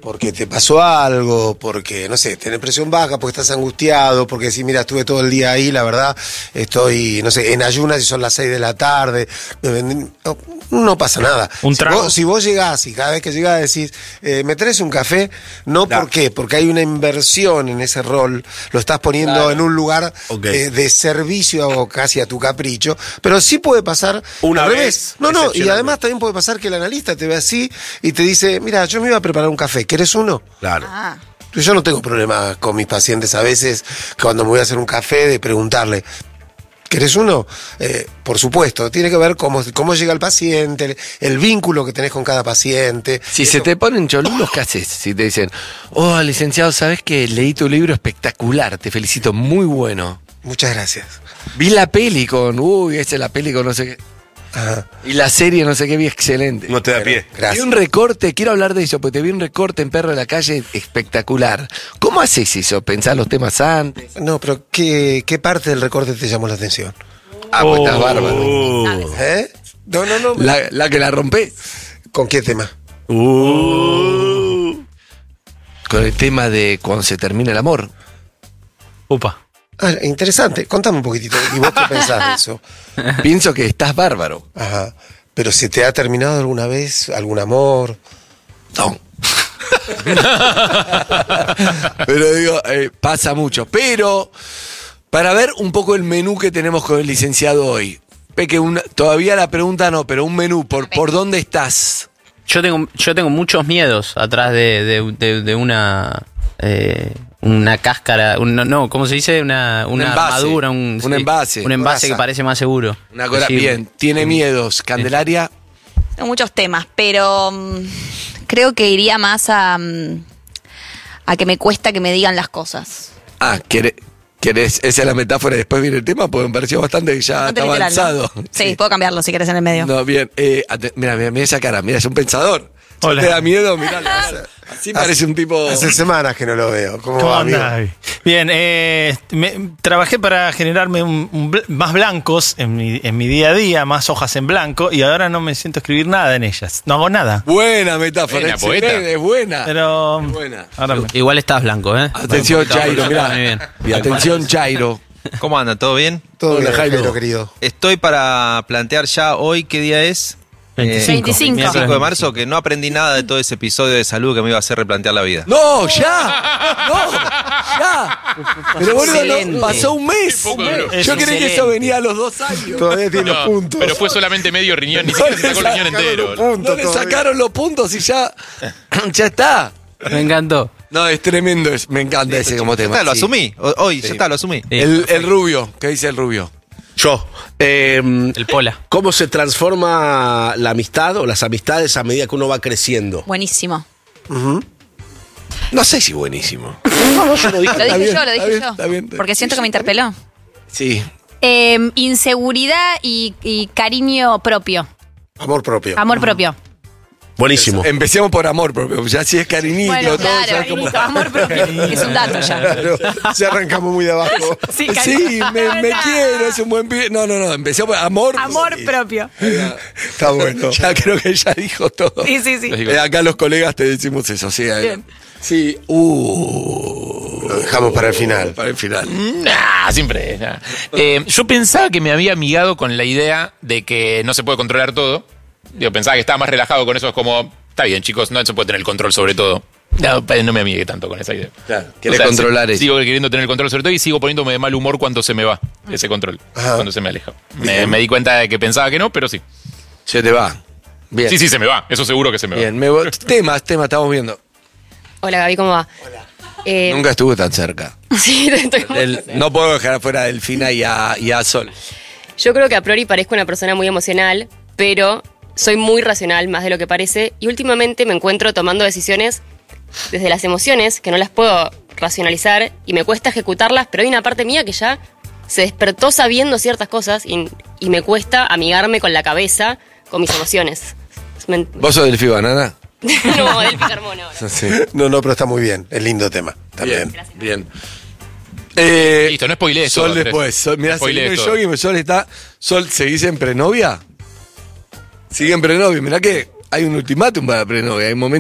porque te pasó algo, porque, no sé, tenés presión baja, porque estás angustiado, porque decís, mira, estuve todo el día ahí, la verdad, estoy, no sé, en ayunas y son las 6 de la tarde, no pasa nada.
Un trago.
Si vos llegás y cada vez que llegás decís, ¿me traes un café? No, ¿por qué? Porque hay una inversión en ese rol, lo estás poniendo en un lugar de servicio o casi a tu capricho, pero sí puede pasar
una
al
vez.
revés. No, y además también puede pasar que el analista te ve así y te dice, mira, yo me iba a preparar un café, ¿querés uno?
Claro.
Yo no tengo problema con mis pacientes a veces, cuando me voy a hacer un café, de preguntarle, ¿querés uno? Por supuesto, tiene que ver cómo llega el paciente, el vínculo que tenés con cada paciente.
Si se te ponen cholulos, ¿qué haces? Si te dicen, oh, licenciado, ¿sabes que leí tu libro espectacular? Te felicito, muy bueno.
Muchas gracias.
Vi la peli con, esa es la peli con no sé qué.
Ajá.
Y la serie no sé qué, vi excelente.
No te da pie.
Gracias.
Vi un recorte, quiero hablar de eso, porque te vi un recorte en Perro de la Calle espectacular. ¿Cómo haces eso? ¿Pensás los temas antes?
No, pero ¿qué parte del recorte te llamó la atención?
Pues estás bárbaro.
¿Eh? No.
La que la rompé.
¿Con qué tema?
Con el tema de cuando se termina el amor.
Upa.
Interesante. Contame un poquitito. ¿Y vos qué pensás de eso?
Pienso que estás bárbaro.
Ajá. ¿Pero se te ha terminado alguna vez algún amor?
No. Pero digo, pasa mucho. Pero, para ver un poco el menú que tenemos con el licenciado hoy. Peque, todavía la pregunta no, pero un menú, ¿por dónde estás?
Yo tengo muchos miedos atrás de una cáscara, ¿cómo se dice? Una armadura, un envase. Un envase que parece más seguro.
Una cosa, bien, tiene miedos. Candelaria.
Tengo muchos temas, pero creo que iría más a que me cuesta que me digan las cosas.
¿Querés? Esa es la metáfora y después viene el tema, porque me pareció bastante que ya está avanzado.
¿No? Sí, puedo cambiarlo si querés en el medio.
No, bien. Mira esa cara, mira, es un pensador.
Hola.
¿Te da miedo? Mirá, así parece un tipo...
Hace semanas que no lo veo.
¿Cómo andás? Bien, trabajé para generarme más blancos en mi día a día, más hojas en blanco, y ahora no me siento escribir nada en ellas. No hago nada.
Buena metáfora,
Buena, poeta.
Es buena.
Pero
Es buena.
Igual estás blanco, ¿eh?
Atención, Jairo, mirá.
Muy bien.
Atención, Jairo.
¿Cómo anda? ¿Todo bien?
Todo
Hola,
bien,
Jairo.
Jairo, querido.
Estoy para plantear ya hoy, ¿qué día es?
25.
5 de marzo, que no aprendí nada de todo ese episodio de salud que me iba a hacer replantear la vida.
¡No, ya! ¡No! ¡Ya! Pero bueno,
Excelente.
pasó un mes.
Poco duró.
Yo creí que eso venía a los 2 años.
Todavía tiene
No,
puntos.
pero fue solamente medio riñón, ni siquiera se sacó el riñón entero.
No le sacaron los puntos y ya está.
Me encantó.
No, es tremendo, me encanta ese como
Ya
tema.
está, lo
Sí.
asumí. Hoy,
Sí.
ya está, lo asumí.
El rubio, ¿qué dice el rubio?
Yo.
El pola.
¿Cómo se transforma la amistad o las amistades a medida que uno va creciendo?
Buenísimo.
No sé si buenísimo.
Lo dije
bien,
yo, lo
está
dije
bien,
yo.
está bien.
Porque siento que me interpeló.
Sí.
Inseguridad y cariño propio.
Amor propio.
Amor propio.
Buenísimo.
Empecemos por amor propio. Ya si es cariñito,
Bueno,
todo.
claro,
¿sabes cómo?
cariñito, amor propio. Es un dato ya.
Claro, ya arrancamos muy de abajo.
Sí,
Sí, me quiero, es un buen pibe. No, empecemos por amor.
Amor propio.
Está bueno.
Ya creo que ya dijo todo.
Sí.
Acá los colegas te decimos eso, sí.
Bien.
Sí.
Lo dejamos para el final.
Para el final.
Nah, siempre. Nah. Yo pensaba que me había amigado con la idea de que no se puede controlar todo. Yo pensaba que estaba más relajado con eso. Es como, está bien, chicos, no se puede tener el control sobre todo. No me amigué tanto con esa idea.
Claro, querés controlar eso.
Sigo queriendo tener el control sobre todo y sigo poniéndome de mal humor cuando se me va ese control.
Ajá.
Cuando se me aleja. Me di cuenta de que pensaba que no, pero sí.
Se te va. Bien.
Sí, se me va. Eso seguro que se me va.
Bien, temas, estamos viendo.
Hola Gaby, ¿cómo va?
Nunca estuve tan cerca.
Sí, estoy como-
No puedo dejar afuera a Delfina y a Sol.
Yo creo que a priori parezco una persona muy emocional, pero soy muy racional, más de lo que parece, y últimamente me encuentro tomando decisiones desde las emociones, que no las puedo racionalizar, y me cuesta ejecutarlas, pero hay una parte mía que ya se despertó sabiendo ciertas cosas, y me cuesta amigarme con la cabeza, con mis emociones.
¿Vos sos Delfi Banana?
No, Delphi Carmona ahora.
Sí. No, pero está muy bien. Es lindo tema. También.
Bien.
Listo, no spoilees
Sol
todo,
después. Sol, mirá,
No spoilees
seguimos
todo.
el jogging, Sol, ¿seguís en prenovia? Sigue en prenovia. Mirá que hay un ultimátum para prenovia. Hay un momento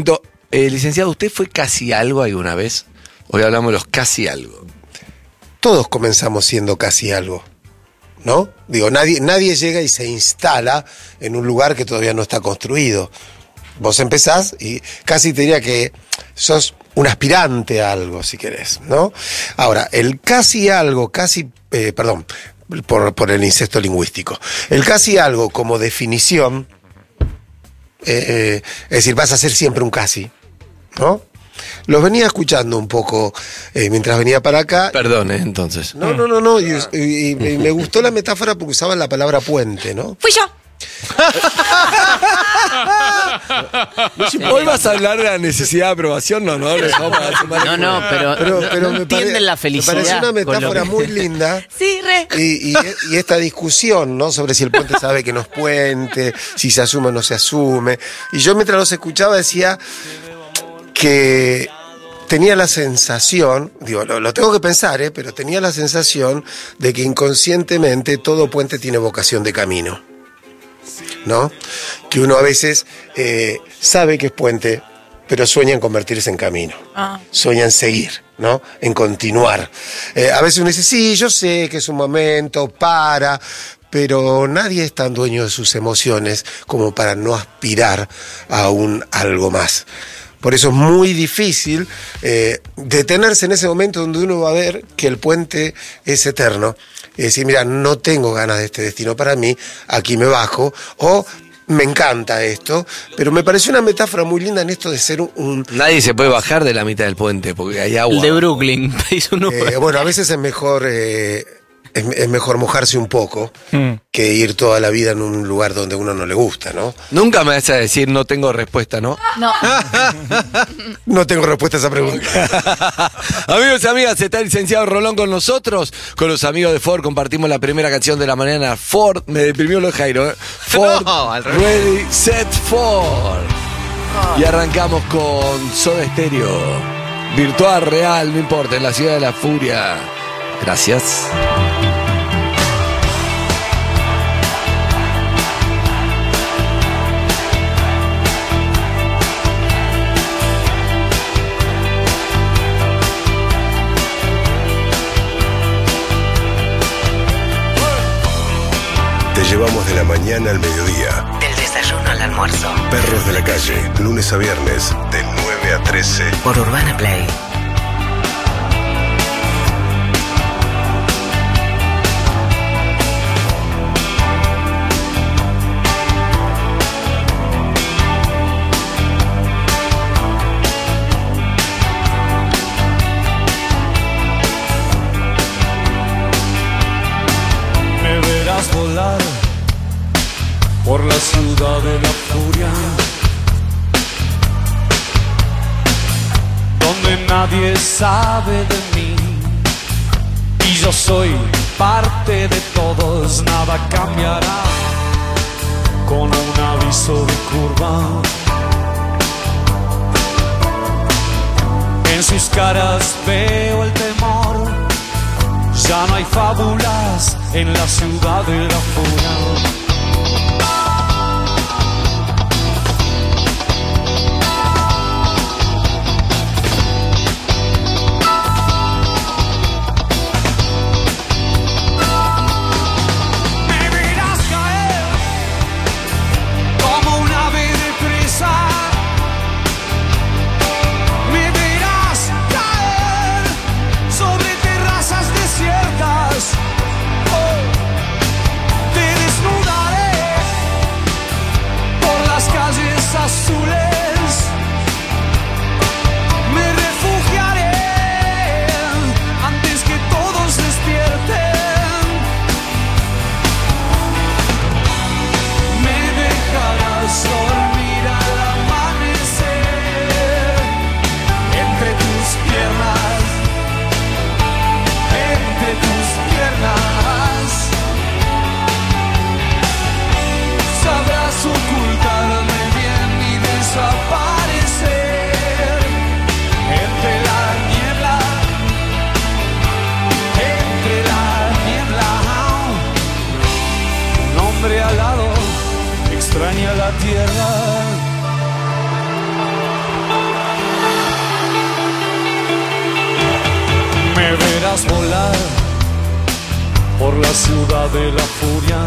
Licenciado, ¿usted fue casi algo alguna vez? Hoy hablamos de los casi algo.
Todos comenzamos siendo casi algo, ¿no? Digo, nadie llega y se instala en un lugar que todavía no está construido. Vos empezás y casi te diría que sos un aspirante a algo, si querés, ¿no? Ahora, el casi algo, perdón, por el incesto lingüístico. El casi algo como definición, es decir, vas a ser siempre un casi, ¿no? Los venía escuchando un poco mientras venía para acá.
Perdón, entonces.
No. Y me gustó la metáfora porque usaban la palabra puente, ¿no?
Fui yo.
Hoy vas a hablar de la necesidad de aprobación, no,
pero me entienden la felicidad.
Me pareció una metáfora muy linda.
Sí, re.
Y esta discusión, ¿no? Sobre si el puente sabe que no es puente, si se asume o no se asume. Y yo mientras los escuchaba decía que tenía la sensación, digo, lo tengo que pensar, pero tenía la sensación de que inconscientemente todo puente tiene vocación de camino, ¿no? Que uno a veces sabe que es puente, pero sueña en convertirse en camino. Sueña en seguir, ¿no? En continuar. A veces uno dice, sí, yo sé que es un momento, pero nadie es tan dueño de sus emociones como para no aspirar a algo más. Por eso es muy difícil detenerse en ese momento donde uno va a ver que el puente es eterno. Y decir, mira, no tengo ganas de este destino para mí, aquí me bajo, o me encanta esto, pero me pareció una metáfora muy linda en esto de ser
Nadie se puede bajar de la mitad del puente, porque hay agua.
El de Brooklyn.
Bueno, a veces es mejor... Es mejor mojarse un poco que ir toda la vida en un lugar donde uno no le gusta, ¿no?
Nunca me vas a decir no tengo respuesta, ¿no?
No.
No tengo respuesta a esa pregunta.
Amigos y amigas, está el licenciado Rolón con nosotros. Con los amigos de Ford compartimos la primera canción de la mañana. Ford, me deprimió lo de Jairo, ¿eh? Ford, Ready, Set, Ford. Y arrancamos con Soda Stereo. Virtual, real, no importa, en la ciudad de la furia. Gracias.
Te llevamos de la mañana al mediodía.
Del desayuno al almuerzo.
Perros de la calle, lunes a viernes, de 9 a 13.
Por Urbana Play.
Volar por la ciudad de la furia, donde nadie sabe de mí y yo soy parte de todos. Nada cambiará con un aviso de curva. En sus caras veo el temor. Ya no hay fábulas en la ciudad de la furia. Extraña la tierra.
Me verás volar por la ciudad de la furia,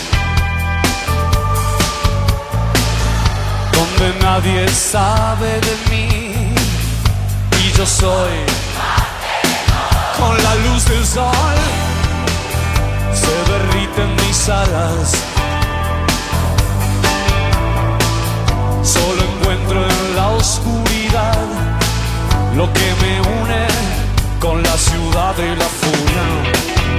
donde nadie sabe de mí y yo soy con la luz del sol, se derriten mis alas, solo encuentro en la oscuridad lo que me une con la ciudad de la furia.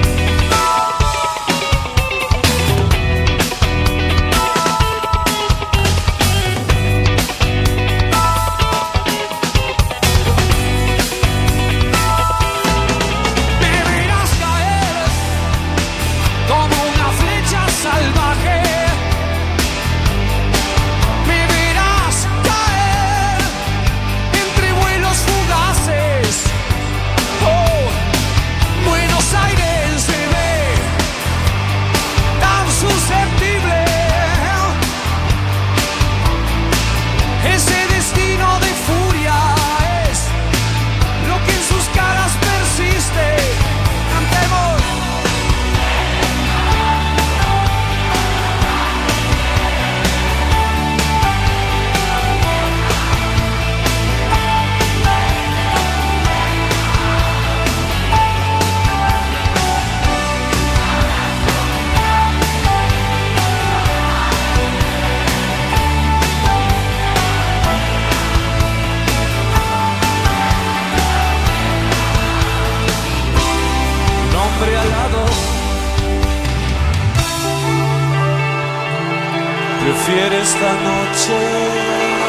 Prefiero esta noche.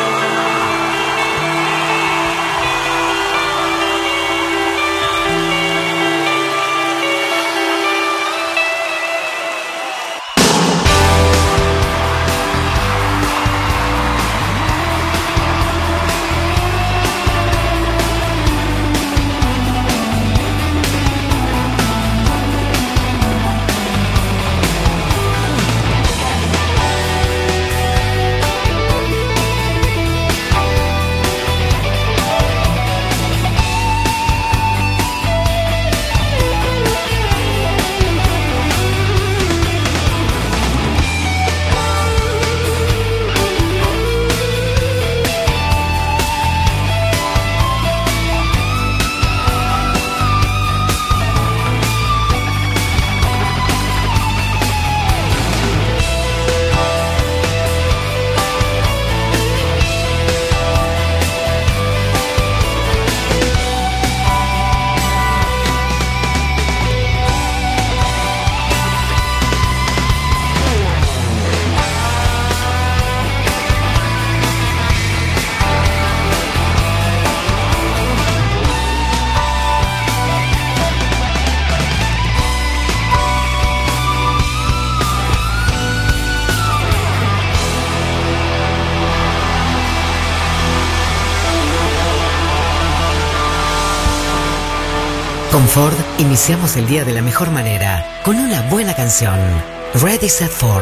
Con Ford iniciamos el día de la mejor manera, con una buena canción. Ready Set Ford.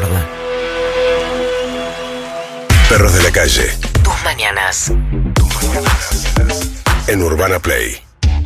Perros de la calle.
Tus mañanas.
En Urbana Play.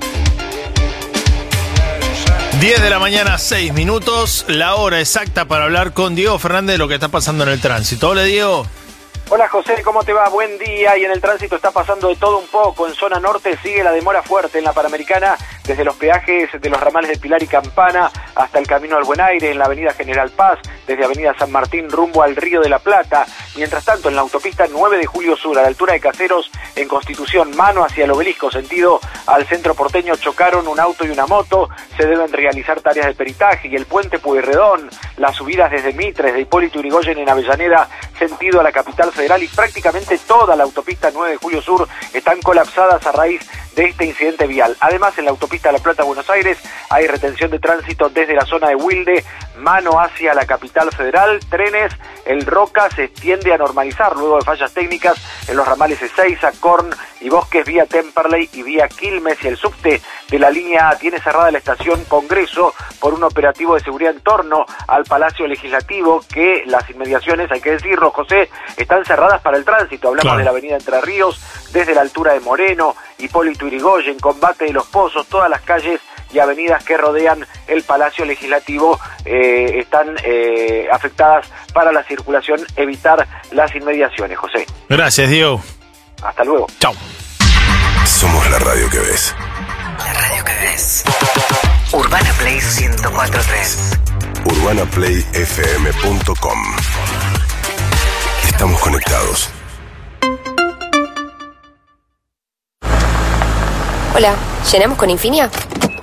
10 de la mañana, 6 minutos, la hora exacta para hablar con Diego Fernández de lo que está pasando en el tránsito. Hola, Diego.
Hola José, ¿cómo te va? Buen día. Y en el tránsito está pasando de todo un poco. En zona norte sigue la demora fuerte en la Panamericana, desde los peajes de los ramales de Pilar y Campana hasta el Camino al Buen Aire, en la avenida General Paz, desde avenida San Martín rumbo al Río de la Plata. Mientras tanto, en la autopista 9 de Julio Sur, a la altura de Caseros, en Constitución, mano hacia el Obelisco, sentido al centro porteño, chocaron un auto y una moto. Se deben realizar tareas de peritaje. Y el puente Pueyrredón, las subidas desde Mitres, de Hipólito Yrigoyen en Avellaneda, sentido a la capital federal, y prácticamente toda la autopista 9 de Julio Sur están colapsadas a raíz de este incidente vial. Además, en la autopista La Plata-Buenos Aires hay retención de tránsito desde la zona de Wilde, mano hacia la capital federal. Trenes, el Roca se tiende a normalizar luego de fallas técnicas en los ramales Ezeiza, Corn y Bosques, vía Temperley y vía Quilmes. Y el subte de la línea A tiene cerrada la estación Congreso por un operativo de seguridad en torno al Palacio Legislativo, que las inmediaciones, hay que decirlo, José, están cerradas para el tránsito. Hablamos de la avenida Entre Ríos, desde la altura de Moreno, Hipólito Yrigoyen, Combate de los Pozos, todas las calles y avenidas que rodean el Palacio Legislativo están afectadas para la circulación. Evitar las inmediaciones, José.
Gracias, Diego.
Hasta luego.
Chau.
Somos la radio que ves.
La radio que ves. Urbana Play 104.3.
UrbanaPlayFM.com. Estamos conectados.
Hola, ¿llenamos con Infinia?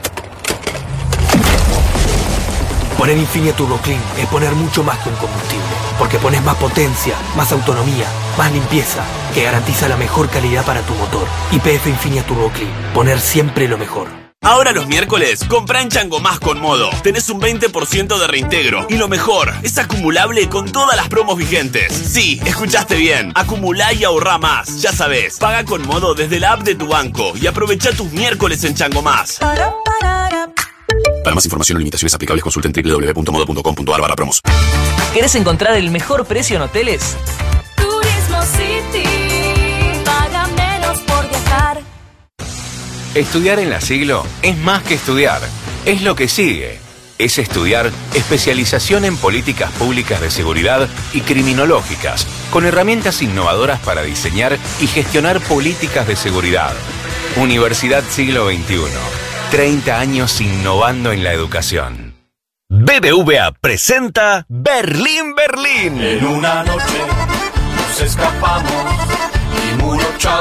Poner Infinia Turbo Clean es poner mucho más que un combustible, porque pones más potencia, más autonomía, más limpieza, que garantiza la mejor calidad para tu motor. YPF Infinia Turbo Clean, poner siempre lo mejor.
Ahora los miércoles, compra en Chango Más con Modo. Tenés un 20% de reintegro. Y lo mejor, es acumulable con todas las promos vigentes. Sí, escuchaste bien. Acumulá y ahorrá más. Ya sabés, paga con Modo desde la app de tu banco y aprovecha tus miércoles en Chango Más.
Para más información o limitaciones aplicables, consulten www.modo.com.ar/promos.
¿Querés encontrar el mejor precio en hoteles?
Turismo City. Paga menos por viajar.
Estudiar en la Siglo es más que estudiar, es lo que sigue. Es estudiar especialización en políticas públicas de seguridad y criminológicas, con herramientas innovadoras para diseñar y gestionar políticas de seguridad. Universidad Siglo XXI, 30 años innovando en la educación.
BBVA presenta Berlín, Berlín.
En una noche nos escapamos y muro chau,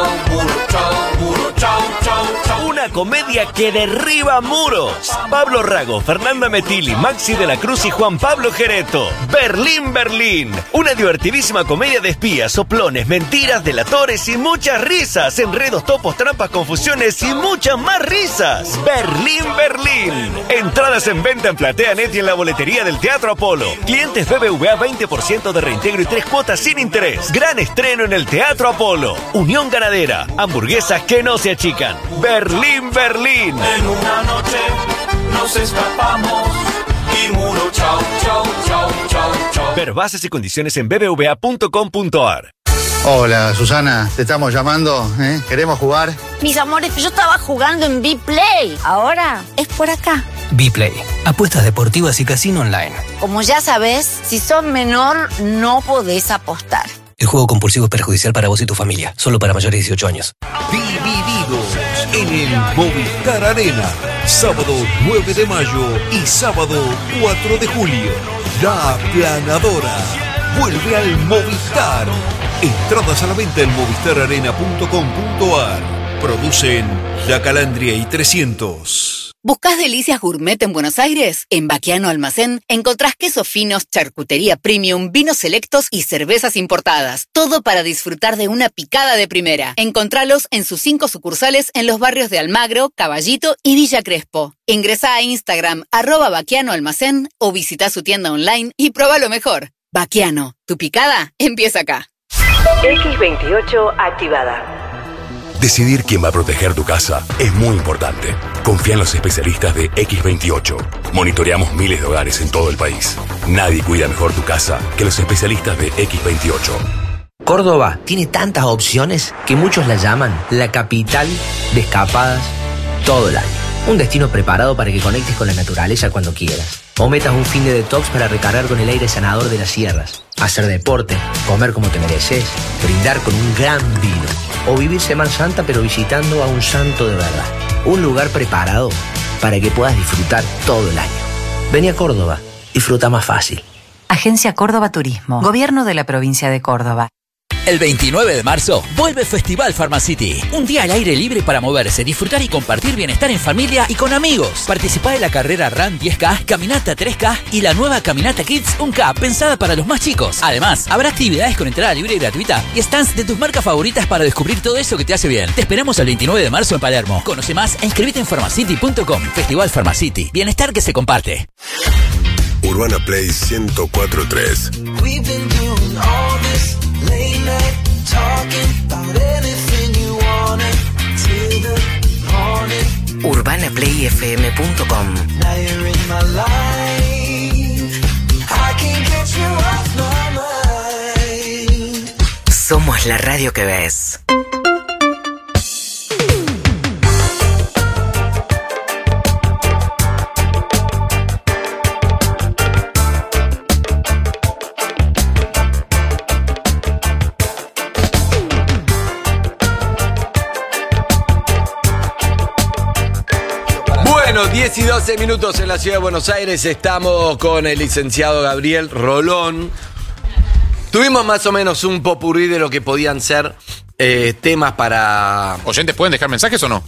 chau.
Una comedia que derriba muros. Pablo Rago, Fernanda Metilli, Maxi de la Cruz y Juan Pablo Gereto. Berlín, Berlín. Una divertidísima comedia de espías, soplones, mentiras, delatores y muchas risas. Enredos, topos, trampas, confusiones y muchas más risas. Berlín, Berlín. Entradas en venta en PlateaNet y en la boletería del Teatro Apolo. Clientes BBVA 20% de reintegro y 3 cuotas sin interés. Gran estreno en el Teatro Apolo. Unión Ganadera. Hamburguesas que no se achican. Berlín, Berlín.
En una noche nos escapamos y muro chau.
Ver bases y condiciones en bbva.com.ar.
Hola, Susana, te estamos llamando, ¿eh? ¿Queremos jugar?
Mis amores, yo estaba jugando en B-Play. Ahora es por acá.
B-Play, apuestas deportivas y casino online.
Como ya sabes, si sos menor, no podés apostar.
El juego compulsivo es perjudicial para vos y tu familia. Solo para mayores de 18 años.
Divididos en el Movistar Arena. Sábado 9 de mayo y sábado 4 de julio. La Aplanadora vuelve al Movistar. Entradas a la venta en movistararena.com.ar. Producen La Calandria y 300.
¿Buscás delicias gourmet en Buenos Aires? En Baquiano Almacén encontrás quesos finos, charcutería premium, vinos selectos y cervezas importadas. Todo para disfrutar de una picada de primera. Encontralos en sus 5 sucursales en los barrios de Almagro, Caballito y Villa Crespo. Ingresá a Instagram @Baquiano Almacén o visita su tienda online y prueba lo mejor. Baquiano, tu picada empieza acá.
X28 activada.
Decidir quién va a proteger tu casa es muy importante. Confía en los especialistas de X28. Monitoreamos miles de hogares en todo el país. Nadie cuida mejor tu casa que los especialistas de X28.
Córdoba tiene tantas opciones que muchos la llaman la capital de escapadas todo el año. Un destino preparado para que conectes con la naturaleza cuando quieras. O metas un fin de detox para recargar con el aire sanador de las sierras. Hacer deporte, comer como te mereces, brindar con un gran vino. O vivir Semana Santa pero visitando a un santo de verdad. Un lugar preparado para que puedas disfrutar todo el año. Vení a Córdoba, disfruta más fácil.
Agencia Córdoba Turismo, Gobierno de la Provincia de Córdoba.
El 29 de marzo vuelve Festival Pharmacity. Un día al aire libre para moverse, disfrutar y compartir bienestar en familia y con amigos. Participá de la carrera Run 10K, Caminata 3K y la nueva Caminata Kids 1K pensada para los más chicos. Además, habrá actividades con entrada libre y gratuita y stands de tus marcas favoritas para descubrir todo eso que te hace bien. Te esperamos el 29 de marzo en Palermo. Conoce más e inscribite en pharmacity.com. Festival Pharmacity. Bienestar que se comparte.
Urbana Play 104.3.
UrbanaPlayFM.com. Somos la radio que ves.
Bueno, 10 y 12 minutos en la ciudad de Buenos Aires. Estamos con el licenciado Gabriel Rolón. Tuvimos más o menos un popurrí de lo que podían ser temas para...
¿Oyentes pueden dejar mensajes o no?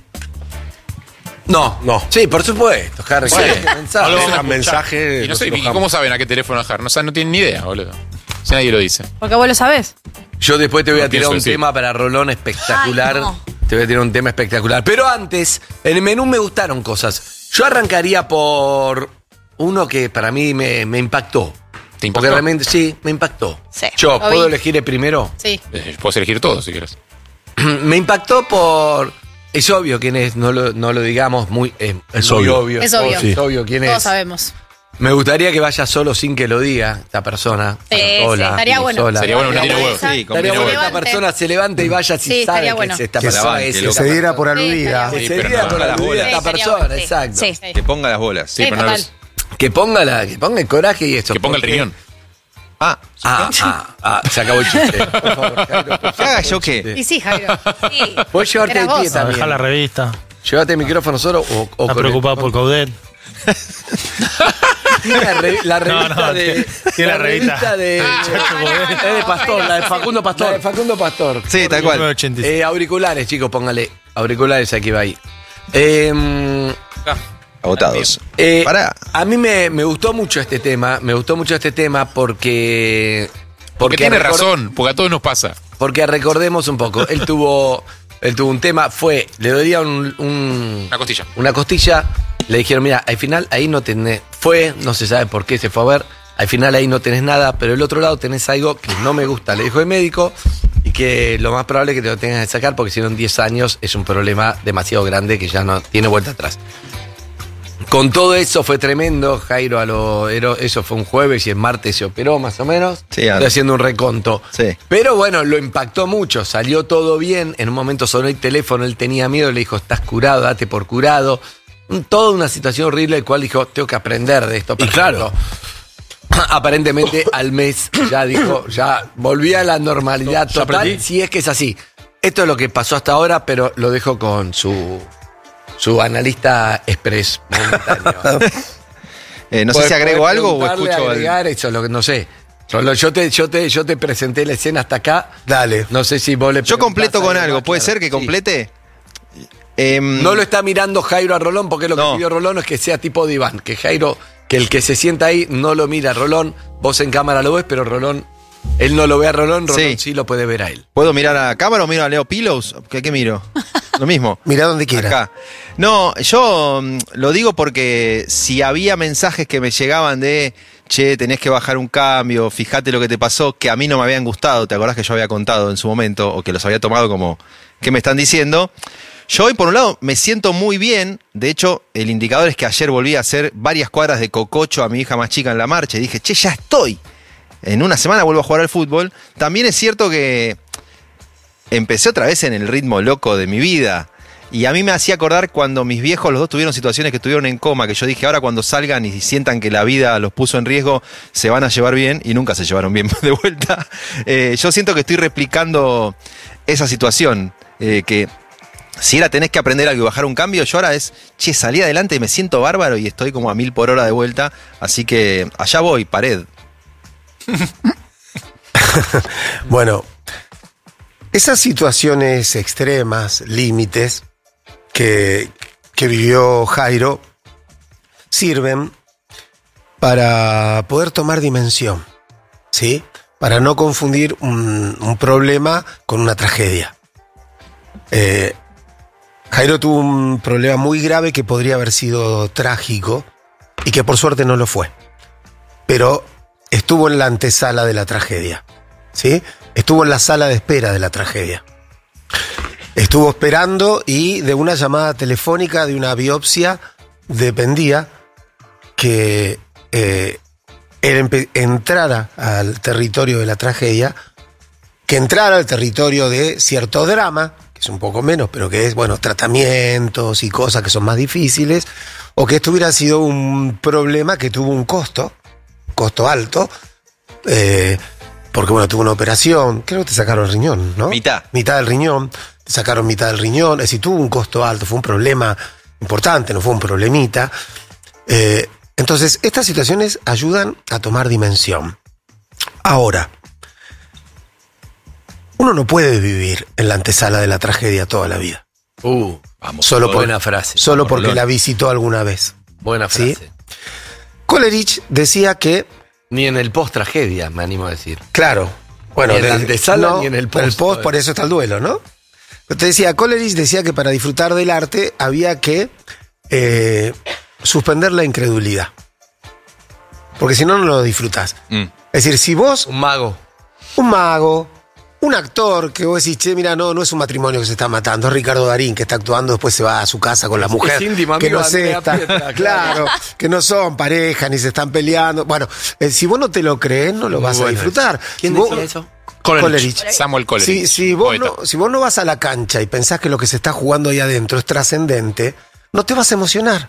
No. Sí, por supuesto, Harry.
Bueno,
mensaje.
dejan mensaje. Y no sé, ¿y cómo saben a qué teléfono dejar? No tienen ni idea, boludo. Si nadie lo dice.
Porque vos lo sabés.
Yo después te voy a tirar un
decir.
tema para Rolón espectacular.
Ay, no.
Te voy a tirar un tema espectacular. Pero antes, en el menú me gustaron cosas. Yo arrancaría por uno que para mí me impactó.
¿Te impactó?
Porque realmente, sí, me impactó.
Sí.
Yo,
Lo
¿puedo
vi.
elegir el primero?
Sí.
Puedes elegir todo si quieres.
Me impactó por... Es obvio quién es, no lo digamos muy... es muy obvio.
Es obvio.
Es obvio quién
Todos
es.
sabemos.
Me gustaría que vaya solo sin que lo diga esta persona.
Sí,
sola,
estaría bueno.
sola.
Sería bueno una tira huevo.
Sí, estaría bueno que esta persona se levante y vaya si
Sí,
sabe
estaría
que
bueno.
es esta
Que
persona.
se-
es
que
esta
se diera
persona.
por aludida.
Que
Sí,
se
pero
diera
no
por
ponga las
aludida a
bolas.
esta
Sí,
persona,
sería
exacto.
bueno. Sí.
Que ponga las bolas.
Sí,
pero no
total.
los-
Que ponga el coraje y eso.
Que ponga el
porque-
riñón.
Se acabó el chiste. Por favor, Jairo,
¿Qué haga yo qué?
Y sí, Jairo. Sí.
Puedes llevarte
Era
el pie
vos.
también.
Dejar la revista.
Llévate el micrófono solo o
Está
con el-
preocupado por Coudet.
Tiene la revista
No,
de...
tiene la revista.
de...
Es de Pastor, la de Facundo
La de Facundo Pastor.
Sí, tal cual.
1986.
Auriculares, chicos, póngale. Auriculares, aquí va ahí.
Agotados. Pará.
A mí me gustó mucho este tema. Me gustó mucho este tema porque
Tiene razón, porque a todos nos pasa.
Porque recordemos un poco. Él tuvo un tema, le dolía
Una costilla.
una costilla. Le dijeron, mira, al final ahí no tenés, no se sabe por qué se fue a ver, al final ahí no tenés nada, pero del otro lado tenés algo que no me gusta, le dijo el médico, y que lo más probable es que te lo tengas que sacar, porque si no en 10 años es un problema demasiado grande que ya no tiene vuelta atrás. Con todo eso fue tremendo, Jairo, eso fue un jueves y el martes se operó más o menos.
Sí,
Estoy haciendo un reconto.
Sí.
Pero bueno, lo impactó mucho, salió todo bien, en un momento sonó el teléfono, él tenía miedo, le dijo, estás curado, date por curado. Toda una situación horrible, el cual dijo, tengo que aprender de esto. Y claro, aparentemente al mes ya dijo, ya volvía a la normalidad
Ya
total,
aprendí.
si es que es así. Esto es lo que pasó hasta ahora, pero lo dejo con su analista express momentáneo.
No sé si agrego algo o
preguntarle,
escucho
agregar eso, lo que no sé. Rolo, yo te presenté la escena hasta acá.
Dale.
No sé si vos le
Yo completo
preguntás
con
algo
algo.
más,
¿Puede
claro.
ser que
Sí.
complete?
No lo está mirando Jairo a Rolón, porque lo que pidió Rolón es que sea tipo diván. Que Jairo, que el que se sienta ahí no lo mira a Rolón. Vos en cámara lo ves, pero Rolón, él no lo ve a Rolón sí lo puede ver a él.
¿Puedo mirar a cámara o miro a Leo Pillows? ¿Qué miro? Lo mismo.
Mirá donde quieras.
Acá. No, yo lo digo porque si había mensajes que me llegaban de, che, tenés que bajar un cambio, fíjate lo que te pasó, que a mí no me habían gustado, ¿te acordás que yo había contado en su momento, o que los había tomado como, ¿qué me están diciendo? Yo hoy, por un lado, me siento muy bien. De hecho, el indicador es que ayer volví a hacer varias cuadras de cococho a mi hija más chica en la marcha y dije, che, ya estoy. En una semana vuelvo a jugar al fútbol. También es cierto que empecé otra vez en el ritmo loco de mi vida. Y a mí me hacía acordar cuando mis viejos, los dos tuvieron situaciones que estuvieron en coma, que yo dije, ahora cuando salgan y sientan que la vida los puso en riesgo, se van a llevar bien, y nunca se llevaron bien de vuelta. Yo siento que estoy replicando esa situación, que si era tenés que aprender algo y bajar un cambio, yo ahora es, che, salí adelante y me siento bárbaro y estoy como a 1000 por hora de vuelta, así que allá voy, pared.
Bueno, esas situaciones extremas, límites, que vivió Jairo, sirven para poder tomar dimensión, ¿sí? Para no confundir un problema con una tragedia. Jairo tuvo un problema muy grave que podría haber sido trágico y que por suerte no lo fue. Pero estuvo en la antesala de la tragedia, ¿sí? Estuvo en la sala de espera de la tragedia. Estuvo esperando y de una llamada telefónica, de una biopsia, dependía que él entrara al territorio de la tragedia, que entrara al territorio de cierto drama, que es un poco menos, pero que es, bueno, tratamientos y cosas que son más difíciles, o que esto hubiera sido un problema que tuvo un costo alto, porque, bueno, tuvo una operación, creo que te sacaron el riñón, ¿no? Mitad del riñón, te sacaron mitad del riñón, es decir, tuvo un costo alto, fue un problema importante, no fue un problemita. Entonces, estas situaciones ayudan a tomar dimensión. Ahora, uno no puede vivir en la antesala de la tragedia toda la vida.
Vamos, buena frase.
Solo porque la visitó alguna vez.
Buena frase.
¿Sí? Coleridge decía que...
Ni en el post-tragedia, me animo a decir.
Claro. Bueno,
ni en la antesala ni en el post.
El post, por eso está el duelo, ¿no? Te decía, Coleridge decía que para disfrutar del arte había que suspender la incredulidad. Porque si no, no lo disfrutás. Es decir, si vos...
Un mago,
un actor que vos decís, che, mira, no es un matrimonio que se está matando, es Ricardo Darín que está actuando, después se va a su casa con la mujer.
Es íntimo
que
amigo
no
de
sé,
Andrea Pietra,
claro, que no son pareja ni se están peleando. Bueno, si vos no te lo crees, no lo vas a disfrutar.
¿Quién decía eso?
Coleridge. Samuel Coleridge.
Si vos no vas a la cancha y pensás que lo que se está jugando ahí adentro es trascendente, no te vas a emocionar.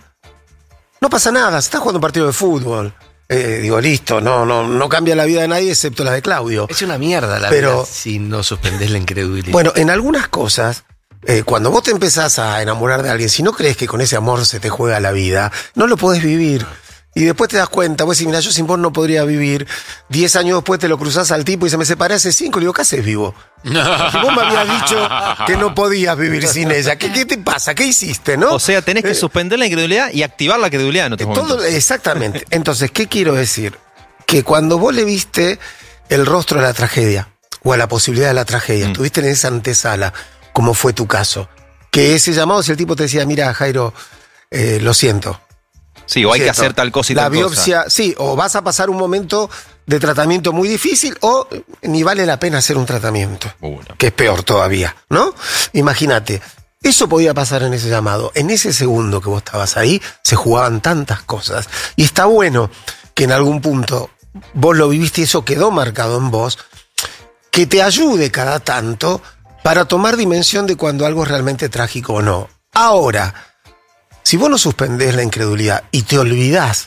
No pasa nada, se está jugando un partido de fútbol. Listo, no cambia la vida de nadie excepto la de Claudio.
Es una mierda la vida si no suspendés la incredulidad.
Bueno, en algunas cosas, cuando vos te empezás a enamorar de alguien, si no crees que con ese amor se te juega la vida, no lo podés vivir. Y después te das cuenta, vos decís, mira, yo sin vos no podría vivir. 10 años después te lo cruzás al tipo y se me separé hace 5. Le digo, ¿qué haces vivo? Si vos me habías dicho que no podías vivir sin ella, ¿qué te pasa? ¿Qué hiciste, no?
O sea, tenés que suspender la incredulidad y activar la credulidad en otros momentos.
Exactamente. Entonces, ¿qué quiero decir? Que cuando vos le viste el rostro a la tragedia, o a la posibilidad de la tragedia, estuviste en esa antesala, como fue tu caso, que ese llamado, si el tipo te decía, mira, Jairo, lo siento.
Sí, o hay que hacer tal cosa y tal cosa.
La biopsia, sí, o vas a pasar un momento de tratamiento muy difícil, o ni vale la pena hacer un tratamiento, que es peor todavía, ¿no? Imagínate, eso podía pasar en ese llamado. En ese segundo que vos estabas ahí, se jugaban tantas cosas. Y está bueno que en algún punto vos lo viviste y eso quedó marcado en vos, que te ayude cada tanto para tomar dimensión de cuando algo es realmente trágico o no. Ahora, si vos no suspendés la incredulidad y te olvidás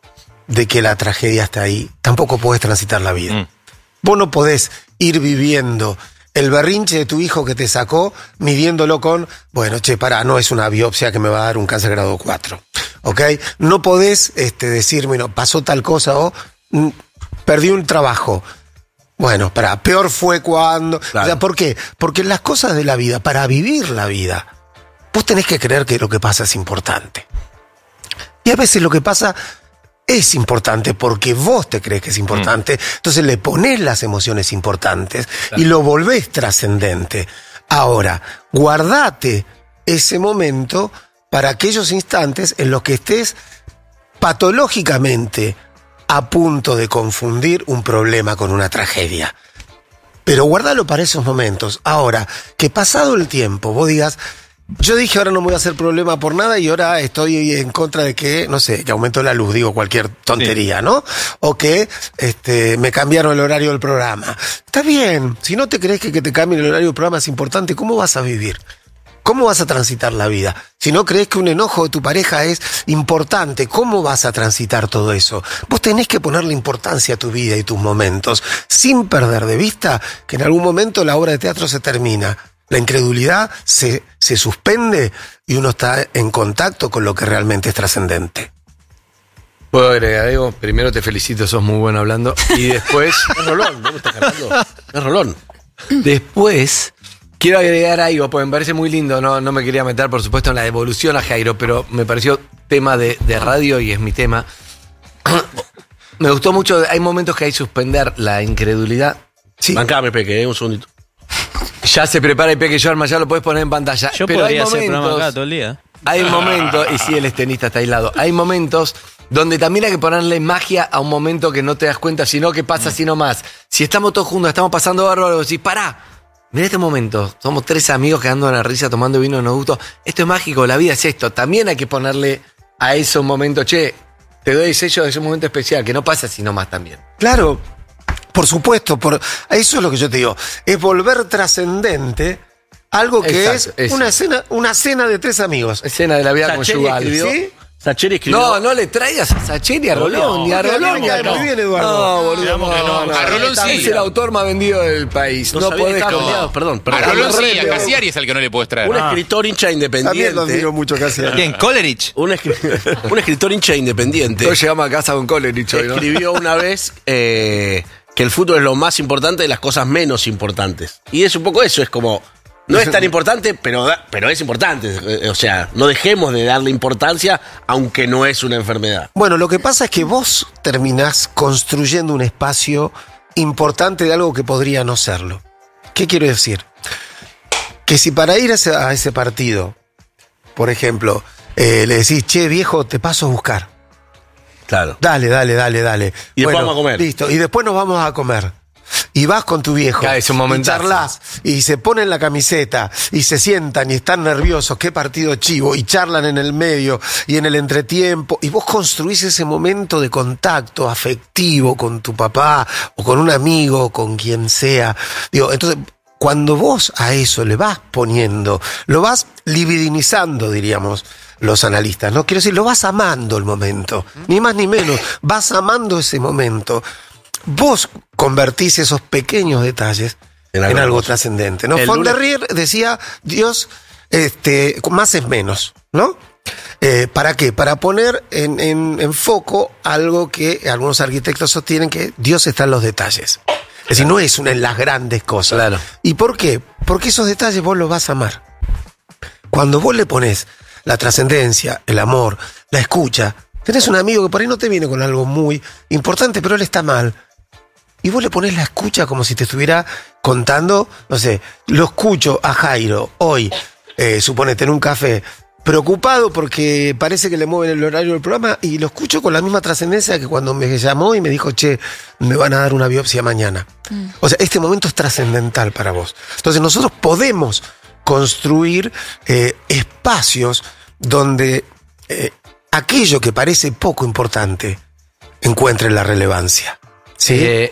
de que la tragedia está ahí, tampoco podés transitar la vida. Vos no podés ir viviendo el berrinche de tu hijo que te sacó, midiéndolo con, bueno, no es una biopsia que me va a dar un cáncer grado 4. ¿Ok? No podés decir, bueno, pasó tal cosa o perdí un trabajo. Bueno, peor fue cuando... Claro. O sea, ¿por qué? Porque las cosas de la vida, para vivir la vida, vos tenés que creer que lo que pasa es importante. Y a veces lo que pasa es importante porque vos te crees que es importante. Entonces le ponés las emociones importantes y lo volvés trascendente. Ahora, guardate ese momento para aquellos instantes en los que estés patológicamente a punto de confundir un problema con una tragedia. Pero guardalo para esos momentos. Ahora, que pasado el tiempo vos digas... Yo dije, ahora no me voy a hacer problema por nada y ahora estoy en contra de que, no sé, que aumentó la luz, digo cualquier tontería, ¿no? O que me cambiaron el horario del programa. Está bien, si no te crees que te cambien el horario del programa es importante, ¿cómo vas a vivir? ¿Cómo vas a transitar la vida? Si no crees que un enojo de tu pareja es importante, ¿cómo vas a transitar todo eso? Vos tenés que ponerle importancia a tu vida y tus momentos, sin perder de vista que en algún momento la obra de teatro se termina. La incredulidad se suspende y uno está en contacto con lo que realmente es trascendente.
Puedo agregar algo. Primero te felicito, sos muy bueno hablando. Y después...
Es Rolón, ¿no me estás cargando? Es Rolón.
Después, quiero agregar algo, porque me parece muy lindo. No me quería meter, por supuesto, en la devolución a Jairo, pero me pareció tema de radio y es mi tema. Me gustó mucho. Hay momentos que hay que suspender la incredulidad.
Sí.
Bancame, Peque, un segundito.
Ya se prepara el Peque Arma, ya lo podés poner en pantalla.
Yo
pero
podría
hay
hacer
momentos,
programa acá todo el día.
Hay momentos, y sí, él es tenista, está aislado. Hay momentos donde también hay que ponerle magia a un momento que no te das cuenta, sino que pasa así nomás. Si estamos todos juntos, estamos pasando bárbaro, decís, pará, mirá este momento. Somos 3 amigos quedando en la risa, tomando vino, nos gustó. Esto es mágico, la vida es esto. También hay que ponerle a eso un momento, che, te doy el sello de ese momento especial, que no pasa así nomás también.
Claro, por supuesto, eso es lo que yo te digo. Es volver trascendente algo que es una cena de 3 amigos.
Escena de la vida conyugal.
¿Sí?
Sacheri escribió.
No le traigas a Sacheri, a Rolón, ni a Rolón.
Muy bien, Eduardo.
No, boludo. No.
A Rolón sí.
Es el autor más vendido del país. No
sabía que
podés
estaban
como...
peleados, perdón.
A Rolón sí, a Cassiari es el que no le puedes traer.
Un escritor hincha
También lo
independiente.
admiro mucho casi.
¿Quién? ¿Coleridge?
Un escritor hincha independiente.
Todos llegamos a casa con Coleridge hoy, ¿no?
Escribió una vez que el fútbol es lo más importante de las cosas menos importantes. Y es un poco eso, es como... No es tan importante, pero es importante. O sea, no dejemos de darle importancia, aunque no es una enfermedad.
Bueno, lo que pasa es que vos terminás construyendo un espacio importante de algo que podría no serlo. ¿Qué quiero decir? Que si para ir a ese partido, por ejemplo, le decís, che, viejo, te paso a buscar.
Claro.
Dale.
Y después vamos a comer.
Listo, y después nos vamos a comer. Y vas con tu viejo,
es un
y
momentazo.
charlas, y se ponen la camiseta, y se sientan, y están nerviosos, qué partido chivo, y charlan en el medio, y en el entretiempo, y vos construís ese momento de contacto afectivo con tu papá, o con un amigo, con quien sea. Digo, entonces, cuando vos a eso le vas poniendo, lo vas libidinizando, diríamos los analistas, ¿no? Quiero decir, lo vas amando el momento, ni más ni menos, vas amando ese momento. Vos convertís esos pequeños detalles en algo trascendente, ¿no? Fonderrier decía, Dios, más es menos, ¿no? ¿Para qué? Para poner en foco algo que algunos arquitectos sostienen, que Dios está en los detalles. Es decir, no es en las grandes cosas.
Claro.
¿Y por qué? Porque esos detalles vos los vas a amar. Cuando vos le pones la trascendencia, el amor, la escucha, tenés un amigo que por ahí no te viene con algo muy importante, pero él está mal. Y vos le ponés la escucha como si te estuviera contando, no sé, lo escucho a Jairo hoy, suponete, en un café, preocupado porque parece que le mueven el horario del programa, y lo escucho con la misma trascendencia que cuando me llamó y me dijo, che, me van a dar una biopsia mañana. O sea, este momento es trascendental para vos. Entonces nosotros podemos construir espacios donde aquello que parece poco importante encuentre la relevancia. ¿Sí?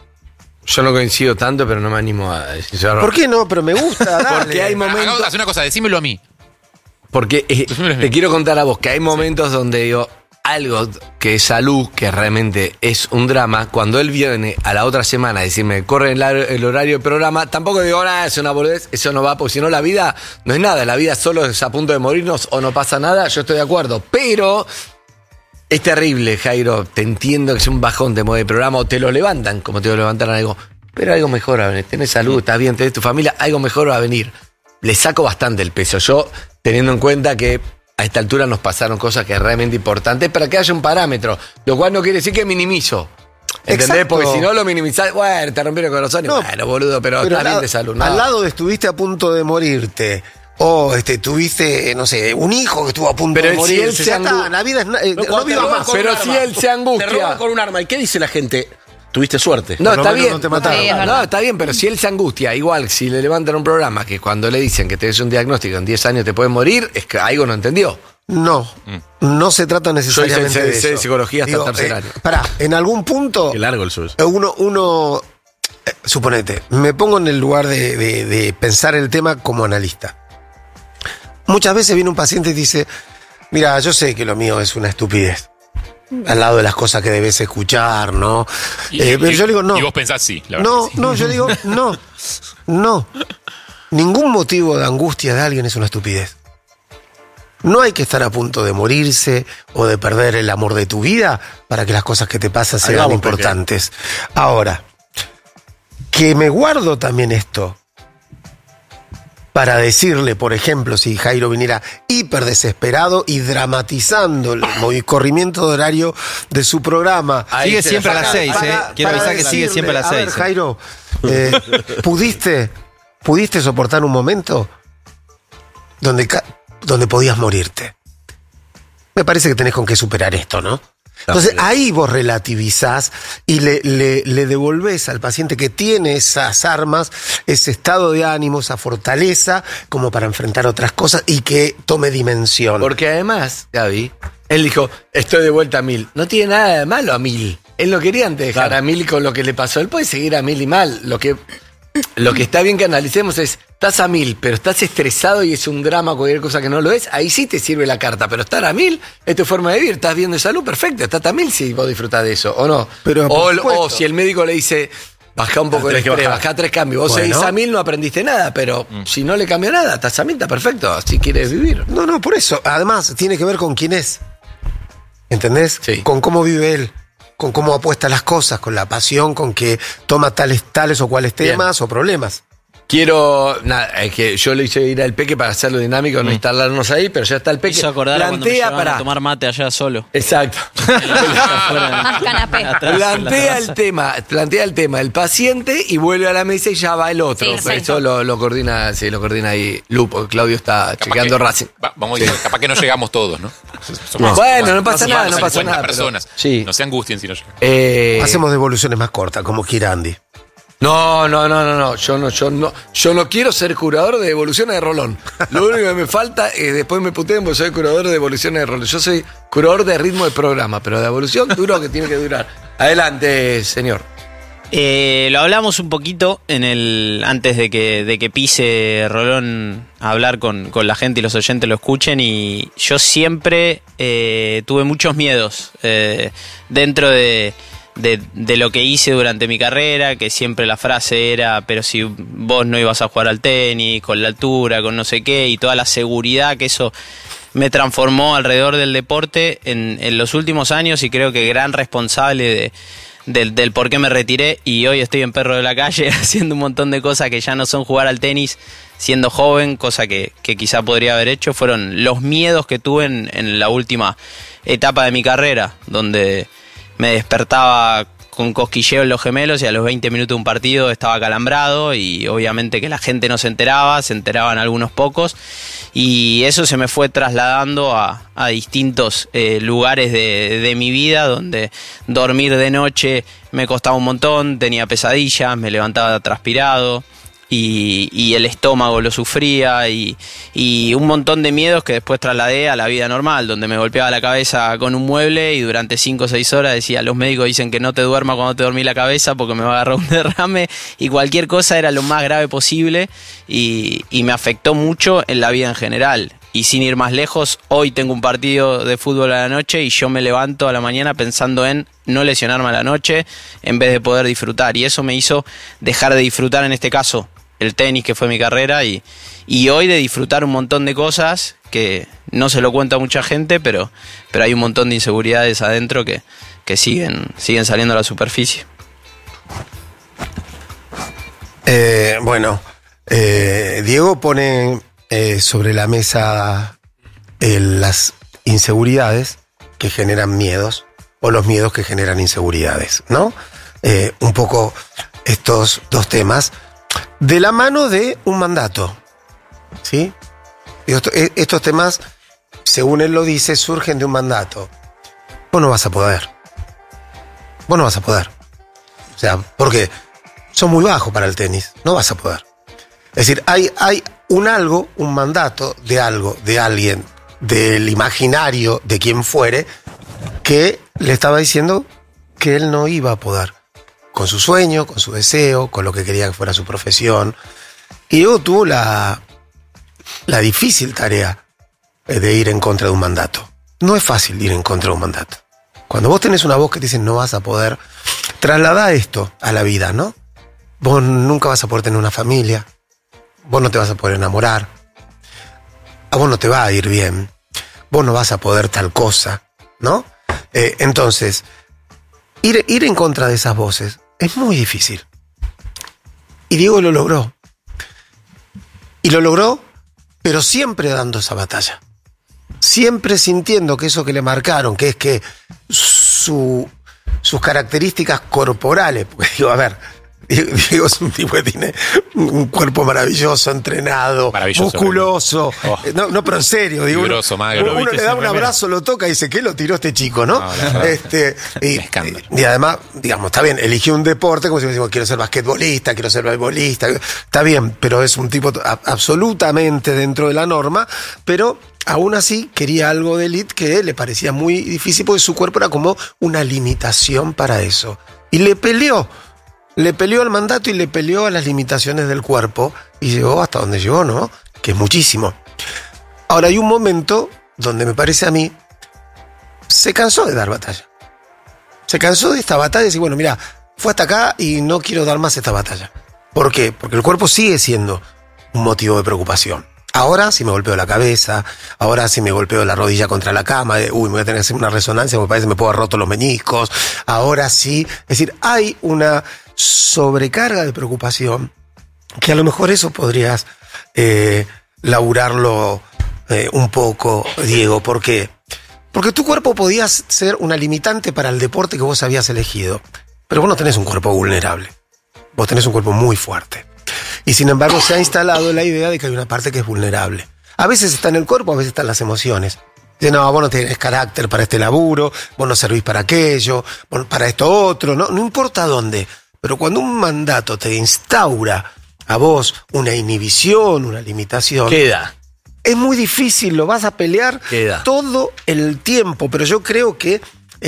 Yo no coincido tanto, pero no me animo a decir.
¿Por qué no? Pero me gusta, dale.
Porque hay momentos...
Haz una cosa, decímelo a mí.
Porque te quiero contar a vos que hay momentos donde digo, algo que es salud, que realmente es un drama, cuando él viene a la otra semana a decirme, corre el horario del programa, tampoco digo, nada, es una boludez, eso no va, porque si no la vida no es nada, la vida solo es a punto de morirnos o no pasa nada, yo estoy de acuerdo, pero... Es terrible, Jairo, te entiendo que es un bajón, te mueve el programa, o te lo levantan, como te lo levantaron algo, pero algo mejor va a venir, tenés salud, estás bien, tenés tu familia, algo mejor va a venir. Le saco bastante el peso, yo teniendo en cuenta que a esta altura nos pasaron cosas que es realmente importantes para que haya un parámetro, lo cual no quiere decir que minimizo. ¿Entendés?
Exacto.
Porque si no lo minimizás, bueno, te rompieron el corazón y
No,
bueno, boludo, pero está bien de salud. No.
Al lado de estuviste a punto de morirte. O tuviste, no sé, un hijo que estuvo a punto de morir.
Si él se
la vida es no viva más.
Pero si él se angustia.
Te roban con un arma. ¿Y qué dice la gente? Tuviste suerte.
No, está bien.
No te mataron.
Sí,
No, está bien, pero si él se angustia, igual si le levantan un programa que cuando le dicen que tenés un diagnóstico en 10 años te puedes morir, es que algo no entendió.
No se trata necesariamente de eso.
de psicología hasta el tercer año.
Pará, en algún punto
Qué largo el suyo.
uno suponete, me pongo en el lugar de pensar el tema como analista. Muchas veces viene un paciente y dice, mira, yo sé que lo mío es una estupidez, al lado de las cosas que debes escuchar, ¿no? Pero yo digo, no.
Y vos pensás sí, la verdad.
No, yo digo, no. Ningún motivo de angustia de alguien es una estupidez. No hay que estar a punto de morirse o de perder el amor de tu vida para que las cosas que te pasan sean
vamos,
importantes. Ahora, que me guardo también esto para decirle, por ejemplo, si Jairo viniera hiper desesperado y dramatizando el corrimiento de horario de su programa.
Sigue siempre a las 6, Quiero avisar que sigue siempre a las 6.
A ver, Jairo, ¿pudiste soportar un momento donde podías morirte? Me parece que tenés con qué superar esto, ¿no? Entonces ahí vos relativizás y le devolvés al paciente que tiene esas armas, ese estado de ánimo, esa fortaleza, como para enfrentar otras cosas y que tome dimensión.
Porque además, Gaby, él dijo, estoy de vuelta a 1000. No tiene nada de malo a 1000. Él no quería antes dejar a 1000 con lo que le pasó. Él puede seguir a 1000 y mal. lo que está bien que analicemos es, estás a 1000, pero estás estresado y es un drama o cualquier cosa que no lo es, ahí sí te sirve la carta, pero estar a 1000 es tu forma de vivir, estás bien de salud, perfecto, estás a 1000 si vos disfrutás de eso, ¿o no?
Pero,
o si el médico le dice, baja un poco el estrés, baja 3 cambios, vos seguís a 1000, no aprendiste nada, pero si no le cambia nada, estás a 1000, está perfecto, así quieres vivir.
No, por eso, además tiene que ver con quién es, ¿entendés?
Sí.
Con cómo vive él. Con cómo apuesta las cosas, con la pasión, con que toma tales o cuales temas o problemas.
Quiero, es que yo le hice ir al Peque para hacerlo dinámico, no instalarnos ahí, pero ya está el Peque.
Hizo acordar cuando me llevaban a tomar mate allá solo.
Exacto.
Más canapé.
Plantea el tema el paciente y vuelve a la mesa y ya va el otro.
Sí,
eso lo coordina ahí Lupo. Claudio está chequeando Racing.
Vamos a ir, capaz que no llegamos todos, ¿no?
Bueno, no pasa nada, no pasa nada.
Personas.
Sí.
No se angustien si no llegan.
Hacemos devoluciones más cortas, como quiera Andy.
No. Yo no quiero ser curador de devoluciones de Rolón. Lo único que me falta es después me puteen porque soy curador de devoluciones de Rolón. Yo soy curador de ritmo de programa, pero de evolución duro que tiene que durar. Adelante, señor.
Lo hablamos un poquito antes de que pise Rolón a hablar con la gente y los oyentes lo escuchen, y yo siempre tuve muchos miedos dentro de lo que hice durante mi carrera, que siempre la frase era, pero si vos no ibas a jugar al tenis, con la altura, con no sé qué, y toda la seguridad que eso me transformó alrededor del deporte en los últimos años, y creo que gran responsable del por qué me retiré, y hoy estoy en Perro de la Calle haciendo un montón de cosas que ya no son jugar al tenis siendo joven, cosa que quizá podría haber hecho, fueron los miedos que tuve en la última etapa de mi carrera, donde me despertaba con cosquilleo en los gemelos y a los 20 minutos de un partido estaba acalambrado, y obviamente que la gente no se enteraban algunos pocos, y eso se me fue trasladando a distintos lugares de mi vida, donde dormir de noche me costaba un montón, tenía pesadillas, me levantaba transpirado, y el estómago lo sufría, y un montón de miedos que después trasladé a la vida normal, donde me golpeaba la cabeza con un mueble y durante 5 o 6 horas decía, los médicos dicen que no te duermas cuando te dormí la cabeza porque me va a agarrar un derrame, y cualquier cosa era lo más grave posible, y me afectó mucho en la vida en general. Y sin ir más lejos, hoy tengo un partido de fútbol a la noche y yo me levanto a la mañana pensando en no lesionarme a la noche en vez de poder disfrutar, y eso me hizo dejar de disfrutar, en este caso el tenis, que fue mi carrera, y hoy de disfrutar un montón de cosas que no se lo cuento a mucha gente, pero hay un montón de inseguridades adentro que siguen saliendo a la superficie.
Diego pone sobre la mesa las inseguridades que generan miedos, o los miedos que generan inseguridades, ¿no? Un poco estos dos temas de la mano de un mandato, ¿sí? Estos temas, según él lo dice, surgen de un mandato. Vos no vas a poder. O sea, porque sos muy bajo para el tenis, no vas a poder. Es decir, hay un mandato de alguien, del imaginario, de quien fuere, que le estaba diciendo que él no iba a poder. Con su sueño, con su deseo, con lo que quería que fuera su profesión. Y Diego tuvo la difícil tarea de ir en contra de un mandato. No es fácil ir en contra de un mandato. Cuando vos tenés una voz que te dice no vas a poder, trasladá esto a la vida, ¿no? Vos nunca vas a poder tener una familia, vos no te vas a poder enamorar, a vos no te va a ir bien, vos no vas a poder tal cosa, ¿no? Entonces, ir en contra de esas voces es muy difícil. Y Diego lo logró. Y lo logró, pero siempre dando esa batalla. Siempre sintiendo que eso que le marcaron, que es que sus características corporales, porque digo, a ver, Diego es un tipo que tiene un cuerpo maravilloso, entrenado, musculoso. No, pero en serio, digo,
fibroso, magro.
Uno le da un abrazo, lo toca y dice, ¿qué lo tiró este chico, no? Y además, digamos, está bien, eligió un deporte, como si decimos, quiero ser basquetbolista, quiero ser beisbolista, está bien, pero es un tipo absolutamente dentro de la norma, pero aún así quería algo de elite que le parecía muy difícil porque su cuerpo era como una limitación para eso. Y le peleó le peleó al mandato y le peleó a las limitaciones del cuerpo y llegó hasta donde llegó, ¿no? Que es muchísimo. Ahora hay un momento donde me parece a mí se cansó de dar batalla. Se cansó de esta batalla y dice, bueno, mira, fue hasta acá y no quiero dar más esta batalla. ¿Por qué? Porque el cuerpo sigue siendo un motivo de preocupación. Ahora si me golpeo la cabeza, ahora si me golpeo la rodilla contra la cama, me voy a tener que hacer una resonancia, me parece que me puedo haber roto los meniscos. Ahora sí, es decir, hay una sobrecarga de preocupación que a lo mejor eso podrías laburarlo un poco, Diego. ¿Por qué? Porque tu cuerpo podía ser una limitante para el deporte que vos habías elegido, pero vos no tenés un cuerpo vulnerable, vos tenés un cuerpo muy fuerte. Y sin embargo se ha instalado la idea de que hay una parte que es vulnerable. A veces está en el cuerpo, a veces están las emociones. Dice, no, vos no tenés carácter para este laburo, vos no servís para aquello, para esto otro, no importa dónde. Pero cuando un mandato te instaura a vos una inhibición, una limitación...
Queda.
Es muy difícil, lo vas a pelear todo el tiempo, pero yo creo que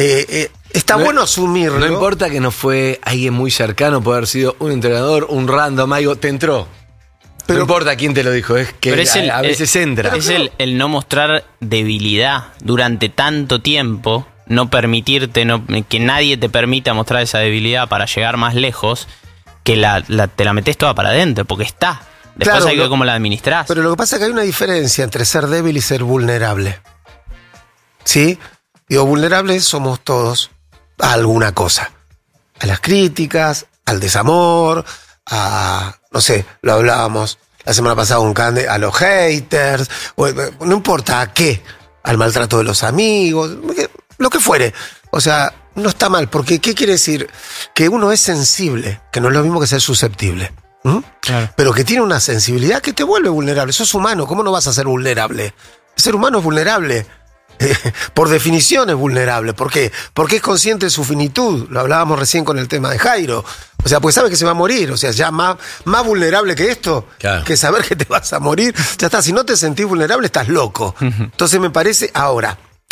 está bueno asumirlo.
No importa que no fue alguien muy cercano, puede haber sido un entrenador, un random, algo, te entró. Pero no importa quién te lo dijo, es que a veces entra.
Es el no mostrar debilidad durante tanto tiempo, no permitirte, que nadie te permita mostrar esa debilidad para llegar más lejos, que te la metés toda para adentro, porque está. Después hay que ver cómo la administrás.
Pero lo que pasa es que hay una diferencia entre ser débil y ser vulnerable. ¿Sí? Digo, vulnerables somos todos a alguna cosa. A las críticas, al desamor, no sé, lo hablábamos la semana pasada con Cande, a los haters, no importa a qué, al maltrato de los amigos, lo que fuere. O sea, no está mal, porque ¿qué quiere decir? Que uno es sensible, que no es lo mismo que ser susceptible. Claro. Pero que tiene una sensibilidad que te vuelve vulnerable. Sos humano, ¿cómo no vas a ser vulnerable? El ser humano es vulnerable. Por definición es vulnerable. ¿Por qué? Porque es consciente de su finitud. Lo hablábamos recién con el tema de Jairo. O sea, pues sabe que se va a morir. O sea, ya más vulnerable que esto, claro, que saber que te vas a morir. Ya está, si no te sentís vulnerable, estás loco. Entonces me parece, ahora,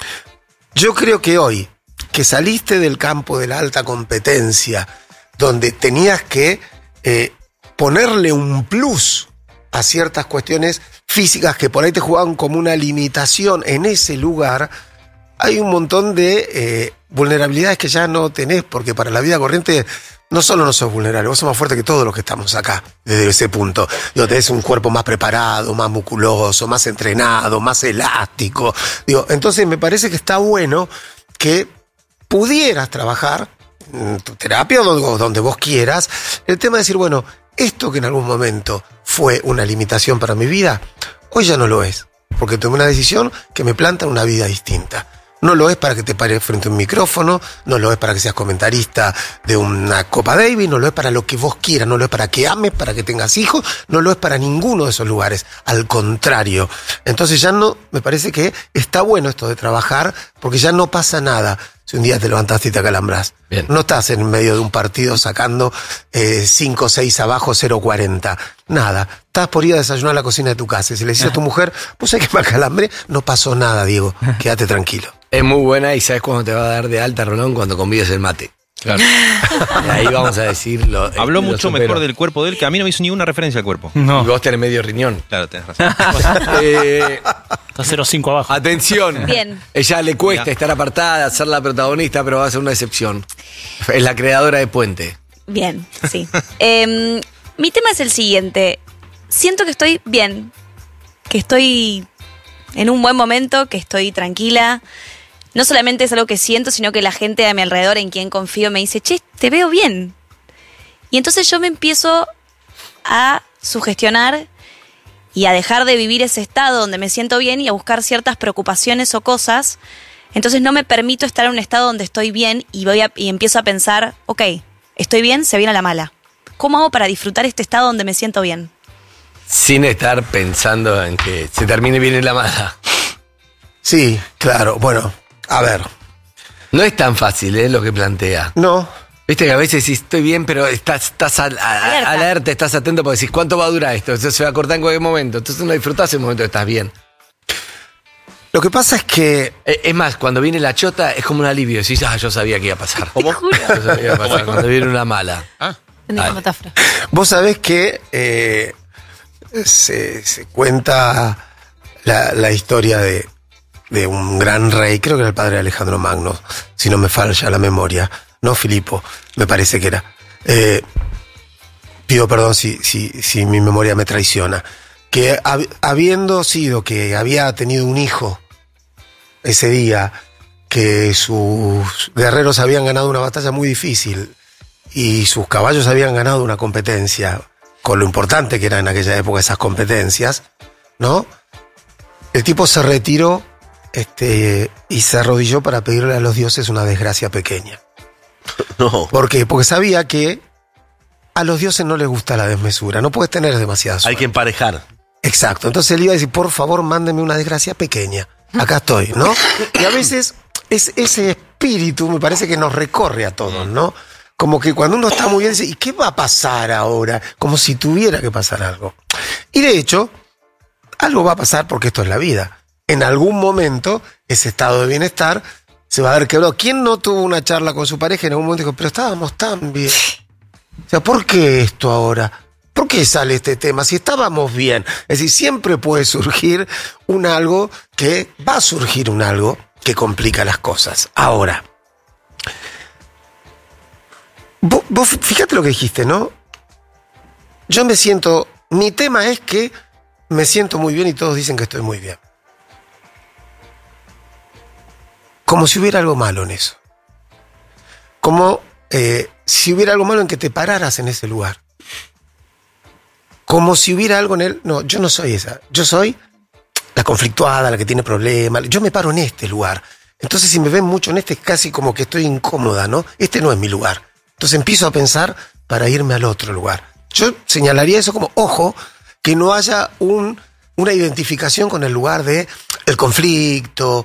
yo creo que hoy, que saliste del campo de la alta competencia, donde tenías que ponerle un plus a ciertas cuestiones físicas que por ahí te jugaban como una limitación en ese lugar, hay un montón de vulnerabilidades que ya no tenés, porque para la vida corriente no solo no sos vulnerable, vos sos más fuerte que todos los que estamos acá, desde ese punto. Digo, tenés un cuerpo más preparado, más musculoso, más entrenado, más elástico. Digo, entonces me parece que está bueno que pudieras trabajar en tu terapia o donde vos quieras, el tema de decir, bueno, esto que en algún momento fue una limitación para mi vida, hoy ya no lo es, porque tomé una decisión que me planta una vida distinta. No lo es para que te pares frente a un micrófono, no lo es para que seas comentarista de una Copa Davis, no lo es para lo que vos quieras, no lo es para que ames, para que tengas hijos, no lo es para ninguno de esos lugares, al contrario. Entonces ya no, me parece que está bueno esto de trabajar, porque ya no pasa nada si un día te levantaste y te acalambrás. Bien. No estás en medio de un partido sacando 5-6 abajo, 0-40. Nada. Estás por ir a desayunar a la cocina de tu casa. Y si le dices a tu mujer, pues hay que me acalambré, no pasó nada, Diego. Quédate tranquilo.
Es muy buena y ¿sabes cuándo te va a dar de alta, Rolón? Cuando convides el mate. Claro. Y ahí vamos a decirlo.
Habló mucho mejor del cuerpo de él, que a mí no me hizo ninguna referencia al cuerpo.
No. Y vos tenés medio riñón.
Claro, tenés razón.
Está 0,5 abajo.
Atención.
Bien.
Ella le cuesta estar apartada, ser la protagonista, pero va a ser una excepción. Es la creadora de Puente.
Bien, sí. Mi tema es el siguiente. Siento que estoy bien, que estoy en un buen momento, que estoy tranquila. No solamente es algo que siento, sino que la gente a mi alrededor en quien confío me dice, che, te veo bien. Y entonces yo me empiezo a sugestionar y a dejar de vivir ese estado donde me siento bien y a buscar ciertas preocupaciones o cosas. Entonces no me permito estar en un estado donde estoy bien y empiezo a pensar, ok, estoy bien, se viene a la mala. ¿Cómo hago para disfrutar este estado donde me siento bien?
Sin estar pensando en que se termine bien en la mala.
Sí, claro, bueno. A ver.
No es tan fácil, lo que plantea.
No.
Viste que a veces sí estoy bien, pero estás alerta, estás atento porque decís, ¿cuánto va a durar esto? Entonces se va a cortar en cualquier momento. Entonces no disfrutás el momento que estás bien.
Lo que pasa es que...
Es más, cuando viene la chota es como un alivio. Decís, yo sabía que iba a pasar.
¿Cómo?
Yo sabía que iba a pasar cuando viene una mala.
Vos sabés que se cuenta la historia de un gran rey, creo que era el padre de Alejandro Magno, si no me falla la memoria, no Filipo, me parece que era. Pido perdón si mi memoria me traiciona. Que habiendo sido que había tenido un hijo ese día, que sus guerreros habían ganado una batalla muy difícil y sus caballos habían ganado una competencia, con lo importante que eran en aquella época esas competencias, ¿no? El tipo se retiró y se arrodilló para pedirle a los dioses una desgracia pequeña.
No.
¿Por qué? Porque sabía que a los dioses no les gusta la desmesura, no puedes tener demasiada suerte.
Hay que emparejar.
Exacto, entonces él iba a decir, por favor, mándeme una desgracia pequeña. Acá estoy, ¿no? Y a veces ese espíritu me parece que nos recorre a todos, ¿no? Como que cuando uno está muy bien, dice, ¿y qué va a pasar ahora? Como si tuviera que pasar algo. Y de hecho, algo va a pasar porque esto es la vida. En algún momento, ese estado de bienestar se va a ver quebrado. ¿Quién no tuvo una charla con su pareja y en algún momento dijo, pero estábamos tan bien? O sea, ¿por qué esto ahora? ¿Por qué sale este tema? Si estábamos bien. Es decir, siempre puede surgir algo que complica las cosas. Ahora, vos fíjate lo que dijiste, ¿no? Mi tema es que me siento muy bien y todos dicen que estoy muy bien. Como si hubiera algo malo en eso. Como si hubiera algo malo en que te pararas en ese lugar. Como si hubiera algo en él. No, yo no soy esa. Yo soy la conflictuada, la que tiene problemas. Yo me paro en este lugar. Entonces, si me ven mucho en este, es casi como que estoy incómoda, ¿no? Este no es mi lugar. Entonces empiezo a pensar para irme al otro lugar. Yo señalaría eso como, ojo, que no haya una identificación con el lugar de el conflicto,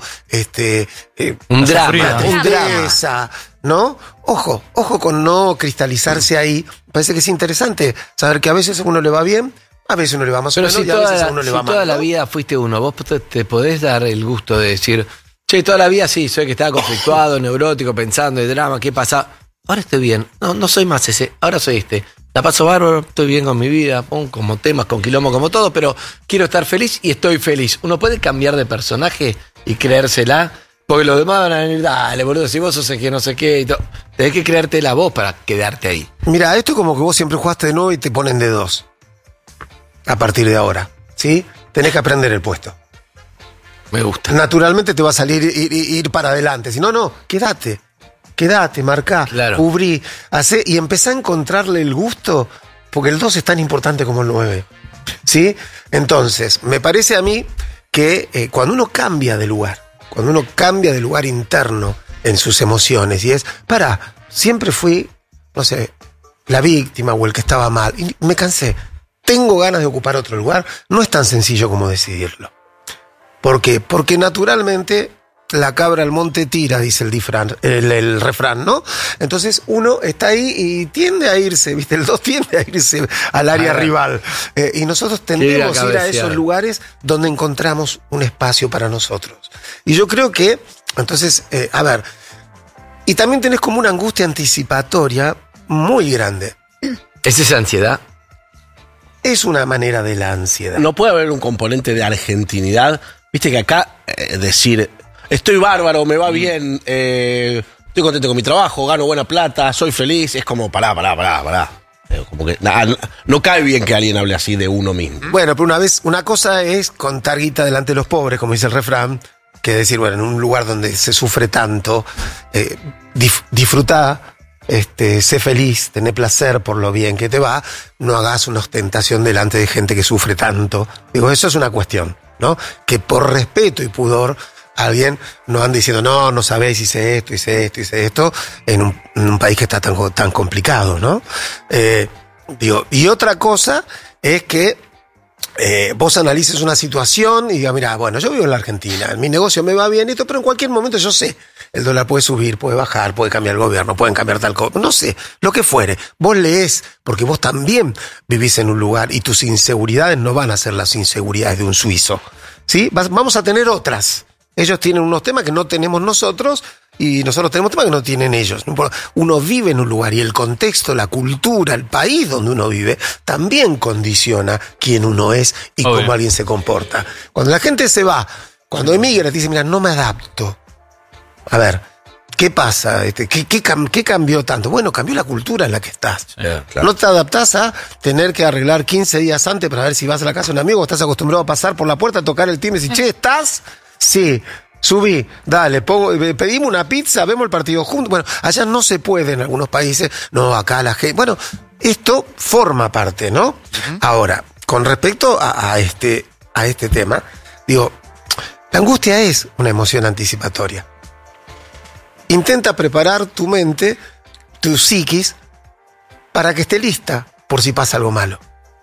un drama,
tristeza, ¿no? Ojo con no cristalizarse ahí. Parece que es interesante saber que a veces a uno le va bien, a veces a uno le va más o menos, y a veces a uno le va mal.
Toda la vida fuiste uno, vos te podés dar el gusto de decir, che, toda la vida sí, soy que estaba conflictuado, neurótico, pensando en drama, ¿qué pasa? Ahora estoy bien, no soy más ese, ahora soy este. La paso bárbaro, estoy bien con mi vida, como temas, con quilombo, como todo, pero quiero estar feliz y estoy feliz. Uno puede cambiar de personaje y creérsela, porque los demás van a venir, dale, boludo, si vos sos el que no sé qué y todo. Tenés que creerte la voz para quedarte ahí.
Mira, esto es como que vos siempre jugaste de 9 y te ponen de 2. A partir de ahora, ¿sí? Tenés que aprender el puesto.
Me gusta.
Naturalmente te va a salir ir para adelante. Si no, quedate, marcá, claro. Cubrí, hacé y empezá a encontrarle el gusto, porque el 2 es tan importante como el 9. ¿Sí? Entonces, me parece a mí que cuando uno cambia de lugar interno en sus emociones, y es, siempre fui, no sé, la víctima o el que estaba mal, y me cansé, tengo ganas de ocupar otro lugar, no es tan sencillo como decidirlo. ¿Por qué? Porque naturalmente la cabra al monte tira, dice el refrán, ¿no? Entonces uno está ahí y tiende a irse, ¿viste? El 2 tiende a irse al área rival. Y nosotros tendemos a ir a esos lugares donde encontramos un espacio para nosotros. Y yo creo que, entonces, y también tenés como una angustia anticipatoria muy grande.
¿Es esa ansiedad?
Es una manera de la ansiedad.
No puede haber un componente de argentinidad. Viste que acá decir, estoy bárbaro, me va bien, estoy contento con mi trabajo, gano buena plata, soy feliz, es como, pará. Como que no cae bien que alguien hable así de uno mismo.
Bueno, pero una cosa es contar guita delante de los pobres, como dice el refrán, que decir, bueno, en un lugar donde se sufre tanto, disfrutá, sé feliz, tené placer por lo bien que te va, no hagas una ostentación delante de gente que sufre tanto. Digo, eso es una cuestión, ¿no? Que por respeto y pudor alguien no anda diciendo, no sabés, hice esto, en un país que está tan complicado, ¿no? Y otra cosa es que vos analices una situación y digas, mira, bueno, yo vivo en la Argentina, en mi negocio me va bien esto, pero en cualquier momento yo sé, el dólar puede subir, puede bajar, puede cambiar el gobierno, pueden cambiar tal cosa, no sé, lo que fuere. Vos leés, porque vos también vivís en un lugar y tus inseguridades no van a ser las inseguridades de un suizo, ¿sí? Vamos a tener otras. Ellos tienen unos temas que no tenemos nosotros, y nosotros tenemos temas que no tienen ellos. Uno vive en un lugar y el contexto, la cultura, el país donde uno vive, también condiciona quién uno es y cómo alguien se comporta. Cuando la gente se va, cuando emigra, te dice, mira, no me adapto. A ver, ¿qué pasa? ¿Qué cambió tanto? Bueno, cambió la cultura en la que estás.
Claro.
No te adaptás a tener que arreglar 15 días antes para ver si vas a la casa de un amigo o estás acostumbrado a pasar por la puerta, tocar el timbre y decir, che, ¿estás? Sí. Subí, dale, pedimos una pizza, vemos el partido juntos. Bueno, allá no se puede en algunos países. No, acá la gente... Bueno, esto forma parte, ¿no? Uh-huh. Ahora, con respecto a este tema, digo, la angustia es una emoción anticipatoria. Intenta preparar tu mente, tu psiquis, para que esté lista por si pasa algo malo.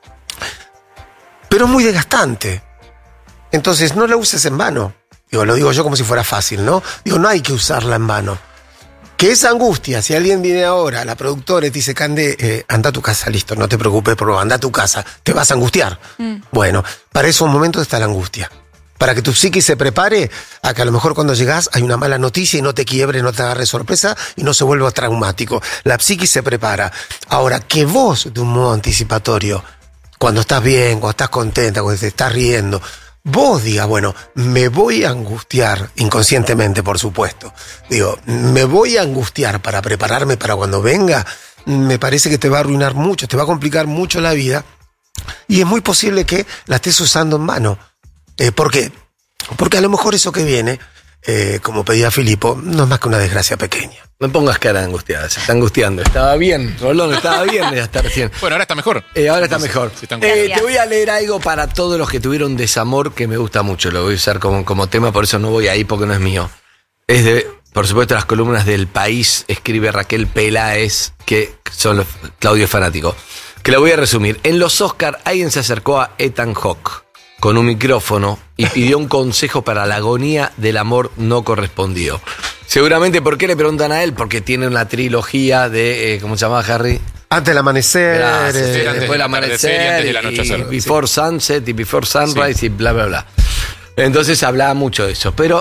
Pero es muy desgastante. Entonces, no la uses en vano. Lo digo yo como si fuera fácil, ¿no? Digo, no hay que usarla en vano. Que esa angustia, si alguien viene ahora, la productora, y te dice, Cande, anda a tu casa, listo, no te preocupes, pero anda a tu casa, te vas a angustiar. Bueno, para esos momentos está la angustia. Para que tu psiquis se prepare a que a lo mejor cuando llegás hay una mala noticia y no te quiebre, no te agarre sorpresa y no se vuelva traumático. La psiquis se prepara. Ahora, que vos, de un modo anticipatorio, cuando estás bien, cuando estás contenta, cuando te estás riendo, vos digas, bueno, me voy a angustiar, inconscientemente, por supuesto. Digo, me voy a angustiar para prepararme para cuando venga, me parece que te va a arruinar mucho, te va a complicar mucho la vida. Y es muy posible que la estés usando en vano. ¿Por qué? Porque a lo mejor eso que viene, como pedía Filipo, no es más que una desgracia pequeña.
No pongas cara angustiada, se está angustiando. Estaba bien, Rolón, estaba bien hasta recién.
Bueno, ahora está mejor.
Ahora está mejor. Te voy a leer algo para todos los que tuvieron desamor que me gusta mucho. Lo voy a usar como tema, por eso no voy ahí porque no es mío. Es de, por supuesto, las columnas del País. Escribe Raquel Peláez, que son los Claudio fanático. Que lo voy a resumir. En los Oscar, alguien se acercó a Ethan Hawke con un micrófono y pidió un consejo para la agonía del amor no correspondido. Seguramente, ¿por qué le preguntan a él? Porque tiene una trilogía de, ¿cómo se llamaba, Harry?
Antes del amanecer,
después del amanecer,
antes del anochecer,
Before Sunset y Before Sunrise y bla, bla, bla. Entonces hablaba mucho de eso. Pero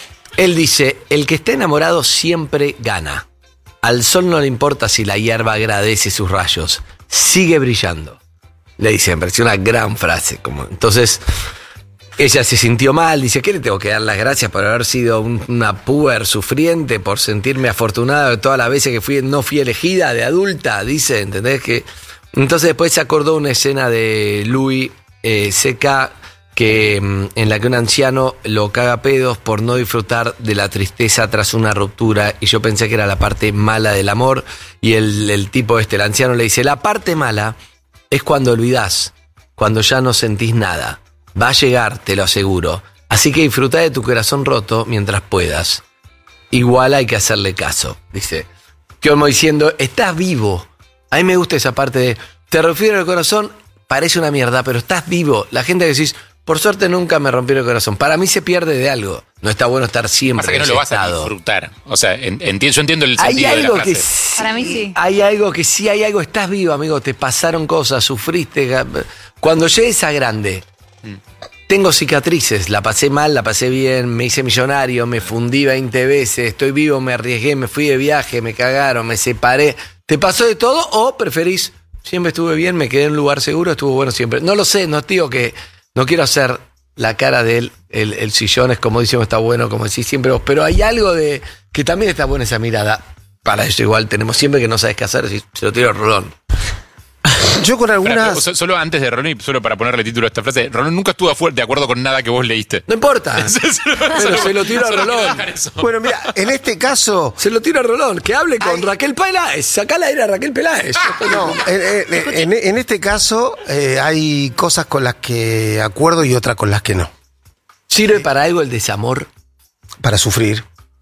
él dice, el que está enamorado siempre gana. Al sol no le importa si la hierba agradece sus rayos. Sigue brillando. Le dice, me pareció una gran frase. Entonces, ella se sintió mal, dice, ¿qué le tengo que dar las gracias por haber sido una puber sufriente, por sentirme afortunada de todas las veces que no fui elegida de adulta? Dice, ¿entendés? Entonces después se acordó una escena de Louis C.K. en la que un anciano lo caga a pedos por no disfrutar de la tristeza tras una ruptura, y yo pensé que era la parte mala del amor, y el tipo el anciano le dice, la parte mala es cuando olvidás, cuando ya no sentís nada. Va a llegar, te lo aseguro. Así que disfrutá de tu corazón roto mientras puedas. Igual hay que hacerle caso, dice. Como diciendo, estás vivo. A mí me gusta esa parte de, te rompieron el corazón, parece una mierda, pero estás vivo. La gente que decís, por suerte nunca me rompieron el corazón. Para mí se pierde de algo. No está bueno estar siempre
pasa que no lo vas a disfrutar. O sea, yo entiendo el sentido de la frase.
Para mí sí.
Hay algo que sí, estás vivo, amigo. Te pasaron cosas, sufriste. Cuando llegues a grande, tengo cicatrices. La pasé mal, la pasé bien, me hice millonario, me fundí 20 veces, estoy vivo, me arriesgué, me fui de viaje, me cagaron, me separé. ¿Te pasó de todo o preferís, siempre estuve bien, me quedé en un lugar seguro, estuvo bueno siempre? No lo sé, no digo que... No quiero hacer la cara de él, el sillón es como dicen, está bueno, como decís siempre vos, pero hay algo de que también está buena esa mirada. Para eso igual tenemos siempre que no sabes qué hacer, si se lo tiro a Rolón.
Yo con algunas...
Solo antes de Rolón, y solo para ponerle título a esta frase, Rolón nunca estuvo de acuerdo con nada que vos leíste.
No importa, pero se lo tiro a Rolón.
Bueno, mira, en este caso...
Se lo tiro a Rolón, que hable con Raquel Peláez, sacala a Raquel Peláez.
No, en este caso hay cosas con las que acuerdo y otras con las que no.
¿Sirve para algo el desamor?
Para sufrir.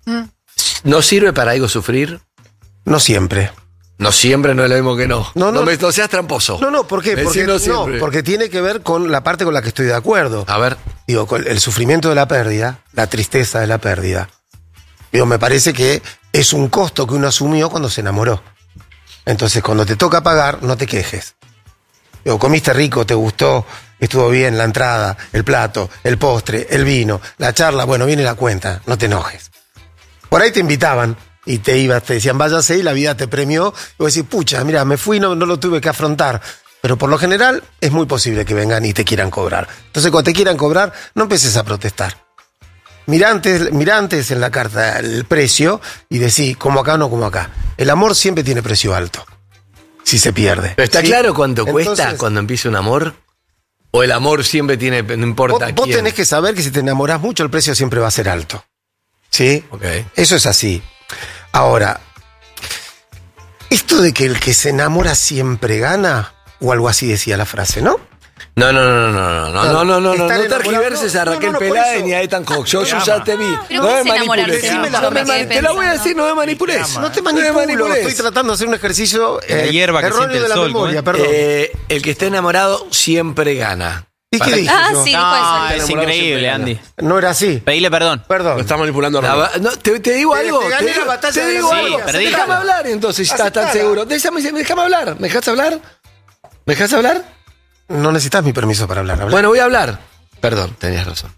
¿No sirve para algo sufrir?
No siempre.
No siempre, no es lo mismo que no. No seas tramposo.
No, ¿por qué? Porque tiene que ver con la parte con la que estoy de acuerdo.
A ver.
Digo, con el sufrimiento de la pérdida, la tristeza de la pérdida. Digo, me parece que es un costo que uno asumió cuando se enamoró. Entonces, cuando te toca pagar, no te quejes. Digo, comiste rico, te gustó, estuvo bien la entrada, el plato, el postre, el vino, la charla, bueno, viene la cuenta, no te enojes. Por ahí te invitaban y te decían váyase y la vida te premió. Y vos decís, pucha, mira, me fui, no lo tuve que afrontar. Pero por lo general es muy posible que vengan y te quieran cobrar. Entonces cuando te quieran cobrar, no empieces a protestar. Mirá antes en la carta el precio y decís, como acá o no como acá. El amor siempre tiene precio alto, si se pierde.
¿Pero está
¿sí?
claro cuánto cuesta
Entonces,
cuando empieza un amor? ¿O el amor siempre tiene, no importa
vos
quién?
tenés que saber que si te enamorás mucho, el precio siempre va a ser alto. ¿Sí?
Okay.
Eso es así. Ahora, esto de que el que se enamora siempre gana, o algo así decía la frase, ¿no?
No tergiverses a Raquel Peláez ni a Ethan Hawke. Yo ya te vi.
Pero
No
¿qué
me
es enamorarse?
manipules. Te la voy a decir, no me manipules.
No te manipulo, estoy tratando de hacer un ejercicio
La hierba que
erróneo
siente
de
el
la
sol,
memoria,
¿cómo
perdón.
El que esté enamorado siempre gana.
¿Y qué dije yo?
Sí,
No,
dijo
es increíble, Andy.
No era así.
Pedile perdón.
Perdón.
Lo está manipulando a
Te digo algo.
te gané la batalla
Te
de
digo
la
algo.
memoria.
perdí.
Déjame hablar entonces, si estás tan
Aceptala.
seguro. Déjame hablar. ¿Me dejas hablar? ¿Me dejas hablar?
No necesitas mi permiso para hablar.
Bueno, voy a hablar. Perdón, tenías razón.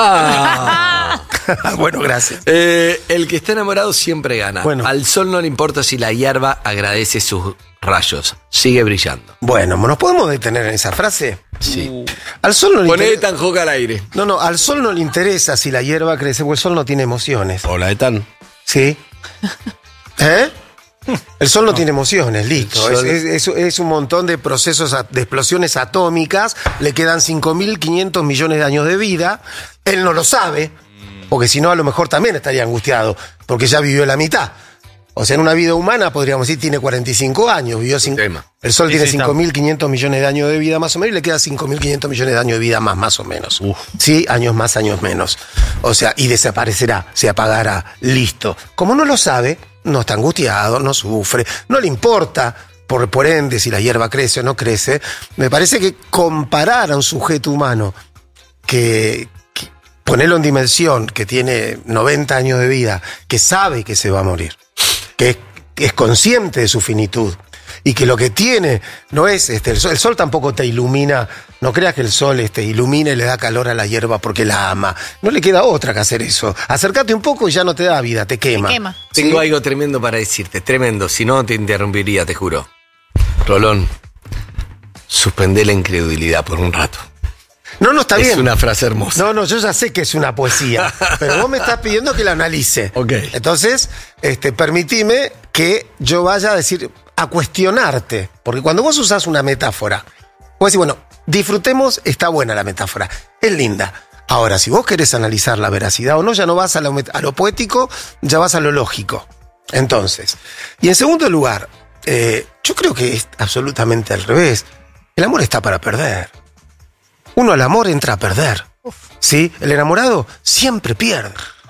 Bueno, gracias.
El que está enamorado siempre gana.
Bueno.
Al sol no le importa si la hierba agradece sus rayos. Sigue brillando.
Bueno, ¿nos podemos detener en esa frase?
Sí.
Al sol no le
Poné
interesa.
tan joca al aire.
No, al sol no le interesa si la hierba crece, porque el sol no tiene emociones.
Hola, Etan.
¿Sí? ¿Eh? El sol no tiene emociones, listo.
El sol-
Es un montón de procesos, de explosiones atómicas. Le quedan 5.500 millones de años de vida. Él no lo sabe, porque si no, a lo mejor también estaría angustiado, porque ya vivió la mitad. O sea, en una vida humana, podríamos decir, tiene 45 años. Vivió el sol tiene 5.500 millones de años de vida más o menos y le queda 5.500 millones de años de vida más o menos. Sí, años más, años menos. O sea, y desaparecerá, se apagará, listo. Como no lo sabe, no está angustiado, no sufre, no le importa, por ende, si la hierba crece o no crece. Me parece que comparar a un sujeto humano que ponerlo en dimensión, que tiene 90 años de vida, que sabe que se va a morir, que es consciente de su finitud y que lo que tiene no es el sol tampoco te ilumina, no creas que el sol ilumina y le da calor a la hierba porque la ama, no le queda otra que hacer eso, acércate un poco y ya no te da vida, te quema. ¿Sí?
Tengo algo tremendo para decirte, tremendo, si no te interrumpiría, te juro. Rolón, suspendé la incredulidad por un rato.
No, está bien.
Es una frase hermosa.
No, yo ya sé que es una poesía, pero vos me estás pidiendo que la analice.
Ok.
Entonces, permitime que yo vaya a cuestionarte, porque cuando vos usás una metáfora, vos decís, bueno, disfrutemos, está buena la metáfora, es linda. Ahora, si vos querés analizar la veracidad o no, ya no vas a lo poético, ya vas a lo lógico. Entonces, y en segundo lugar, yo creo que es absolutamente al revés. El amor está para perder. Uno al amor entra a perder. ¿Sí? El enamorado siempre pierde.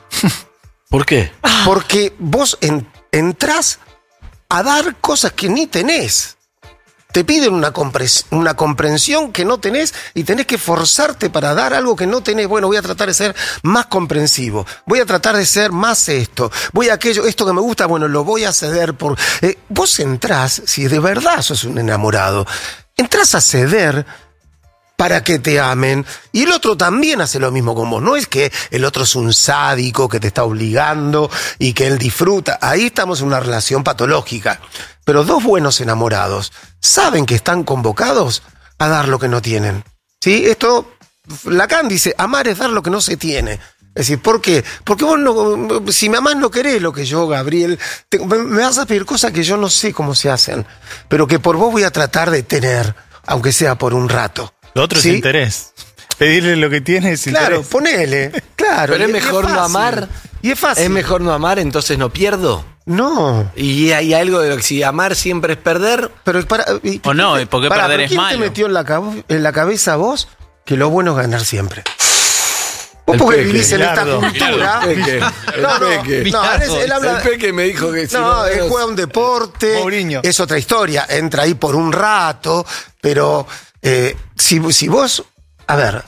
¿Por qué?
Porque vos entrás a dar cosas que ni tenés. Te piden una comprensión que no tenés y tenés que forzarte para dar algo que no tenés. Bueno, voy a tratar de ser más comprensivo. Voy a tratar de ser más esto. Voy a aquello, esto que me gusta, bueno, lo voy a ceder por... vos entrás, si de verdad sos un enamorado, entrás a ceder para que te amen, y el otro también hace lo mismo con vos. No es que el otro es un sádico que te está obligando y que él disfruta. Ahí estamos en una relación patológica. Pero dos buenos enamorados saben que están convocados a dar lo que no tienen. ¿Sí? Esto, Lacan dice, amar es dar lo que no se tiene. Es decir, ¿por qué? Porque vos no, si me amás no querés lo que yo, Gabriel, me vas a pedir cosas que yo no sé cómo se hacen, pero que por vos voy a tratar de tener, aunque sea por un rato.
Lo otro
¿Sí?
es interés. Pedirle lo que tiene es interés.
Claro, ponele. Claro.
Pero es mejor no
fácil.
amar.
Y es fácil.
¿Es mejor no amar, entonces no pierdo?
No.
Y hay algo de lo que si amar siempre es perder.
Pero
O no, porque perder es
¿quién
malo?
te metió en la cabeza a vos que lo bueno es ganar siempre? Vos
El
porque
Peque,
vivís en esta
Bilardo.
cultura.
El Peque.
Él habla.
El Peque me dijo que
Él juega un deporte.
Mourinho.
Es otra historia. Entra ahí por un rato. Pero si vos. A ver.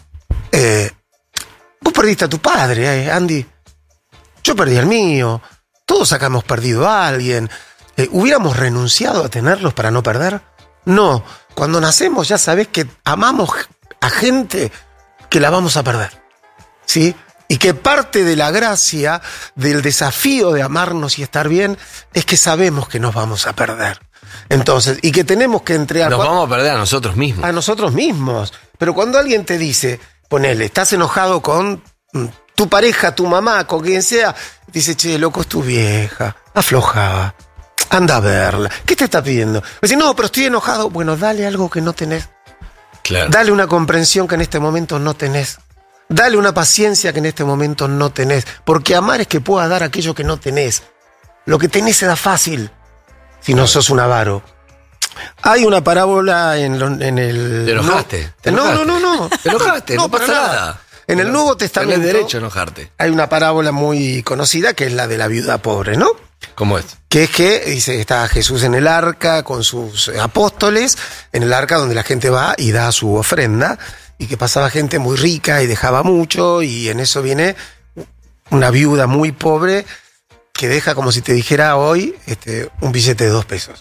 Vos perdiste a tu padre, Andy. Yo perdí al mío. Todos acá hemos perdido a alguien. ¿Hubiéramos renunciado a tenerlos para no perder? No. Cuando nacemos ya sabés que amamos a gente que la vamos a perder. ¿Sí? Y que parte de la gracia, del desafío de amarnos y estar bien, es que sabemos que nos vamos a perder. Entonces, y que tenemos que entregar...
Nos vamos a perder a nosotros mismos.
A nosotros mismos. Pero cuando alguien te dice, ponele, estás enojado con tu pareja, tu mamá, con quien sea, dice, che, loco, es tu vieja, afloja, anda a verla. ¿Qué te está pidiendo? Dice, no, pero estoy enojado. Bueno, dale algo que no tenés.
Claro.
Dale una comprensión que en este momento no tenés. Dale una paciencia que en este momento no tenés. Porque amar es que puedas dar aquello que no tenés. Lo que tenés se da fácil. Si no sos un avaro. Hay una parábola en el...
¿Te enojaste?
No.
¿Te enojaste? No pasa nada.
En el Nuevo Testamento...
Tenés derecho a enojarte.
Hay una parábola muy conocida que es la de la viuda pobre, ¿no?
¿Cómo es?
Que es que, dice, está Jesús en el arca con sus apóstoles, en el arca donde la gente va y da su ofrenda, y que pasaba gente muy rica y dejaba mucho, y en eso viene una viuda muy pobre que deja, como si te dijera hoy, un billete de 2 pesos.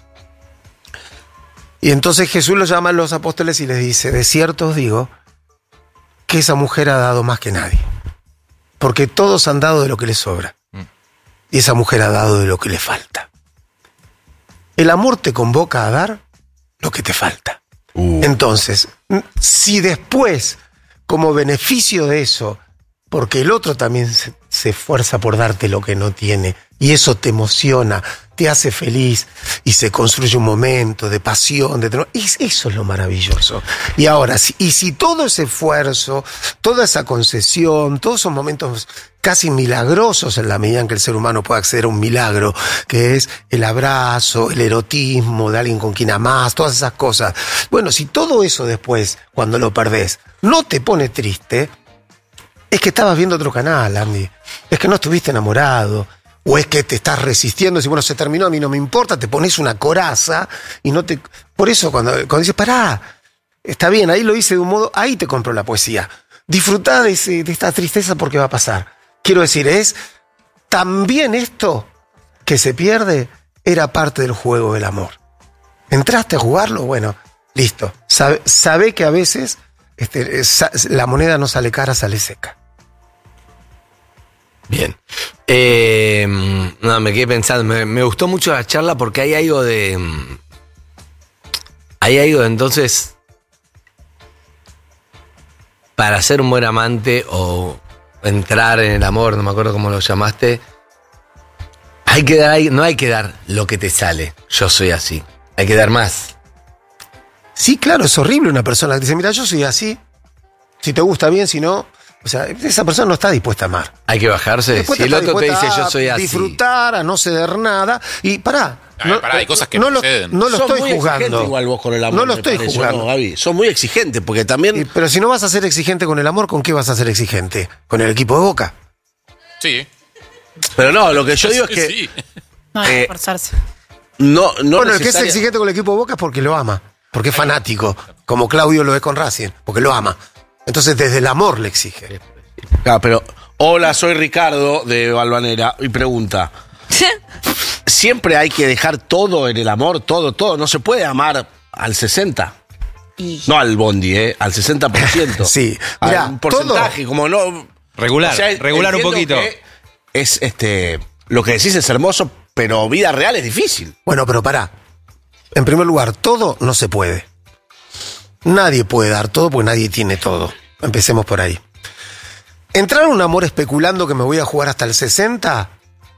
Y entonces Jesús los llama a los apóstoles y les dice, de cierto os digo que esa mujer ha dado más que nadie, porque todos han dado de lo que les sobra, y esa mujer ha dado de lo que le falta. El amor te convoca a dar lo que te falta. Entonces, si después, como beneficio de eso, porque el otro también se esfuerza por darte lo que no tiene, y eso te emociona, te hace feliz, y se construye un momento de pasión, eso es lo maravilloso. Y ahora, si todo ese esfuerzo, toda esa concesión, todos esos momentos casi milagrosos en la medida en que el ser humano puede acceder a un milagro, que es el abrazo, el erotismo de alguien con quien amás, todas esas cosas. Bueno, si todo eso después, cuando lo perdés, no te pone triste, es que estabas viendo otro canal, Andy. Es que no estuviste enamorado. O es que te estás resistiendo. Si bueno, se terminó, a mí no me importa. Te pones una coraza y no te... Por eso cuando dices, pará, está bien, ahí lo hice de un modo... Ahí te compro la poesía. Disfrutá de esta tristeza porque va a pasar. Quiero decir, también esto que se pierde era parte del juego del amor. ¿Entraste a jugarlo? Bueno, listo. Sabe que a veces la moneda no sale cara, sale seca.
Bien. Me quedé pensando, me gustó mucho la charla porque hay algo de entonces, para ser un buen amante o entrar en el amor, no me acuerdo cómo lo llamaste, no hay que dar lo que te sale, yo soy así, hay que dar más.
Sí, claro, es horrible una persona que dice, mira, yo soy así, si te gusta bien, si no... O sea, esa persona no está dispuesta a amar.
Hay que bajarse. Si el otro te dice yo soy así.
Disfrutar, a no ceder nada. Y pará.
Hay cosas que no suceden.
No lo estoy juzgando.
Igual vos con el amor.
No lo estoy juzgando.
No, Gaby. Son muy exigentes porque también...
Pero si no vas a ser exigente con el amor, ¿con qué vas a ser exigente? ¿Con el equipo de Boca?
Sí.
Pero no, lo que yo digo es que...
Sí.
No hay que esforzarse.
Bueno, el que es exigente con el equipo de Boca es porque lo ama. Porque es fanático. Como Claudio lo es con Racing. Porque lo ama. Entonces desde el amor le exige.
Claro, pero hola, soy Ricardo de Valvanera y pregunta, ¿siempre hay que dejar todo en el amor? Todo, no se puede amar al 60%. No al bondi, al 60%.
Sí,
mirá, un porcentaje, todo. Como no...
Regular,
o sea,
regular un poquito.
Es lo que decís es hermoso, pero vida real es difícil.
Bueno, pero pará. En primer lugar, todo no se puede. Nadie puede dar todo porque nadie tiene todo. Empecemos por ahí. Entrar en un amor especulando que me voy a jugar hasta el 60,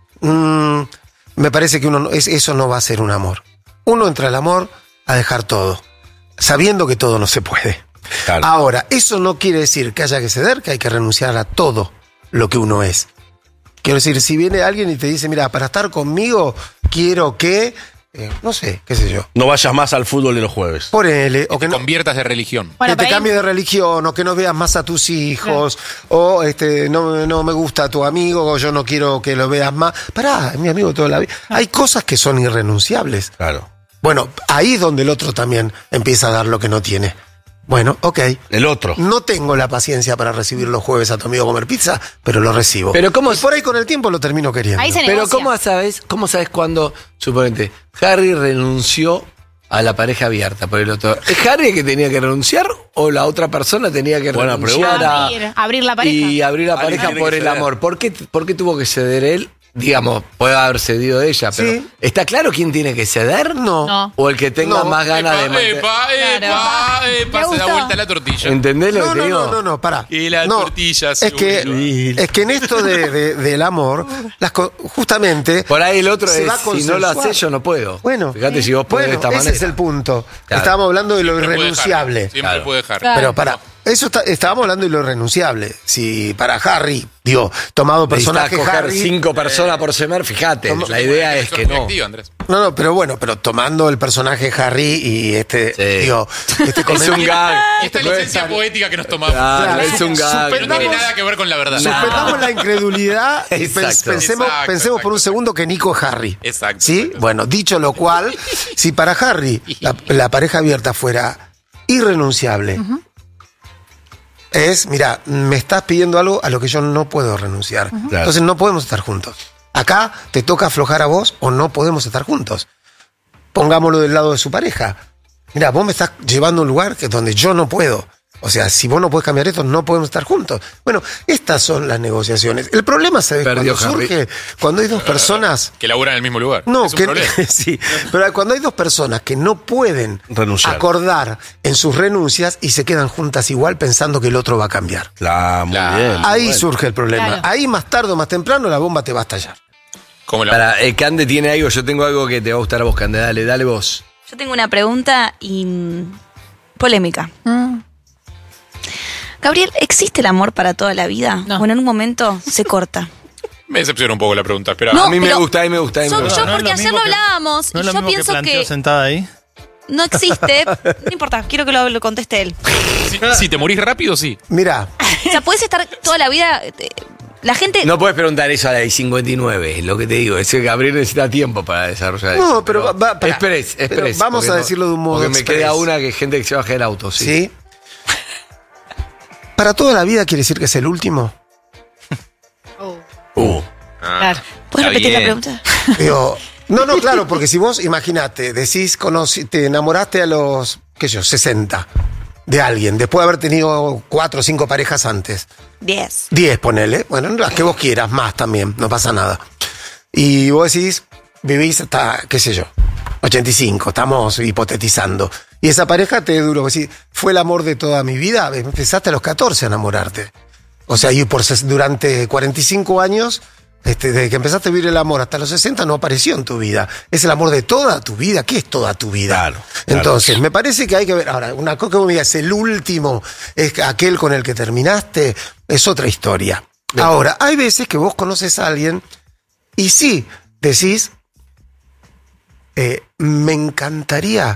me parece que eso no va a ser un amor. Uno entra al amor a dejar todo, sabiendo que todo no se puede. Claro. Ahora, eso no quiere decir que haya que ceder, que hay que renunciar a todo lo que uno es. Quiero decir, si viene alguien y te dice, mira, para estar conmigo quiero que... no sé, qué sé yo.
No vayas más al fútbol de los jueves.
Ponele. O que
te conviertas de religión.
Bueno, que te cambies de religión, o que no veas más a tus hijos, o no me gusta tu amigo, o yo no quiero que lo veas más. Pará, es mi amigo toda la vida. Hay cosas que son irrenunciables.
Claro.
Bueno, ahí es donde el otro también empieza a dar lo que no tiene. Bueno, ok.
El otro.
No tengo la paciencia para recibir los jueves a tu amigo a comer pizza, pero lo recibo.
Pero ¿cómo?
Y por ahí con el tiempo lo termino queriendo.
Ahí se
pero
negocia.
¿cómo sabes cuando, suponete, Harry renunció a la pareja abierta por el otro. ¿Es Harry que tenía que renunciar o la otra persona tenía que renunciar
abrir la pareja?
Y abrir la pareja por el amor? ¿Por qué tuvo que ceder él? Digamos, puede haber cedido ella, pero
Sí.
¿está claro quién tiene que ceder?
No.
O el que tenga más ganas de mantener.
Se da vuelta la tortilla.
¿Entendés lo que te digo?
No, pará.
Y la
No,
tortilla
es que en esto del amor, justamente.
Por ahí el otro
se
es,
va a
si no lo
consensuar.
haces, yo no puedo.
Bueno,
fíjate si vos podés de esta
ese
manera.
es el punto.
Claro.
Estábamos hablando de lo
Siempre puede
irrenunciable.
dejar, siempre puede dejar.
Pero para, estábamos hablando de lo irrenunciable. Si para Harry, digo, tomado personaje
Necesitas coger
Harry.
5 personas por semana, fíjate. La idea es que no.
No, pero bueno, pero tomando el personaje Harry y digo,
Es un gag.
Y esta licencia poética que nos tomamos.
Claro, es un gag.
No tiene nada que ver con la verdad.
Suspendamos la incredulidad y
Exacto.
pensemos por un segundo que Nico es Harry.
Exacto.
¿Sí? Bueno, dicho lo cual, si para Harry la pareja abierta fuera irrenunciable, mira, me estás pidiendo algo a lo que yo no puedo renunciar.
Claro.
Entonces no podemos estar juntos. Acá te toca aflojar a vos o no podemos estar juntos. Pongámoslo del lado de su pareja. Mira, vos me estás llevando a un lugar donde yo no puedo. O sea, si vos no podés cambiar esto, no podemos estar juntos. Bueno, estas son las negociaciones. El problema, ¿sabes?
Perdió
Cuando
Harry.
surge, cuando hay dos personas.
Que laburan en el mismo lugar.
No,
es un problema.
sí. Pero cuando hay dos personas que no pueden
Renunciar.
acordar en sus renuncias y se quedan juntas igual pensando que el otro va a cambiar.
Claro, muy bien.
Ahí
Bueno.
surge el problema.
Claro.
Ahí más tarde o más temprano la bomba te va a estallar.
Como la
Para, Cande tiene algo, yo tengo algo que te va a gustar a vos, Cande. Dale vos.
Yo tengo una pregunta polémica. Gabriel, ¿existe el amor para toda la vida?
No.
Bueno, en un momento se corta.
Me decepciona un poco la pregunta, pero
No,
a mí me
pero
gusta, a mí me gusta.
Yo
No es
porque
lo
ayer
mismo
lo
que-
hablábamos
¿No es
y
lo
yo
mismo que
pienso
planteó
que
sentada ahí?
no existe. No importa, quiero que lo conteste él.
si te morís rápido, sí.
Mira,
O sea, puedes estar toda la vida. La gente.
No puedes preguntar eso a la de 59, es lo que te digo. Es que Gabriel necesita tiempo para desarrollar eso.
No, pero pará.
Express.
Pero vamos
porque
a decirlo de un modo
Porque me
express.
queda una que gente que se baja del auto, sí.
¿sí? ¿Para toda la vida quiere decir que es el último?
Claro.
¿Puedes repetir la
bien.
pregunta?
Digo, no, claro, porque si vos, imagínate, decís, te enamoraste a los, qué sé yo, 60 de alguien, después de haber tenido 4 o 5 parejas antes.
10.
10, ponele. Bueno, las que vos quieras, más también, no pasa nada. Y vos decís, vivís hasta, qué sé yo, 85, estamos hipotetizando. Y esa pareja te duró, vos decís, fue el amor de toda mi vida, empezaste a los 14 a enamorarte. O sea, y durante 45 años, desde que empezaste a vivir el amor hasta los 60, no apareció en tu vida. Es el amor de toda tu vida. ¿Qué es toda tu vida?
Claro.
Entonces, me parece que hay que ver. Ahora, una cosa que vos me digas, el último es aquel con el que terminaste, es otra historia.
Bien.
Ahora, hay veces que vos conoces a alguien y sí, decís, me encantaría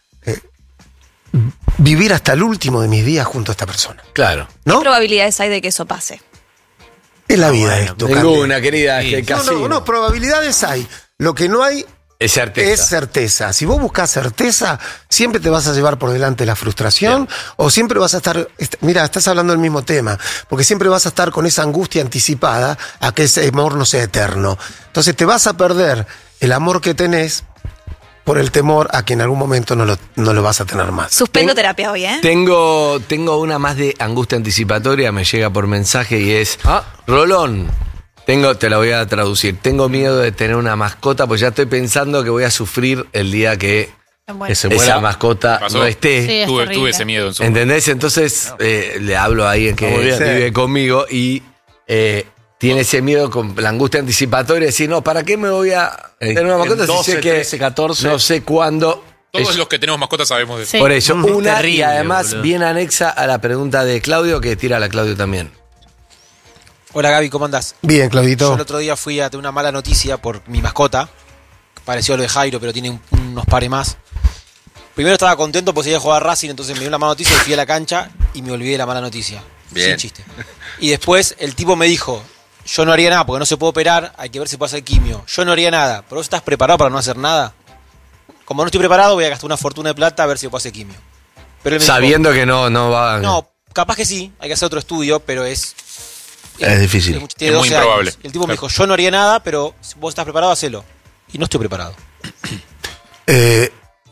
vivir hasta el último de mis días junto a esta persona.
Claro.
¿Qué
¿No?
probabilidades hay de que eso pase?
Es la vida esto, Cande.
Ninguna, querida, es que casi.
No, probabilidades hay. Lo que no hay
Es certeza.
es certeza. Si vos buscas certeza, siempre te vas a llevar por delante la frustración o siempre vas a estar... Mira, estás hablando del mismo tema, porque siempre vas a estar con esa angustia anticipada a que ese amor no sea eterno. Entonces te vas a perder el amor que tenés por el temor a que en algún momento no lo vas a tener más.
Suspendo terapia hoy, ¿eh?
Tengo una más de angustia anticipatoria, me llega por mensaje y es, Rolón, te la voy a traducir, tengo miedo de tener una mascota, pues ya estoy pensando que voy a sufrir el día que
se muera.
esa mascota
¿Pasó?
no esté.
Sí, es
Tuve
terrible.
ese miedo en su momento.
¿Entendés? Entonces le hablo a alguien que
Muy bien.
vive conmigo y tiene ese miedo con la angustia anticipatoria de decir, no, ¿para qué me voy a tener una mascota
en
si
12,
sé que
13, 14?
no sé cuándo?
Todos los que tenemos mascotas sabemos de eso.
Sí.
Por eso, una y
Terrible,
además
boludo.
bien anexa a la pregunta de Claudio, que tira la Claudio también.
Hola Gaby, ¿cómo andás?
Bien,
Yo
Claudito.
el otro día fui a tener una mala noticia por mi mascota. Pareció a lo de Jairo, pero tiene unos pares más. Primero estaba contento porque se iba a jugar Racing, entonces me dio una mala noticia y fui a la cancha y me olvidé de la mala noticia.
Bien.
Sin chiste. Y después el tipo me dijo, yo no haría nada porque no se puede operar, hay que ver si puede hacer quimio. Yo no haría nada, pero vos estás preparado para no hacer nada. Como no estoy preparado, voy a gastar una fortuna de plata a ver si puedo hacer quimio. Pero él me dijo,
Sabiendo que no va.
no, capaz que sí, hay que hacer otro estudio, pero es
difícil.
tiene
Es muy
12
improbable.
años. Y el tipo me dijo, yo no haría nada, pero si vos estás preparado, hacelo. Y no estoy preparado.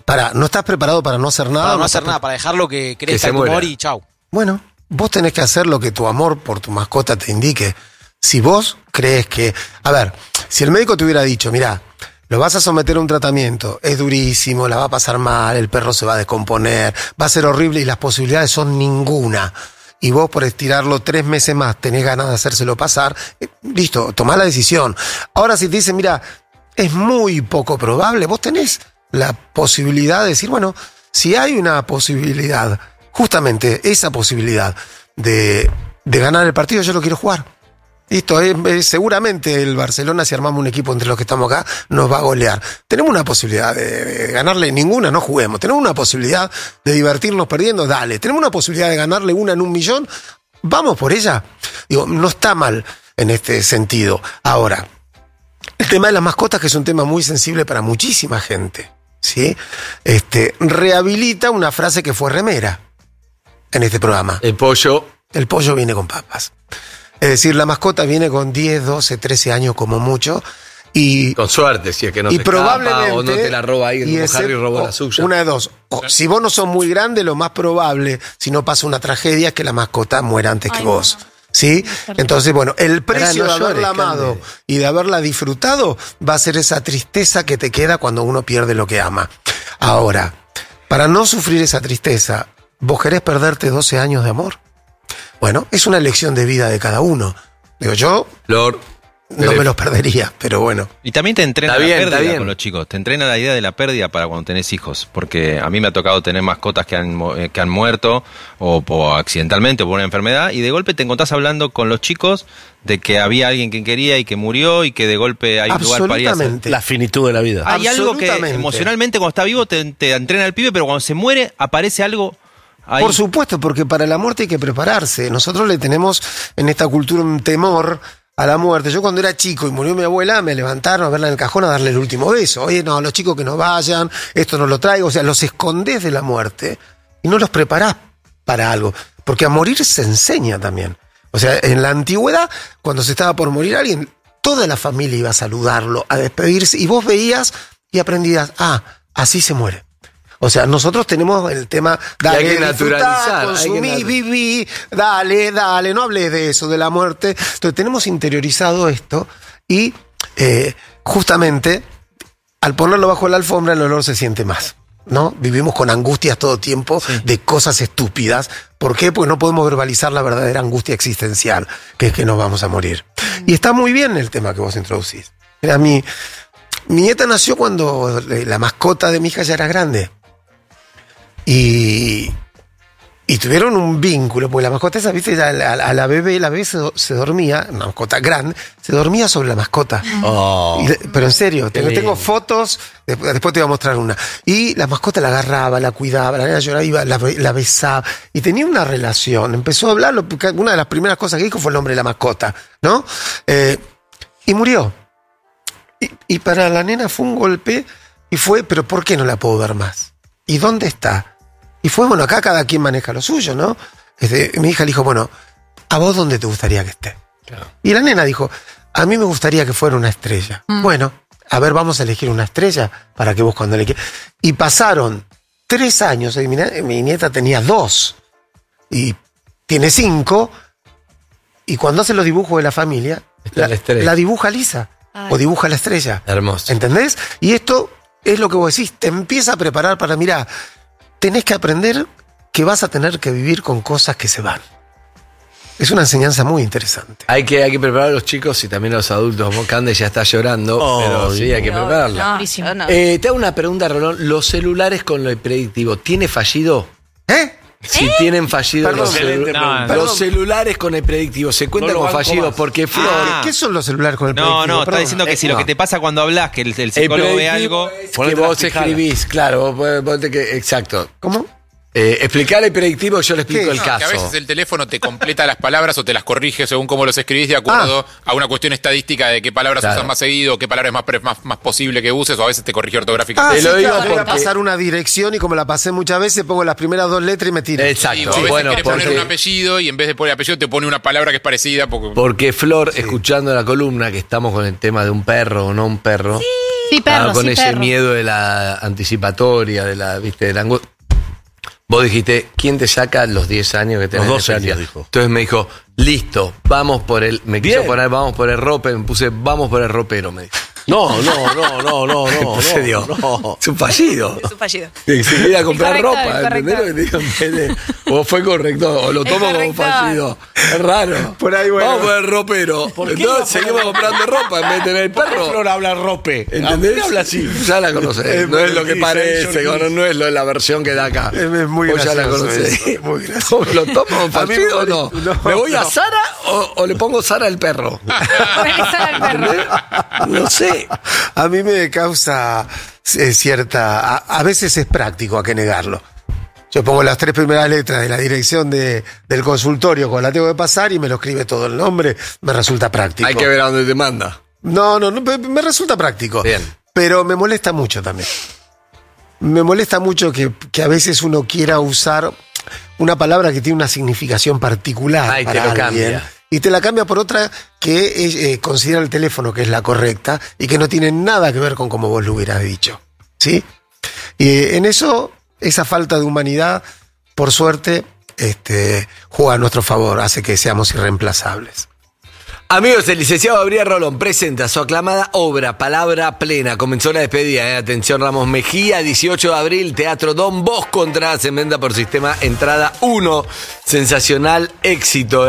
¿no estás preparado para no hacer nada?
Para no hacer nada, para dejarlo que crezca el tumor y chau.
Bueno, vos tenés que hacer lo que tu amor por tu mascota te indique. Si vos crees que... A ver, si el médico te hubiera dicho, mirá, lo vas a someter a un tratamiento, es durísimo, la va a pasar mal, el perro se va a descomponer, va a ser horrible y las posibilidades son ninguna. Y vos por estirarlo 3 meses más tenés ganas de hacérselo pasar, listo, tomá la decisión. Ahora si te dicen, mira, es muy poco probable, vos tenés la posibilidad de decir, bueno, si hay una posibilidad, justamente esa posibilidad de ganar el partido, yo lo quiero jugar. Listo, seguramente el Barcelona, si armamos un equipo entre los que estamos acá, nos va a golear. Tenemos una posibilidad de ganarle ninguna, no juguemos. Tenemos una posibilidad de divertirnos perdiendo, dale. Tenemos una posibilidad de ganarle una en 1 millón, vamos por ella. Digo, no está mal en este sentido. Ahora, el tema de las mascotas, que es un tema muy sensible para muchísima gente, ¿sí? Rehabilita una frase que fue remera en este programa.
El pollo
viene con papas. Es decir, la mascota viene con 10, 12, 13 años como mucho. Y
con suerte, si es que no
y
te
probablemente,
escapa o no te la roba ahí, como Harry robó la suya.
Una de dos. Si vos no sos muy grande, lo más probable, si no pasa una tragedia, es que la mascota muera antes que vos. ¿Sí? Entonces, bueno, el precio de haberla amado y de haberla disfrutado va a ser esa tristeza que te queda cuando uno pierde lo que ama. Ahora, para no sufrir esa tristeza, ¿vos querés perderte 12 años de amor? Bueno, es una elección de vida de cada uno. Digo, yo no me los perdería, pero bueno.
Y también te entrena la pérdida con los chicos. Te entrena la idea de la pérdida para cuando tenés hijos. Porque a mí me ha tocado tener mascotas que han muerto o accidentalmente o por una enfermedad, y de golpe te encontrás hablando con los chicos de que había alguien que quería y que murió y que de golpe hay un lugar para ir a hacer.
La finitud de la vida.
Hay algo que emocionalmente cuando está vivo te entrena el pibe, pero cuando se muere aparece algo... Ahí.
Por supuesto, porque para la muerte hay que prepararse. Nosotros le tenemos en esta cultura un temor a la muerte. Yo cuando era chico y murió mi abuela, me levantaron a verla en el cajón a darle el último beso. Oye, no, los chicos que no vayan, esto no lo traigo. O sea, los escondés de la muerte y no los preparás para algo. Porque a morir se enseña también. O sea, en la antigüedad, cuando se estaba por morir alguien, toda la familia iba a saludarlo, a despedirse, y vos veías y aprendías, así se muere. O sea, nosotros tenemos el tema, dale,
hay que naturalizar,
consumí, viví, dale, no hables de eso, de la muerte. Entonces tenemos interiorizado esto y justamente al ponerlo bajo la alfombra el olor se siente más, ¿no? Vivimos con angustias todo tiempo de cosas estúpidas. ¿Por qué? Porque no podemos verbalizar la verdadera angustia existencial, que es que nos vamos a morir. Y está muy bien el tema que vos introducís. Mira, mi nieta nació cuando la mascota de mi hija ya era grande. Y tuvieron un vínculo, porque la mascota esa, viste, a la bebé se dormía, una mascota grande, se dormía sobre la mascota. Pero en serio, tengo fotos, después te voy a mostrar una. Y la mascota la agarraba, la cuidaba, la nena lloraba, iba, la besaba, y tenía una relación. Empezó a hablar, una de las primeras cosas que dijo fue el nombre de la mascota, ¿no? Y murió. Y para la nena fue un golpe, y fue, pero ¿por qué no la puedo ver más? ¿Y dónde está? Y fue, bueno, acá cada quien maneja lo suyo, ¿no? Mi hija le dijo, bueno, ¿a vos dónde te gustaría que esté? Claro. Y la nena dijo, a mí me gustaría que fuera una estrella. Bueno, a ver, vamos a elegir una estrella para que vos cuando le quieras. Y pasaron 3 años, y mi nieta tenía 2, y tiene 5, y cuando hace los dibujos de la familia, la dibuja lisa, o dibuja la estrella.
Hermoso.
¿Entendés? Y esto es lo que vos decís, te empieza a preparar para, mirá, tenés que aprender que vas a tener que vivir con cosas que se van. Es una enseñanza muy interesante.
Hay que preparar a los chicos y también a los adultos. Cande ya está llorando, pero sí, hay que prepararlo. Te hago una pregunta, Rolón. ¿Los celulares con lo predictivo tiene fallido? Si tienen fallido los celulares con el predictivo, ¿se cuentan como fallidos? Porque
¿qué son los celulares con el predictivo?
No, está diciendo que si lo que te pasa cuando hablas, que el psicólogo ve algo...
Que vos escribís, claro, exacto.
¿Cómo?
Explicar el predictivo, yo le explico el caso.
Que a veces el teléfono te completa las palabras o te las corrige según cómo los escribís de acuerdo a una cuestión estadística de qué palabras usas más seguido, qué palabras es más posible que uses, o a veces te corrige ortográficamente.
Te lo digo porque voy a pasar una dirección y como la pasé muchas veces, pongo las primeras 2 letras y me tiro.
Exacto.
Sí, a veces querés poner un apellido y en vez de poner apellido te pone una palabra que es parecida.
Porque Flor, escuchando la columna, que estamos con el tema de un perro o no un perro,
Sí, perro,
con
sí,
ese
perro.
miedo de la anticipatoria, de la, viste, de la angustia. Vos dijiste, ¿quién te saca los 10 años que tenés?
Los 12
de experiencia?
años, dijo.
Entonces me dijo, listo, vamos por el... Me quiso
Bien.
poner, vamos por el rope, me puse, vamos por el ropero, me dijo.
No.
Entonces digo,
no.
es un fallido.
Es un fallido.
Que se quiera comprar
Incorrecto,
ropa,
incorrecto.
¿entendés lo que te digo? En vez de- O fue correcto, o lo tomo como un
Incorrecto.
fallido. Es raro.
Por ahí, bueno.
Vamos por el ropero.
¿Por qué
Entonces
no?
seguimos comprando ropa en vez de ver el
¿Por qué
perro.
Flor habla rope?
¿Entendés?
¿Por qué habla así?
Ya la conocés. No es lo que parece, no es lo de la versión que da acá.
Es muy
Vos ya la
gracioso
conocés.
eso, es muy gracioso.
¿Lo tomo
A mí
fallido o no?
no,
¿Me voy a
no.
Sara o le pongo Sara al perro? No sé.
A mí me causa cierta... A veces es práctico, a qué negarlo. Yo pongo las 3 primeras letras de la dirección del consultorio cuando la tengo que pasar y me lo escribe todo el nombre. Me resulta práctico.
Hay que ver a dónde te manda.
No, me resulta práctico.
Bien.
Pero me molesta mucho también. Me molesta mucho que a veces uno quiera usar una palabra que tiene una significación particular
Ay, te
para
lo
alguien,
cambia.
y te la cambia por otra que considera el teléfono que es la correcta y que no tiene nada que ver con como vos lo hubieras dicho. ¿Sí? Y en eso, esa falta de humanidad, por suerte, juega a nuestro favor, hace que seamos irreemplazables.
Amigos, el licenciado Gabriel Rolón presenta su aclamada obra Palabra Plena. Comenzó la despedida, Atención Ramos Mejía, 18 de abril, Teatro Don Bosco, entradas en venta por sistema Entrada 1. Sensacional éxito,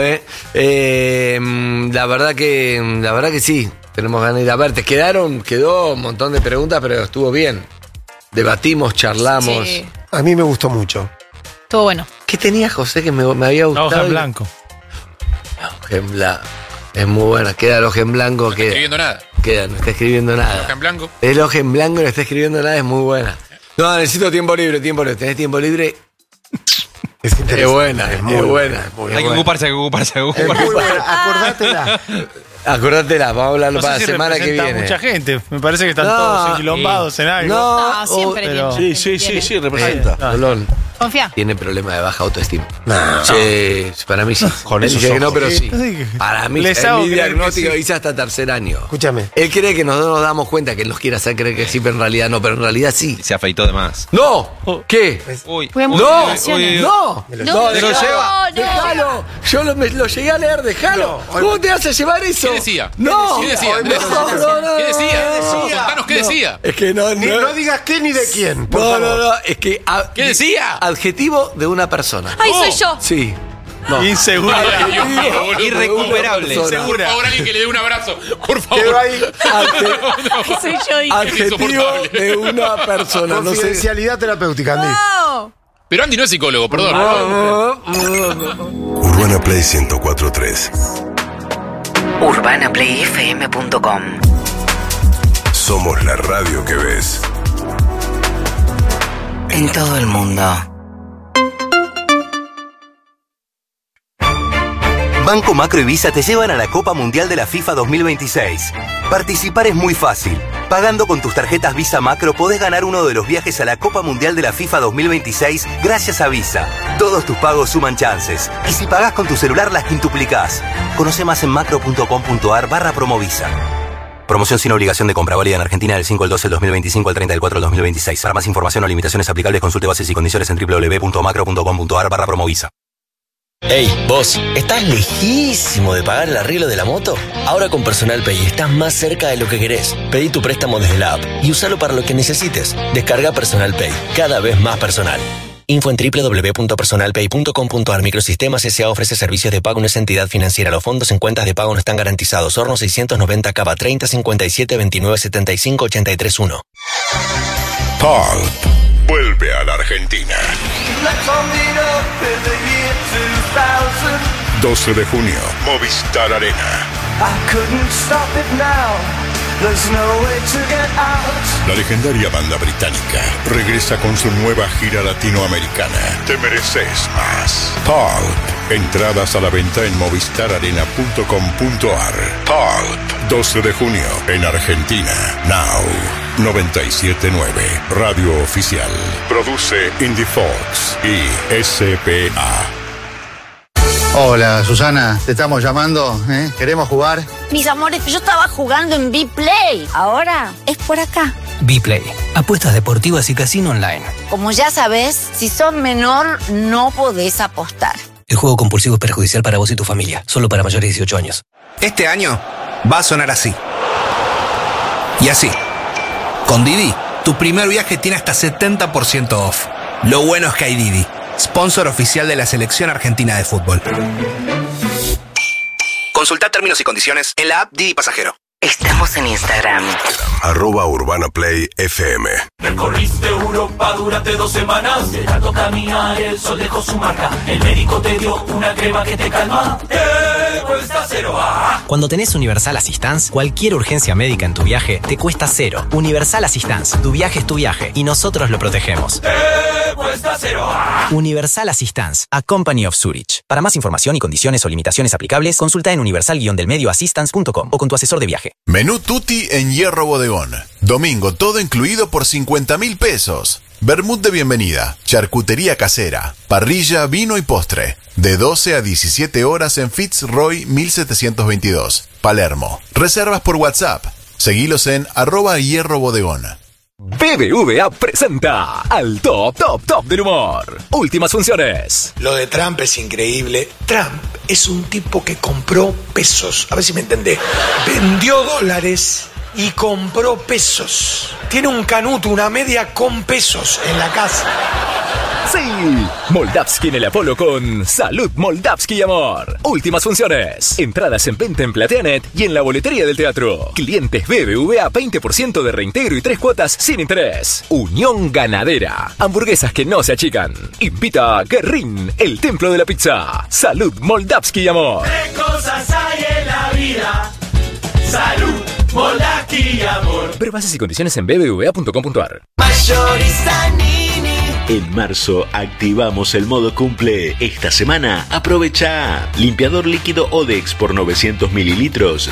La verdad que sí, tenemos ganas de ir a verte. Quedó un montón de preguntas, pero estuvo bien. Debatimos, charlamos.
Sí.
A mí me gustó mucho.
Estuvo bueno.
¿Qué tenía José que me había
La
gustado?
hoja en blanco.
Hoja en blanco. Es muy buena, queda el hoja en blanco.
No está escribiendo nada.
Queda, no está escribiendo nada.
Hoja en blanco.
El hoja en blanco no está escribiendo nada, es muy buena. No, necesito tiempo libre. ¿Tenés tiempo libre?
Es interesante.
Es buena, es
muy
buena.
Hay que ocuparse.
Es muy buena, acordátela.
Acordátela, vamos a hablarlo
No sé
para
si
la semana que
representa
viene.
mucha gente. Me parece que están
No,
todos enquilombados en algo.
No, siempre
pero-
tiene.
Sí, representa.
Rolón
Confía.
tiene problema de baja autoestima.
No.
Sí, para mí sí.
Con
Él
esos
dice que no,
ojos.
pero sí.
Sí.
Para mí,
Les
en
hago
mi
creer que
diagnóstico
sí.
dice hasta tercer año.
Escúchame.
Él cree que nosotros nos damos cuenta que él nos quiere hacer creer que sí, pero en realidad no, pero en realidad sí.
Se afeitó de más.
¡No! ¿Qué?
Uy.
Fue muy
¡No!
relaciones.
¡No!
Me lo
¡No!
¿Se lo lleva?
¡Déjalo! Yo lo llegué a leer, déjalo. ¿Cómo te hace llevar eso?
¿Qué decía?
¡No!
¿Qué decía?
No, no,
¿Qué decía?
no.
Contanos qué decía.
Es que no,
No digas qué ni de quién, por
No,
favor.
no, es que...
¿Qué decía?
Adjetivo de una persona.
¡Ay, soy yo!
Sí.
Insegura.
Ay, Dios mío, boludo.
Irrecuperable.
Por favor, alguien que le dé un abrazo. Por favor.
Quedó ahí.
Soy yo, dije.
Adjetivo
insoportable.
de una persona. No sé.
Confidencialidad terapéutica, Andy.
¡No!
Pero Andy no es psicólogo, perdón.
Urbana Play 104.3.
UrbanaPlayFM.com.
Somos la radio que ves.
En todo el mundo.
Banco Macro y Visa te llevan a la Copa Mundial de la FIFA 2026. Participar es muy fácil. Pagando con tus tarjetas Visa Macro podés ganar uno de los viajes a la Copa Mundial de la FIFA 2026 gracias a Visa. Todos tus pagos suman chances. Y si pagás con tu celular las quintuplicás. Conoce más en macro.com.ar/promovisa. Promoción sin obligación de compra, válida en Argentina del 5 al 12 del 2025 al 30 del 4 del 2026. Para más información o limitaciones aplicables, consulte bases y condiciones en www.macro.com.ar/promovisa.
Hey, vos, ¿estás lejísimo de pagar el arreglo de la moto? Ahora con Personal Pay estás más cerca de lo que querés. Pedí tu préstamo desde la app y úsalo para lo que necesites. Descarga Personal Pay, cada vez más personal. Info en www.personalpay.com.ar. Microsistemas S.A. ofrece servicios de pago, no es entidad financiera. Los fondos en cuentas de pago no están garantizados. Horno 690 Cava 30 57 29 75 83 1.
Pulp vuelve a la Argentina. 12 de junio, Movistar Arena. La legendaria banda británica regresa con su nueva gira latinoamericana. Te mereces más. Pulp. Entradas a la venta en movistararena.com.ar. Pulp. 12 de junio en Argentina. Now. 97.9. Radio Oficial. Produce Indie Fox y SPA.
Hola, Susana, te estamos llamando, ¿eh? ¿Queremos jugar?
Mis amores, yo estaba jugando en B-Play. Ahora es por acá.
B-Play, apuestas deportivas y casino online.
Como ya sabes, si sos menor, no podés apostar.
El juego compulsivo es perjudicial para vos y tu familia. Solo para mayores de 18 años.
Este año va a sonar así. Y así. Con Didi, tu primer viaje tiene hasta 70% off. Lo bueno es que hay Didi, sponsor oficial de la Selección Argentina de Fútbol. Consulta términos y condiciones en la app Didi Pasajero.
Estamos en Instagram.
@UrbanaPlayFM.
Recorriste Europa durante 2 semanas. De tanto caminar el sol dejó su marca. El médico te dio una crema que te calma. Te cuesta cero.
Cuando tenés Universal Assistance, cualquier urgencia médica en tu viaje te cuesta cero. Universal Assistance, tu viaje es tu viaje y nosotros lo protegemos.
Te cuesta cero.
Universal Assistance, a Company of Zurich. Para más información y condiciones o limitaciones aplicables, consulta en universal-delmedioassistance.com o con tu asesor de viaje.
Menú Tutti en Hierro Bodegón. Domingo todo incluido por 50.000 pesos. Vermut de bienvenida, charcutería casera, parrilla, vino y postre. De 12 a 17 horas en Fitzroy 1722, Palermo. Reservas por WhatsApp. Seguilos en @hierrobodegón.
BBVA presenta al top del humor. Últimas funciones.
Lo de Trump es increíble. Trump es un tipo que compró pesos. A ver si me entendés. Vendió dólares y compró pesos. Tiene un canuto, una media con pesos en la casa.
Sí, Moldavsky en el Apolo con Salud Moldavsky y Amor. Últimas funciones. Entradas en venta en Plateanet y en la boletería del teatro. Clientes BBVA 20% de reintegro y 3 cuotas sin interés. Unión Ganadera. Hamburguesas que no se achican. Invita a Guerrín, el templo de la pizza. Salud Moldavsky y Amor.
¿Qué cosas hay en la vida? Salud, Moldavsky y Amor.
Ver bases y condiciones en bbva.com.ar.
Mayorista Nini.
En marzo activamos el modo cumple. Esta semana aprovecha. Limpiador líquido Odex por 900 mililitros,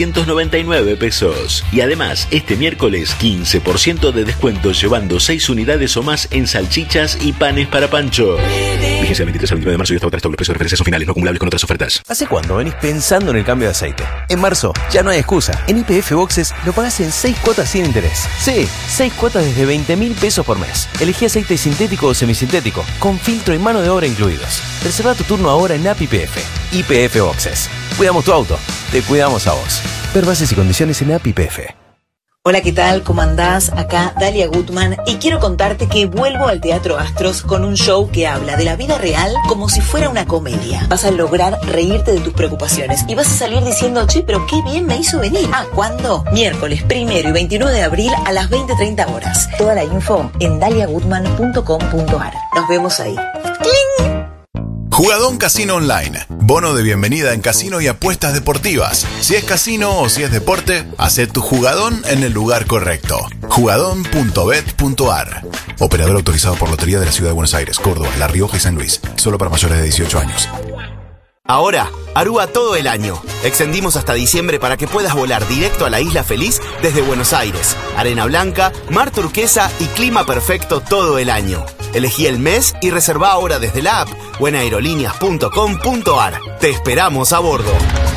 799 pesos. Y además, este miércoles 15% de descuento llevando 6 unidades o más en salchichas y panes para Pancho. Vigencia del 23 al 29 de marzo y hasta agotar los precios de referencias son finales, no acumulables con otras ofertas.
¿Hace cuándo venís pensando en el cambio de aceite? En marzo ya no hay excusa. En YPF Boxes lo pagás en 6 cuotas sin interés. Sí, 6 cuotas desde 20.000 pesos por mes. Elegí aceite sintético o semisintético, con filtro y mano de obra incluidos. Reserva tu turno ahora en App YPF. YPF Boxes. Cuidamos tu auto, te cuidamos a vos. Ver bases y condiciones en App YPF.
Hola, ¿qué tal? ¿Cómo andás? Acá Dalia Gutman y quiero contarte que vuelvo al Teatro Astros con un show que habla de la vida real como si fuera una comedia. Vas a lograr reírte de tus preocupaciones y vas a salir diciendo, che, pero qué bien me hizo venir. ¿Cuándo? Miércoles 1 y 29 de abril a las 20:30 horas. Toda la info en daliagutman.com.ar. Nos vemos ahí. ¡Cling!
Jugadón Casino Online. Bono de bienvenida en casino y apuestas deportivas. Si es casino o si es deporte, hacé tu jugadón en el lugar correcto. Jugadón.bet.ar. Operador autorizado por Lotería de la Ciudad de Buenos Aires, Córdoba, La Rioja y San Luis. Solo para mayores de 18 años.
Ahora, Aruba todo el año. Extendimos hasta diciembre para que puedas volar directo a la Isla Feliz desde Buenos Aires. Arena blanca, mar turquesa y clima perfecto todo el año. Elegí el mes y reserva ahora desde la app o en aerolíneas.com.ar. Te esperamos a bordo.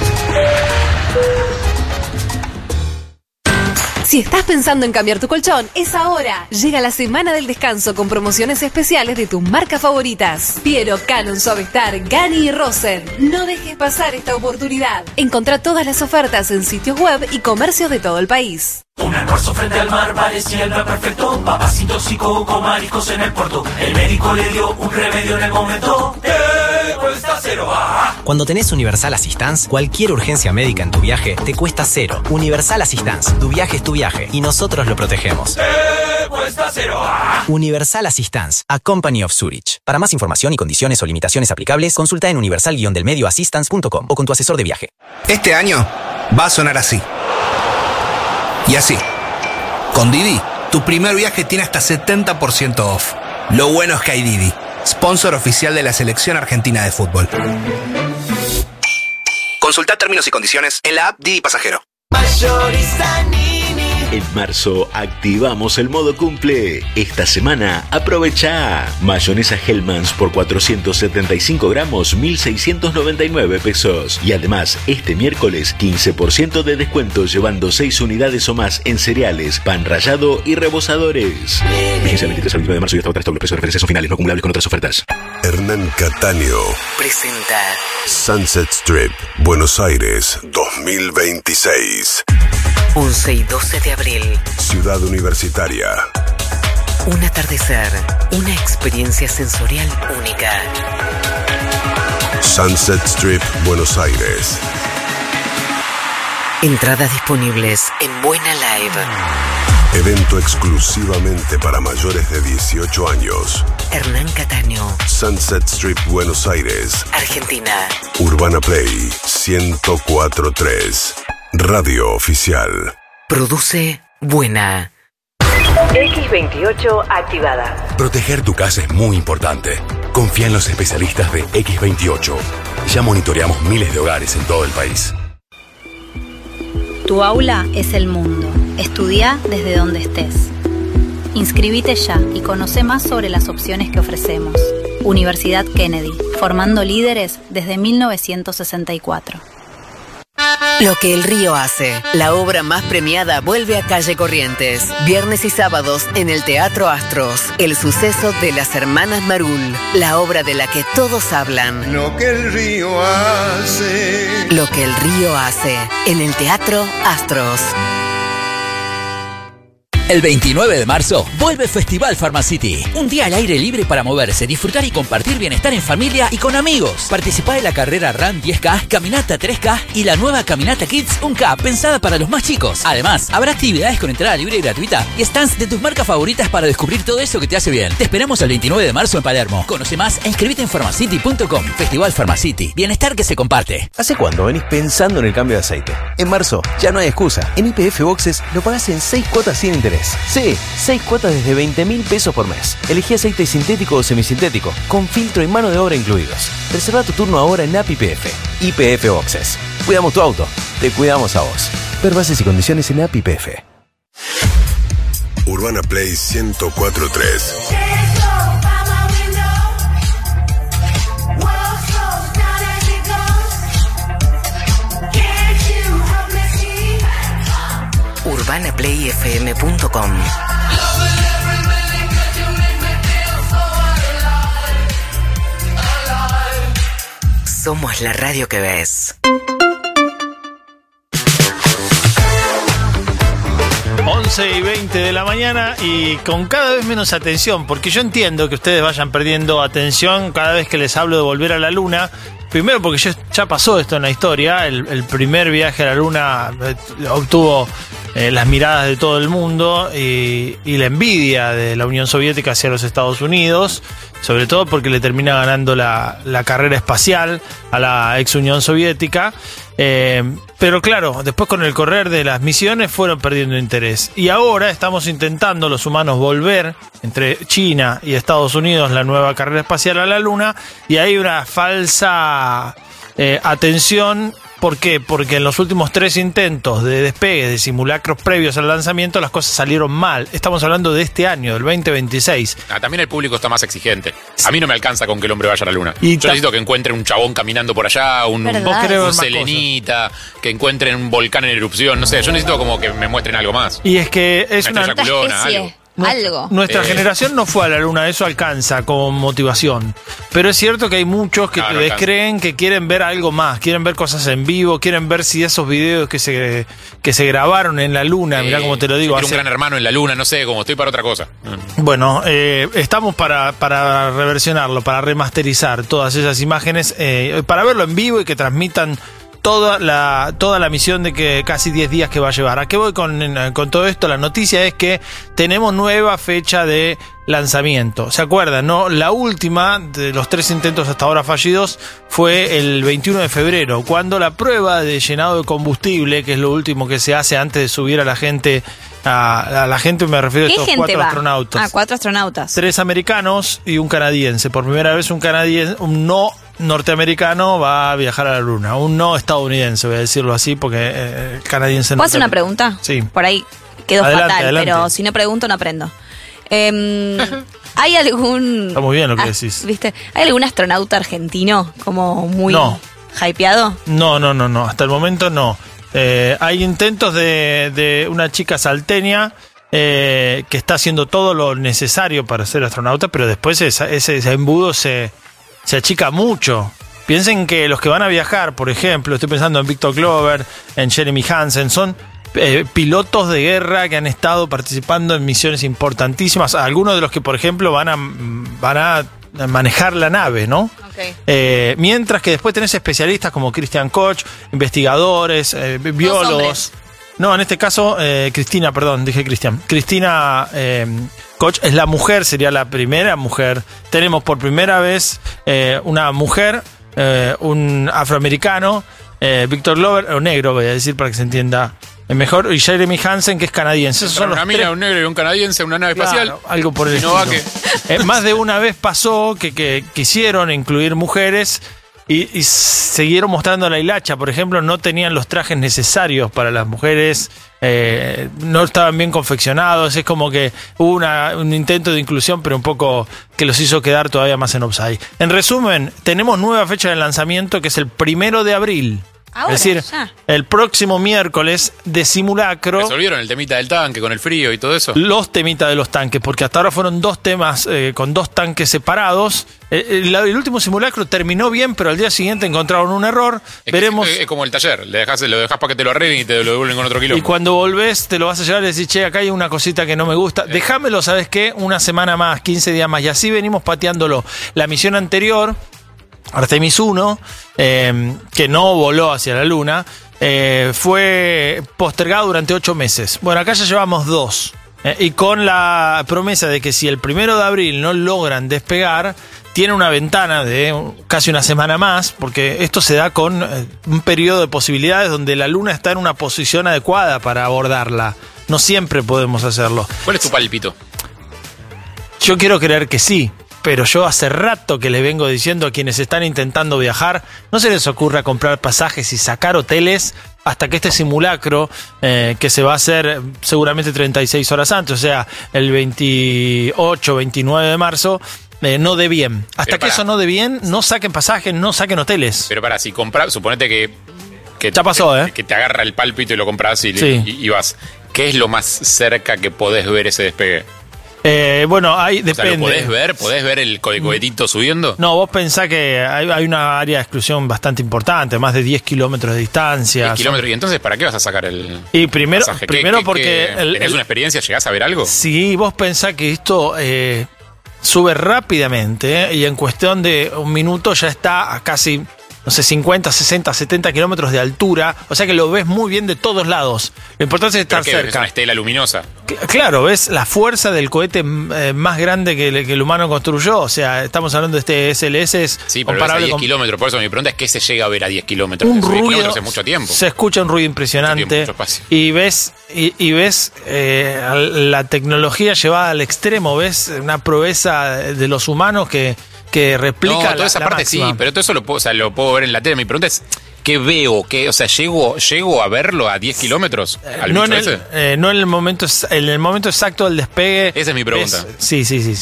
Si estás pensando en cambiar tu colchón, es ahora. Llega la semana del descanso con promociones especiales de tus marcas favoritas. Piero, Canon, Suavestar, Gani y Rosen. No dejes pasar esta oportunidad. Encontrá todas las ofertas en sitios web y comercios de todo el país.
Un almuerzo frente al mar parecía el plan perfecto. Papá se intoxicó con mariscos en el puerto. El médico le dio un remedio en el momento. Cuesta cero.
Cuando tenés Universal Assistance, cualquier urgencia médica en tu viaje te cuesta cero. Universal Assistance, tu viaje es tu viaje y nosotros lo protegemos.
Cuesta cero.
Universal Assistance, a Company of Zurich. Para más información y condiciones o limitaciones aplicables, consulta en universal-delmedioassistance.com o con tu asesor de viaje.
Este año va a sonar así. Y así. Con Didi, tu primer viaje tiene hasta 70% off. Lo bueno es que hay Didi, sponsor oficial de la Selección Argentina de Fútbol. Consulta términos y condiciones en la app Didi Pasajero.
Mayorista Nini.
En marzo activamos el modo cumple. Esta semana aprovecha. Mayonesa Hellmann's por 475 gramos, 1.699 pesos. Y además, este miércoles, 15% de descuento llevando 6 unidades o más en cereales, pan rallado y rebozadores. Vigencia del 23 al 29 de marzo y hasta agotar stock. Los precios de referencia son finales, no acumulables con otras ofertas.
Hernán Cataño
presenta
Sunset Strip, Buenos Aires, 2026.
11 y 12 de abril.
Ciudad Universitaria.
Un atardecer, una experiencia sensorial única.
Sunset Strip, Buenos Aires.
Entradas disponibles en Buena Live.
Evento exclusivamente para mayores de 18 años.
Hernán Cataño.
Sunset Strip, Buenos Aires,
Argentina.
Urbana Play 104.3. Radio Oficial.
Produce Buena.
X28 activada.
Proteger tu casa es muy importante. Confía en los especialistas de X28. Ya monitoreamos miles de hogares en todo el país.
Tu aula es el mundo. Estudia desde donde estés. Inscribite ya y conoce más sobre las opciones que ofrecemos. Universidad Kennedy, formando líderes desde 1964.
Lo que el río hace. La obra más premiada vuelve a Calle Corrientes. Viernes y sábados en el Teatro Astros. El suceso de las hermanas Marul. La obra de la que todos hablan.
Lo que el río hace.
Lo que el río hace. En el Teatro Astros.
El 29 de marzo vuelve Festival Pharmacity. Un día al aire libre para moverse, disfrutar y compartir bienestar en familia y con amigos. Participá en la carrera Run 10K, Caminata 3K y la nueva Caminata Kids 1K, pensada para los más chicos. Además, habrá actividades con entrada libre y gratuita y stands de tus marcas favoritas para descubrir todo eso que te hace bien. Te esperamos el 29 de marzo en Palermo. Conoce más e inscribite en pharmacity.com. Festival Pharmacity. Bienestar que se comparte.
¿Hace cuánto venís pensando en el cambio de aceite? En marzo, ya no hay excusa. En YPF Boxes lo pagás en 6 cuotas sin interés. Sí, 6 cuotas desde 20.000 pesos por mes. Elegí aceite sintético o semisintético, con filtro y mano de obra incluidos. Reserva tu turno ahora en App YPF. YPF Boxes. Cuidamos tu auto, te cuidamos a vos. Ver bases y condiciones en App YPF.
Urbana Play 104.3.
UrbanaPlayFM.com. Somos la radio que ves.
11:20 de la mañana y con cada vez menos atención, porque yo entiendo que ustedes vayan perdiendo atención cada vez que les hablo de volver a la luna. Primero porque ya pasó esto en la historia, el primer viaje a la luna obtuvo las miradas de todo el mundo y la envidia de la Unión Soviética hacia los Estados Unidos, sobre todo porque le termina ganando la carrera espacial a la ex Unión Soviética. Pero claro, después con el correr de las misiones fueron perdiendo interés. Y ahora estamos intentando los humanos volver entre China y Estados Unidos la nueva carrera espacial a la Luna, y hay una falsa atención. ¿Por qué? Porque en los últimos 3 intentos de despegue de simulacros previos al lanzamiento las cosas salieron mal. Estamos hablando de este año, del 2026.
También el público está más exigente. A mí no me alcanza con que el hombre vaya a la luna. Yo necesito que encuentren un chabón caminando por allá, un selenita, que encuentren un volcán en erupción. No sé, yo necesito como que me muestren algo más.
Y es que es una
culona, algo.
Algo.
Nuestra generación no fue a la luna, eso alcanza como motivación. Pero es cierto que hay muchos que te descreen, que quieren ver algo más, quieren ver cosas en vivo, quieren ver si esos videos que se grabaron en la luna, mirá cómo te lo digo.
Un gran hermano en la luna, no sé, como estoy para otra cosa.
Bueno, estamos para reversionarlo, para remasterizar todas esas imágenes, para verlo en vivo y que transmitan toda la misión de que casi 10 días que va a llevar. ¿A qué voy con todo esto? La noticia es que tenemos nueva fecha de lanzamiento. ¿Se acuerdan, no? La última de los 3 intentos hasta ahora fallidos fue el 21 de febrero, cuando la prueba de llenado de combustible, que es lo último que se hace antes de subir a la gente, me refiero a estos 4 astronautas.
4 astronautas.
3 americanos y un canadiense. Por primera vez un no norteamericano va a viajar a la luna. Un no estadounidense, voy a decirlo así, porque el canadiense no.
¿Puedo hacer una pregunta?
Sí.
Por ahí, quedó
Adelante,
fatal,
adelante.
pero si no pregunto, no aprendo. ¿Hay algún...
Está muy bien lo que decís.
¿Viste? ¿Hay algún astronauta argentino como muy
No.
hypeado?
No. Hasta el momento no. Hay intentos de una chica salteña que está haciendo todo lo necesario para ser astronauta, pero después ese embudo se achica mucho. Piensen que los que van a viajar, por ejemplo, estoy pensando en Victor Glover, en Jeremy Hansen, son pilotos de guerra que han estado participando en misiones importantísimas. Algunos de los que, por ejemplo, van a manejar la nave, ¿no?
Okay.
Mientras que después tenés especialistas como Christian Koch, investigadores, biólogos. No, en este caso, Cristina, perdón, dije Cristian. Cristina Koch es la mujer, sería la primera mujer. Tenemos por primera vez una mujer, un afroamericano, Victor Glover, o negro, voy a decir para que se entienda mejor, y Jeremy Hansen, que es canadiense. Esos son
una
los
mina,
tres.
un negro y un canadiense, una nave espacial.
Algo por el
No,
estilo. Más de una vez pasó que quisieron incluir mujeres y siguieron mostrando la hilacha. Por ejemplo, no tenían los trajes necesarios para las mujeres, no estaban bien confeccionados. Es como que hubo un intento de inclusión, pero un poco que los hizo quedar todavía más en offside. En resumen, tenemos nueva fecha de lanzamiento, que es el 1 de abril.
Ahora,
es decir,
ya.
el próximo miércoles de simulacro.
¿Resolvieron el temita del tanque con el frío y todo eso?
Los temitas de los tanques, porque hasta ahora fueron 2 temas con 2 tanques separados. El último simulacro terminó bien, pero al día siguiente encontraron un error. Veremos.
Es como el taller, lo dejás para que te lo arreglen y te lo devuelven con otro kilómetro.
Y cuando volvés, te lo vas a llevar y decís, che, acá hay una cosita que no me gusta. Déjamelo, ¿sabes qué? Una semana más, 15 días más. Y así venimos pateándolo. La misión anterior, Artemis 1, que no voló hacia la Luna, fue postergado durante 8 meses. Bueno, acá ya llevamos 2. Y con la promesa de que si el 1 de abril no logran despegar, tiene una ventana de casi una semana más, porque esto se da con un periodo de posibilidades donde la Luna está en una posición adecuada para abordarla. No siempre podemos hacerlo.
¿Cuál es tu palpito?
Yo quiero creer que sí, pero yo hace rato que les vengo diciendo a quienes están intentando viajar, no se les ocurra comprar pasajes y sacar hoteles hasta que este simulacro, que se va a hacer seguramente 36 horas antes, o sea, el 28, 29 de marzo, no dé bien. Hasta que eso no dé bien, no saquen pasajes, no saquen hoteles.
Pero si compras, suponete que
ya pasó,
que te agarra el pálpito y lo compras
Sí.
y vas. ¿Qué es lo más cerca que podés ver ese despegue?
Bueno, ahí depende.
O sea, ¿Podés ver el cohetito subiendo?
No, vos pensás que hay una área de exclusión bastante importante, más de 10 kilómetros de distancia.
10 kilómetros. ¿Y entonces para qué vas a sacar el
Y primero
pasaje?
porque...
¿Tenés una experiencia? ¿Llegás a ver algo?
Sí, vos pensás que esto sube rápidamente, y en cuestión de un minuto ya está a casi, no sé, 50, 60, 70 kilómetros de altura. O sea que lo ves muy bien de todos lados. Lo importante es estar cerca.
¿Es una estela luminosa?
Claro, ves la fuerza del cohete más grande que el humano construyó. O sea, estamos hablando de este SLS. Es
sí, pero es a 10 kilómetros. Por eso mi pregunta es: ¿qué se llega a ver a 10 kilómetros?
Un
10
ruido,
kilómetros es mucho tiempo.
Se escucha un ruido impresionante.
Mucho tiempo, mucho espacio.
Y ves la tecnología llevada al extremo. Ves una proeza de los humanos que replica
toda esa parte máxima. Sí, pero todo eso lo puedo ver en la tele. Mi pregunta es: ¿qué veo? O sea, ¿llego a verlo a 10 kilómetros?
No en el momento exacto del despegue.
Esa es mi pregunta.
Sí.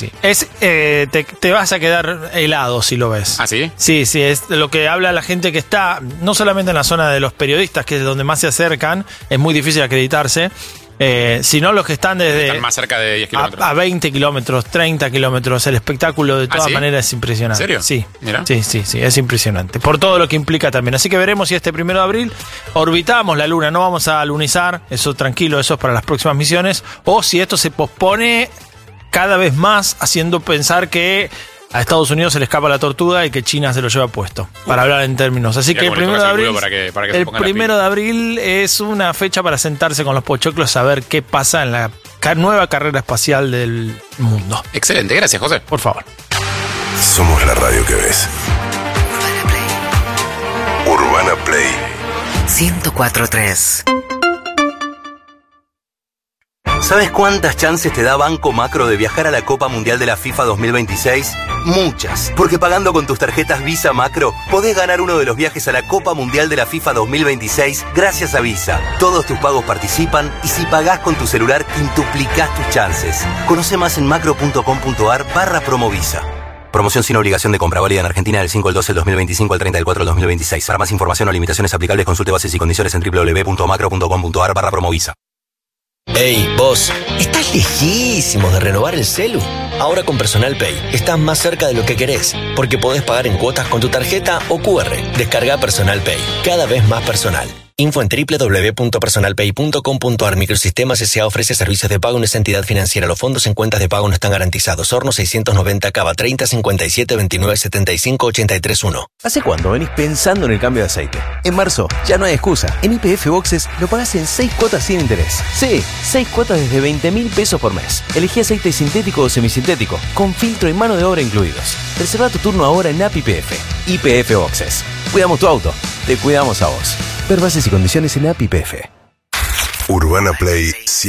Te vas a quedar helado si lo ves.
¿Ah, sí?
Sí, es lo que habla la gente que está, no solamente en la zona de los periodistas, que es donde más se acercan, es muy difícil acreditarse. Sino los que están
están más cerca de 10 kilómetros.
A 20 kilómetros, 30 kilómetros. El espectáculo de todas maneras es impresionante.
¿En serio?
Sí.
Mira.
Sí, es impresionante. Por todo lo que implica también. Así que veremos si este 1 de abril orbitamos la Luna. No vamos a lunizar, eso tranquilo, eso es para las próximas misiones. O si esto se pospone cada vez más, haciendo pensar que a Estados Unidos se le escapa la tortuga y que China se lo lleva puesto, para hablar en términos. Así que el 1 de abril, el 1 de abril es una fecha para sentarse con los pochoclos a ver qué pasa en la nueva carrera espacial del mundo.
Excelente, gracias, José.
Por favor.
Somos la radio que ves. Urbana Play
104.3.
¿Sabes cuántas chances te da Banco Macro de viajar a la Copa Mundial de la FIFA 2026? Muchas, porque pagando con tus tarjetas Visa Macro, podés ganar uno de los viajes a la Copa Mundial de la FIFA 2026 gracias a Visa. Todos tus pagos participan y si pagás con tu celular, quintuplicás tus chances. Conoce más en macro.com.ar/promovisa. Promoción sin obligación de compra, válida en Argentina del 5 al 12 del 2025 al 30 del 4 del 2026. Para más información o limitaciones aplicables, consulte bases y condiciones en www.macro.com.ar/promovisa.
Ey, vos, ¿estás lejísimos de renovar el celu? Ahora con Personal Pay estás más cerca de lo que querés, porque podés pagar en cuotas con tu tarjeta o QR. Descarga Personal Pay, cada vez más personal. Info en www.personalpay.com.ar. Microsistemas S.A. ofrece servicios de pago en esa entidad financiera. Los fondos en cuentas de pago no están garantizados. Horno 690 Cava 30 57 29 75 83 1.
¿Hace cuánto venís pensando en el cambio de aceite? En marzo, ya no hay excusa. En YPF Boxes lo pagás en 6 cuotas sin interés. Sí, 6 cuotas desde 20.000 pesos por mes. Elegí aceite sintético o semisintético, con filtro y mano de obra incluidos. Reserva tu turno ahora en App YPF. YPF Boxes. Cuidamos tu auto, te cuidamos a vos. Ver bases y condiciones en App YPF.
Urbana Play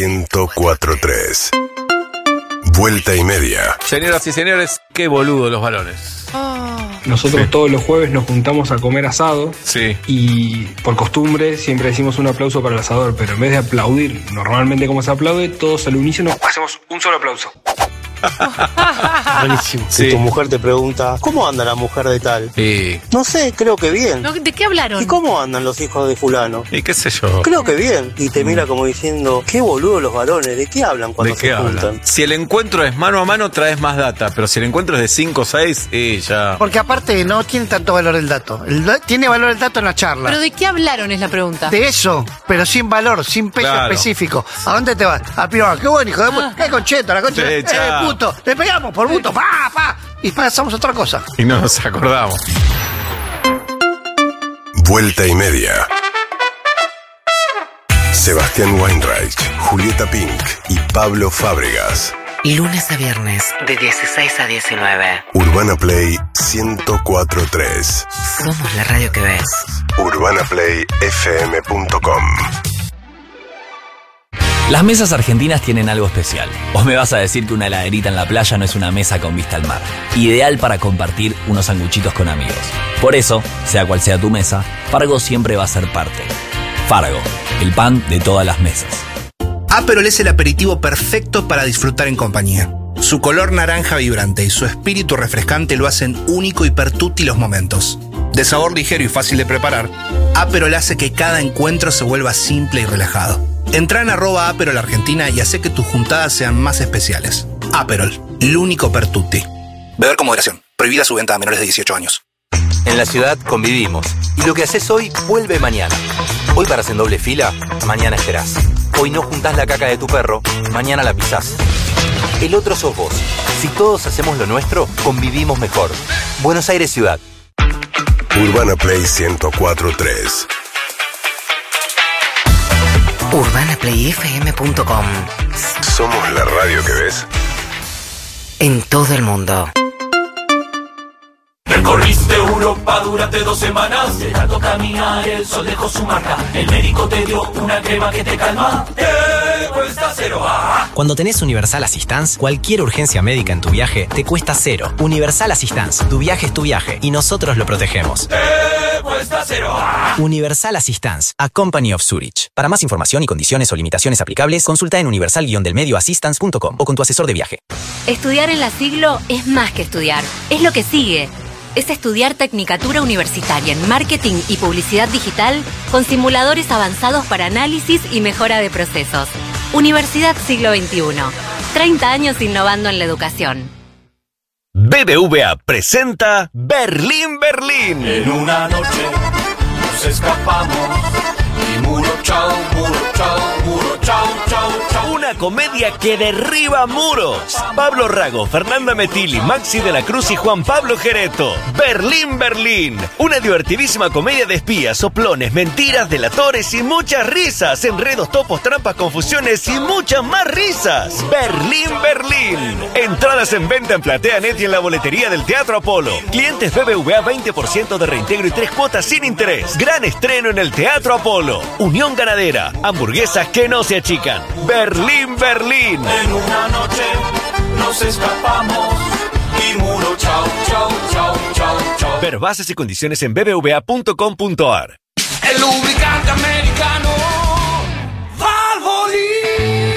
104.3. Vuelta y media.
Señoras y señores, qué boludo los balones.
Nosotros todos los jueves nos juntamos a comer asado.
Sí.
Y por costumbre siempre decimos un aplauso para el asador, pero en vez de aplaudir normalmente como se aplaude, todos al unísono hacemos un solo aplauso.
Buenísimo.
Sí.
Si tu mujer te pregunta, ¿cómo anda la mujer de tal?
Sí.
No sé, creo que bien.
¿De qué hablaron?
¿Y cómo andan los hijos de fulano?
¿Y qué sé yo?
Creo que bien. Y te mira como diciendo, qué boludo los varones, ¿de qué hablan cuando
¿De qué
se
hablan?
juntan?
Si el encuentro es mano a mano, traes más data, pero si el encuentro es de 5 o 6, ya.
Porque aparte no tiene tanto valor el dato. Tiene valor el dato en la charla.
¿Pero de qué hablaron es la pregunta?
De eso, pero sin valor, sin peso específico. ¿A dónde te vas? A Piroa. Qué bueno, hijo de puta. ¡Qué concheta, la concha!
Sí, chao.
Puto! Le pegamos por puto. ¡Pa, pa! Y pasamos a otra cosa.
Y no nos acordamos.
Vuelta y media. Sebastián Weinreich, Julieta Pink y Pablo Fábregas.
Lunes a viernes, de 16 a 19.
Urbana Play 104.3.
Somos la radio que ves.
UrbanaPlayFM.com.
Las mesas argentinas tienen algo especial. ¿O me vas a decir que una heladerita en la playa no es una mesa con vista al mar? Ideal para compartir unos sanguchitos con amigos. Por eso, sea cual sea tu mesa, Fargo siempre va a ser parte. Fargo, el pan de todas las mesas.
Aperol es el aperitivo perfecto para disfrutar en compañía. Su color naranja vibrante y su espíritu refrescante lo hacen único y per tutti los momentos. De sabor ligero y fácil de preparar, Aperol hace que cada encuentro se vuelva simple y relajado. Entrá en @Aperol Argentina y hace que tus juntadas sean más especiales. Aperol, el único per tutti. Beber con moderación. Prohibida su venta a menores de 18 años.
En la ciudad convivimos. Y lo que haces hoy, vuelve mañana. Hoy paras en doble fila, mañana esperás. Hoy no juntás la caca de tu perro, mañana la pisás. El otro sos vos. Si todos hacemos lo nuestro, convivimos mejor. Buenos Aires Ciudad.
Urbana Play 104.3.
UrbanaPlayFM.com.
Somos la radio que ves.
En todo el mundo.
Recorriste Europa durante 2 semanas, de tanto caminar el sol dejó su marca. El médico te dio una crema que te calma, te cuesta cero.
Cuando tenés Universal Assistance, cualquier urgencia médica en tu viaje te cuesta cero. Universal Assistance, tu viaje es tu viaje y nosotros lo protegemos.
Te cuesta cero.
Universal Assistance, a Company of Zurich. Para más información y condiciones o limitaciones aplicables, consulta en universal-delmedioassistance.com o con tu asesor de viaje.
Estudiar en la Siglo es más que estudiar, es lo que sigue. Es estudiar Tecnicatura Universitaria en Marketing y Publicidad Digital con simuladores avanzados para análisis y mejora de procesos. Universidad Siglo XXI. 30 años innovando en la educación.
BBVA presenta Berlín, Berlín.
En una noche nos escapamos y muro chao, chao, chao.
Una comedia que derriba muros. Pablo Rago, Fernanda Metilli, Maxi de la Cruz y Juan Pablo Gereto. Berlín, Berlín. Una divertidísima comedia de espías, soplones, mentiras, delatores y muchas risas. Enredos, topos, trampas, confusiones y muchas más risas. Berlín, Berlín. En
Entradas en venta en PlateaNet y en la boletería del Teatro Apolo. Clientes BBVA 20% de reintegro y 3 cuotas sin interés. Gran estreno en el Teatro Apolo. Unión Ganadera. Hamburguesas que no se achican. Berlín, Berlín.
En una noche nos escapamos y muro chau, chau, chau, chau, chau.
Ver bases y condiciones en bbva.com.ar.
El lubricante americano Valvoline.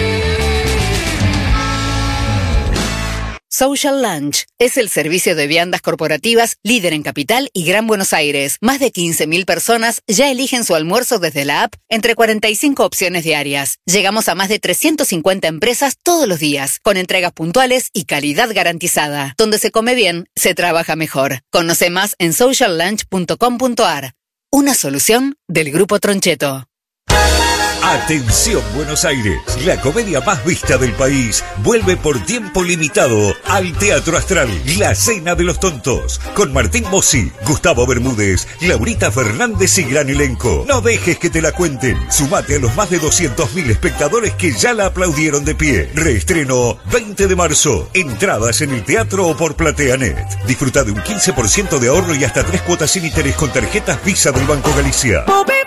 Social Lunch es el servicio de viandas corporativas líder en Capital y Gran Buenos Aires. Más de 15.000 personas ya eligen su almuerzo desde la app entre 45 opciones diarias. Llegamos a más de 350 empresas todos los días, con entregas puntuales y calidad garantizada. Donde se come bien, se trabaja mejor. Conoce más en sociallunch.com.ar. Una solución del Grupo Troncheto.
Atención Buenos Aires, la comedia más vista del país vuelve por tiempo limitado al Teatro Astral, La Cena de los Tontos, con Martín Mossi, Gustavo Bermúdez, Laurita Fernández y gran elenco. No dejes que te la cuenten, sumate a los más de 200.000 espectadores que ya la aplaudieron de pie. Reestreno 20 de marzo, entradas en el teatro o por PlateaNet. Disfruta de un 15% de ahorro y hasta 3 cuotas sin interés con tarjetas Visa del Banco Galicia.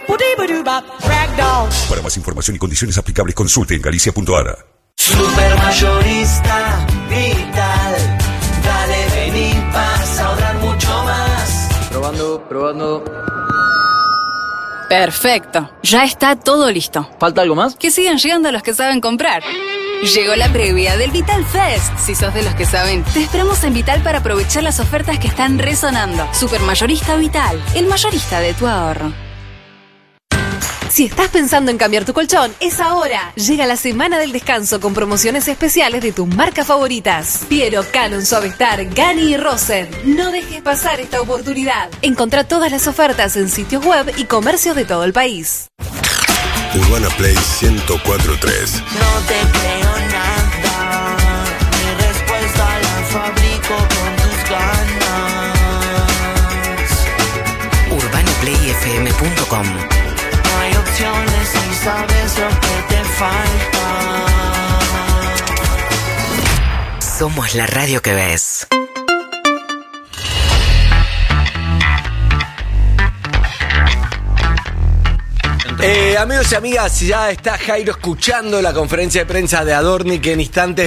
Para más información y condiciones aplicables, consulte en galicia.ar.
Supermayorista Vital. Dale, vení, vas a ahorrar mucho más.
Probando.
Perfecto, ya está todo listo.
¿Falta algo más?
Que sigan llegando los que saben comprar. Llegó la previa del Vital Fest. Si sos de los que saben, te esperamos en Vital para aprovechar las ofertas que están resonando. Supermayorista Vital, el mayorista de tu ahorro.
Si estás pensando en cambiar tu colchón, es ahora. Llega la semana del descanso con promociones especiales de tus marcas favoritas. Piero, Canon, Suavestar, Gani y Rosen. No dejes pasar esta oportunidad. Encontrá todas las ofertas en sitios web y comercios de todo el país.
Urbana Play 104.3.
No te creo nada. Mi respuesta la fabrico con tus ganas.
UrbanaPlayFM.com.
Hay opciones y sabes lo que te falta.
Somos la radio que ves.
Amigos y amigas, ya está Jairo escuchando la conferencia de prensa de Adorni, que en instantes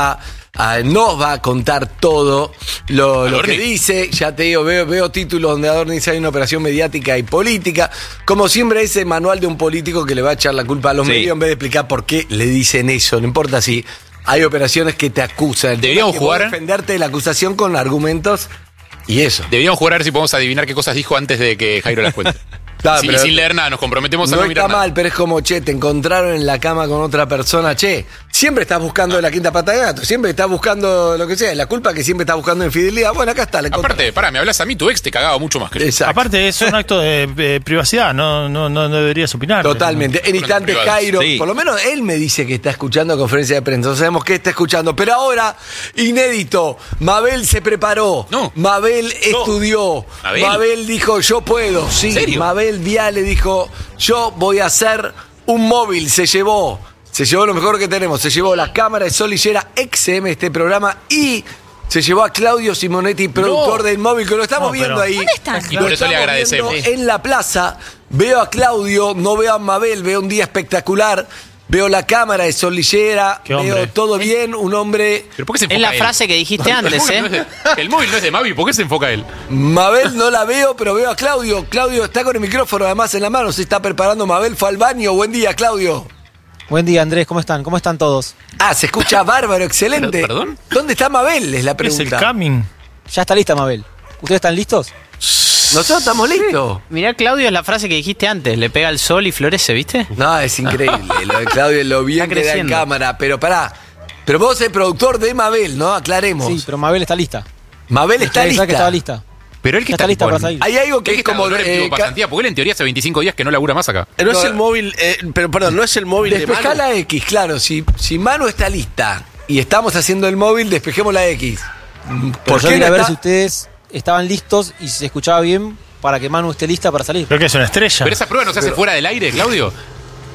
nos va a contar todo lo que dice. Ya te digo, veo títulos donde Adorni dice hay una operación mediática y política. Como siempre, ese manual de un político que le va a echar la culpa a los medios en vez de explicar por qué le dicen eso. No importa si hay operaciones que te acusan.
Deberíamos jugar.
Defenderte de la acusación con argumentos y eso.
Deberíamos jugar a ver si podemos adivinar qué cosas dijo antes de que Jairo las cuente.
Claro,
sí, sin leer nada, nos comprometemos a no mirar nada.
No está mal, pero es como, che, te encontraron en la cama con otra persona, che, siempre estás buscando la quinta pata de gato, siempre estás buscando lo que sea, la culpa que siempre estás buscando infidelidad, bueno, acá está.
Aparte, me hablas a mí, tu ex te cagaba mucho más que
Exacto. Aparte es un acto de privacidad, no deberías opinar.
Totalmente, en instantes Jairo, por lo menos él me dice que está escuchando conferencia de prensa, no sabemos qué está escuchando, pero ahora, inédito, Mabel se preparó, Mabel estudió, Mabel dijo, yo puedo, sí, ¿serio? Mabel Viale dijo, yo voy a hacer un móvil, se llevó lo mejor que tenemos, se llevó la cámara de Solillera XM este programa y se llevó a Claudio Simonetti, productor del móvil, que lo estamos viendo ahí.
¿Dónde están?
Y por eso le agradecemos.
En la plaza, veo a Claudio, no veo a Mabel, veo un día espectacular. Veo la cámara de Solillera, veo todo bien, un hombre...
¿Pero por qué se enfoca
es la
él?
Frase que dijiste antes, ¿eh?
El móvil no es de Mavi, ¿por qué se enfoca él?
Mabel no la veo, pero veo a Claudio. Claudio está con el micrófono además en la mano, se está preparando. Mabel fue al baño. Buen día, Claudio.
Buen día, Andrés, ¿cómo están? ¿Cómo están todos?
Ah, se escucha bárbaro, excelente.
¿Perdón?
¿Dónde está Mabel? Es la pregunta.
Es el coming.
Ya está lista, Mabel. ¿Ustedes están listos?
Nosotros estamos listos.
Mirá, Claudio, es la frase que dijiste antes. Le pega el sol y florece, ¿viste?
No, es increíble. Lo de Claudio, lo bien que da en cámara. Pero pará. Pero vos sos el productor de Mabel, ¿no? Aclaremos.
Sí, pero Mabel está lista.
Mabel está lista.
Que estaba lista.
Pero él que
está lista para salir.
Hay algo que es como
pasantía, porque él en teoría hace 25 días que no labura más acá.
No es el móvil, no es el móvil de Manu.
Despejá la X, claro. Si Manu está lista y estamos haciendo el móvil, despejemos la X.
¿Por qué a ver si ustedes estaban listos y se escuchaba bien para que Manu esté lista para salir?
Creo que es una estrella.
Pero esa prueba no se hace fuera del aire, Claudio.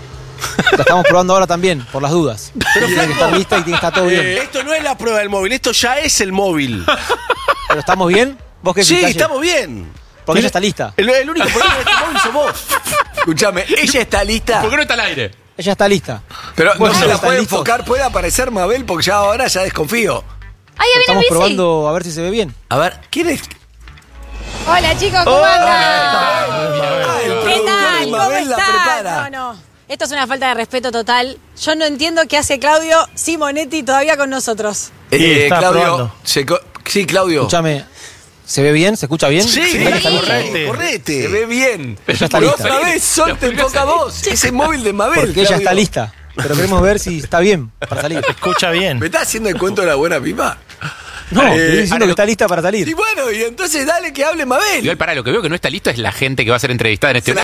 La estamos probando ahora también, por las dudas.
Pero
tiene que estar lista y tiene que estar todo bien.
Esto no es la prueba del móvil, esto ya es el móvil.
¿Pero estamos bien? ¿Vos qué
Sí,
fijas,
estamos bien.
Porque ella está lista.
El único problema de este móvil sos vos.
Escuchame, ella está lista.
¿Por qué no está al aire?
Ella está lista.
Pero
Bueno,
no se la
¿están
puede
listos?
enfocar, puede aparecer Mabel, porque ya ahora ya desconfío.
¡Ay, ya viene
Estamos
el bici!
probando a ver si se ve bien.
A ver, ¿quién es?
Hola chicos, ¿cómo andan? ¿Qué tal? ¿Cómo
Mabel la prepara.
están? No. Esto es una falta de respeto total. Yo no entiendo qué hace Claudio Simonetti todavía con nosotros.
está probando.
Claudio. Sí, Claudio.
Escúchame, ¿se ve bien? ¿Se escucha bien?
Sí, correte.
Se ve bien.
Ella está
Pero
lista.
otra vez, Sol te enfoca a vos. Es el móvil de Mabel.
Porque ella
Claudio.
está lista. Pero queremos ver si está bien para salir.
Escucha bien.
¿Me estás haciendo el cuento de la buena pipa?
No, te estoy diciendo que está lista para salir.
Y bueno, y entonces dale que hable Mabel.
Igual, para lo que veo que no está listo es la gente que va a ser entrevistada en este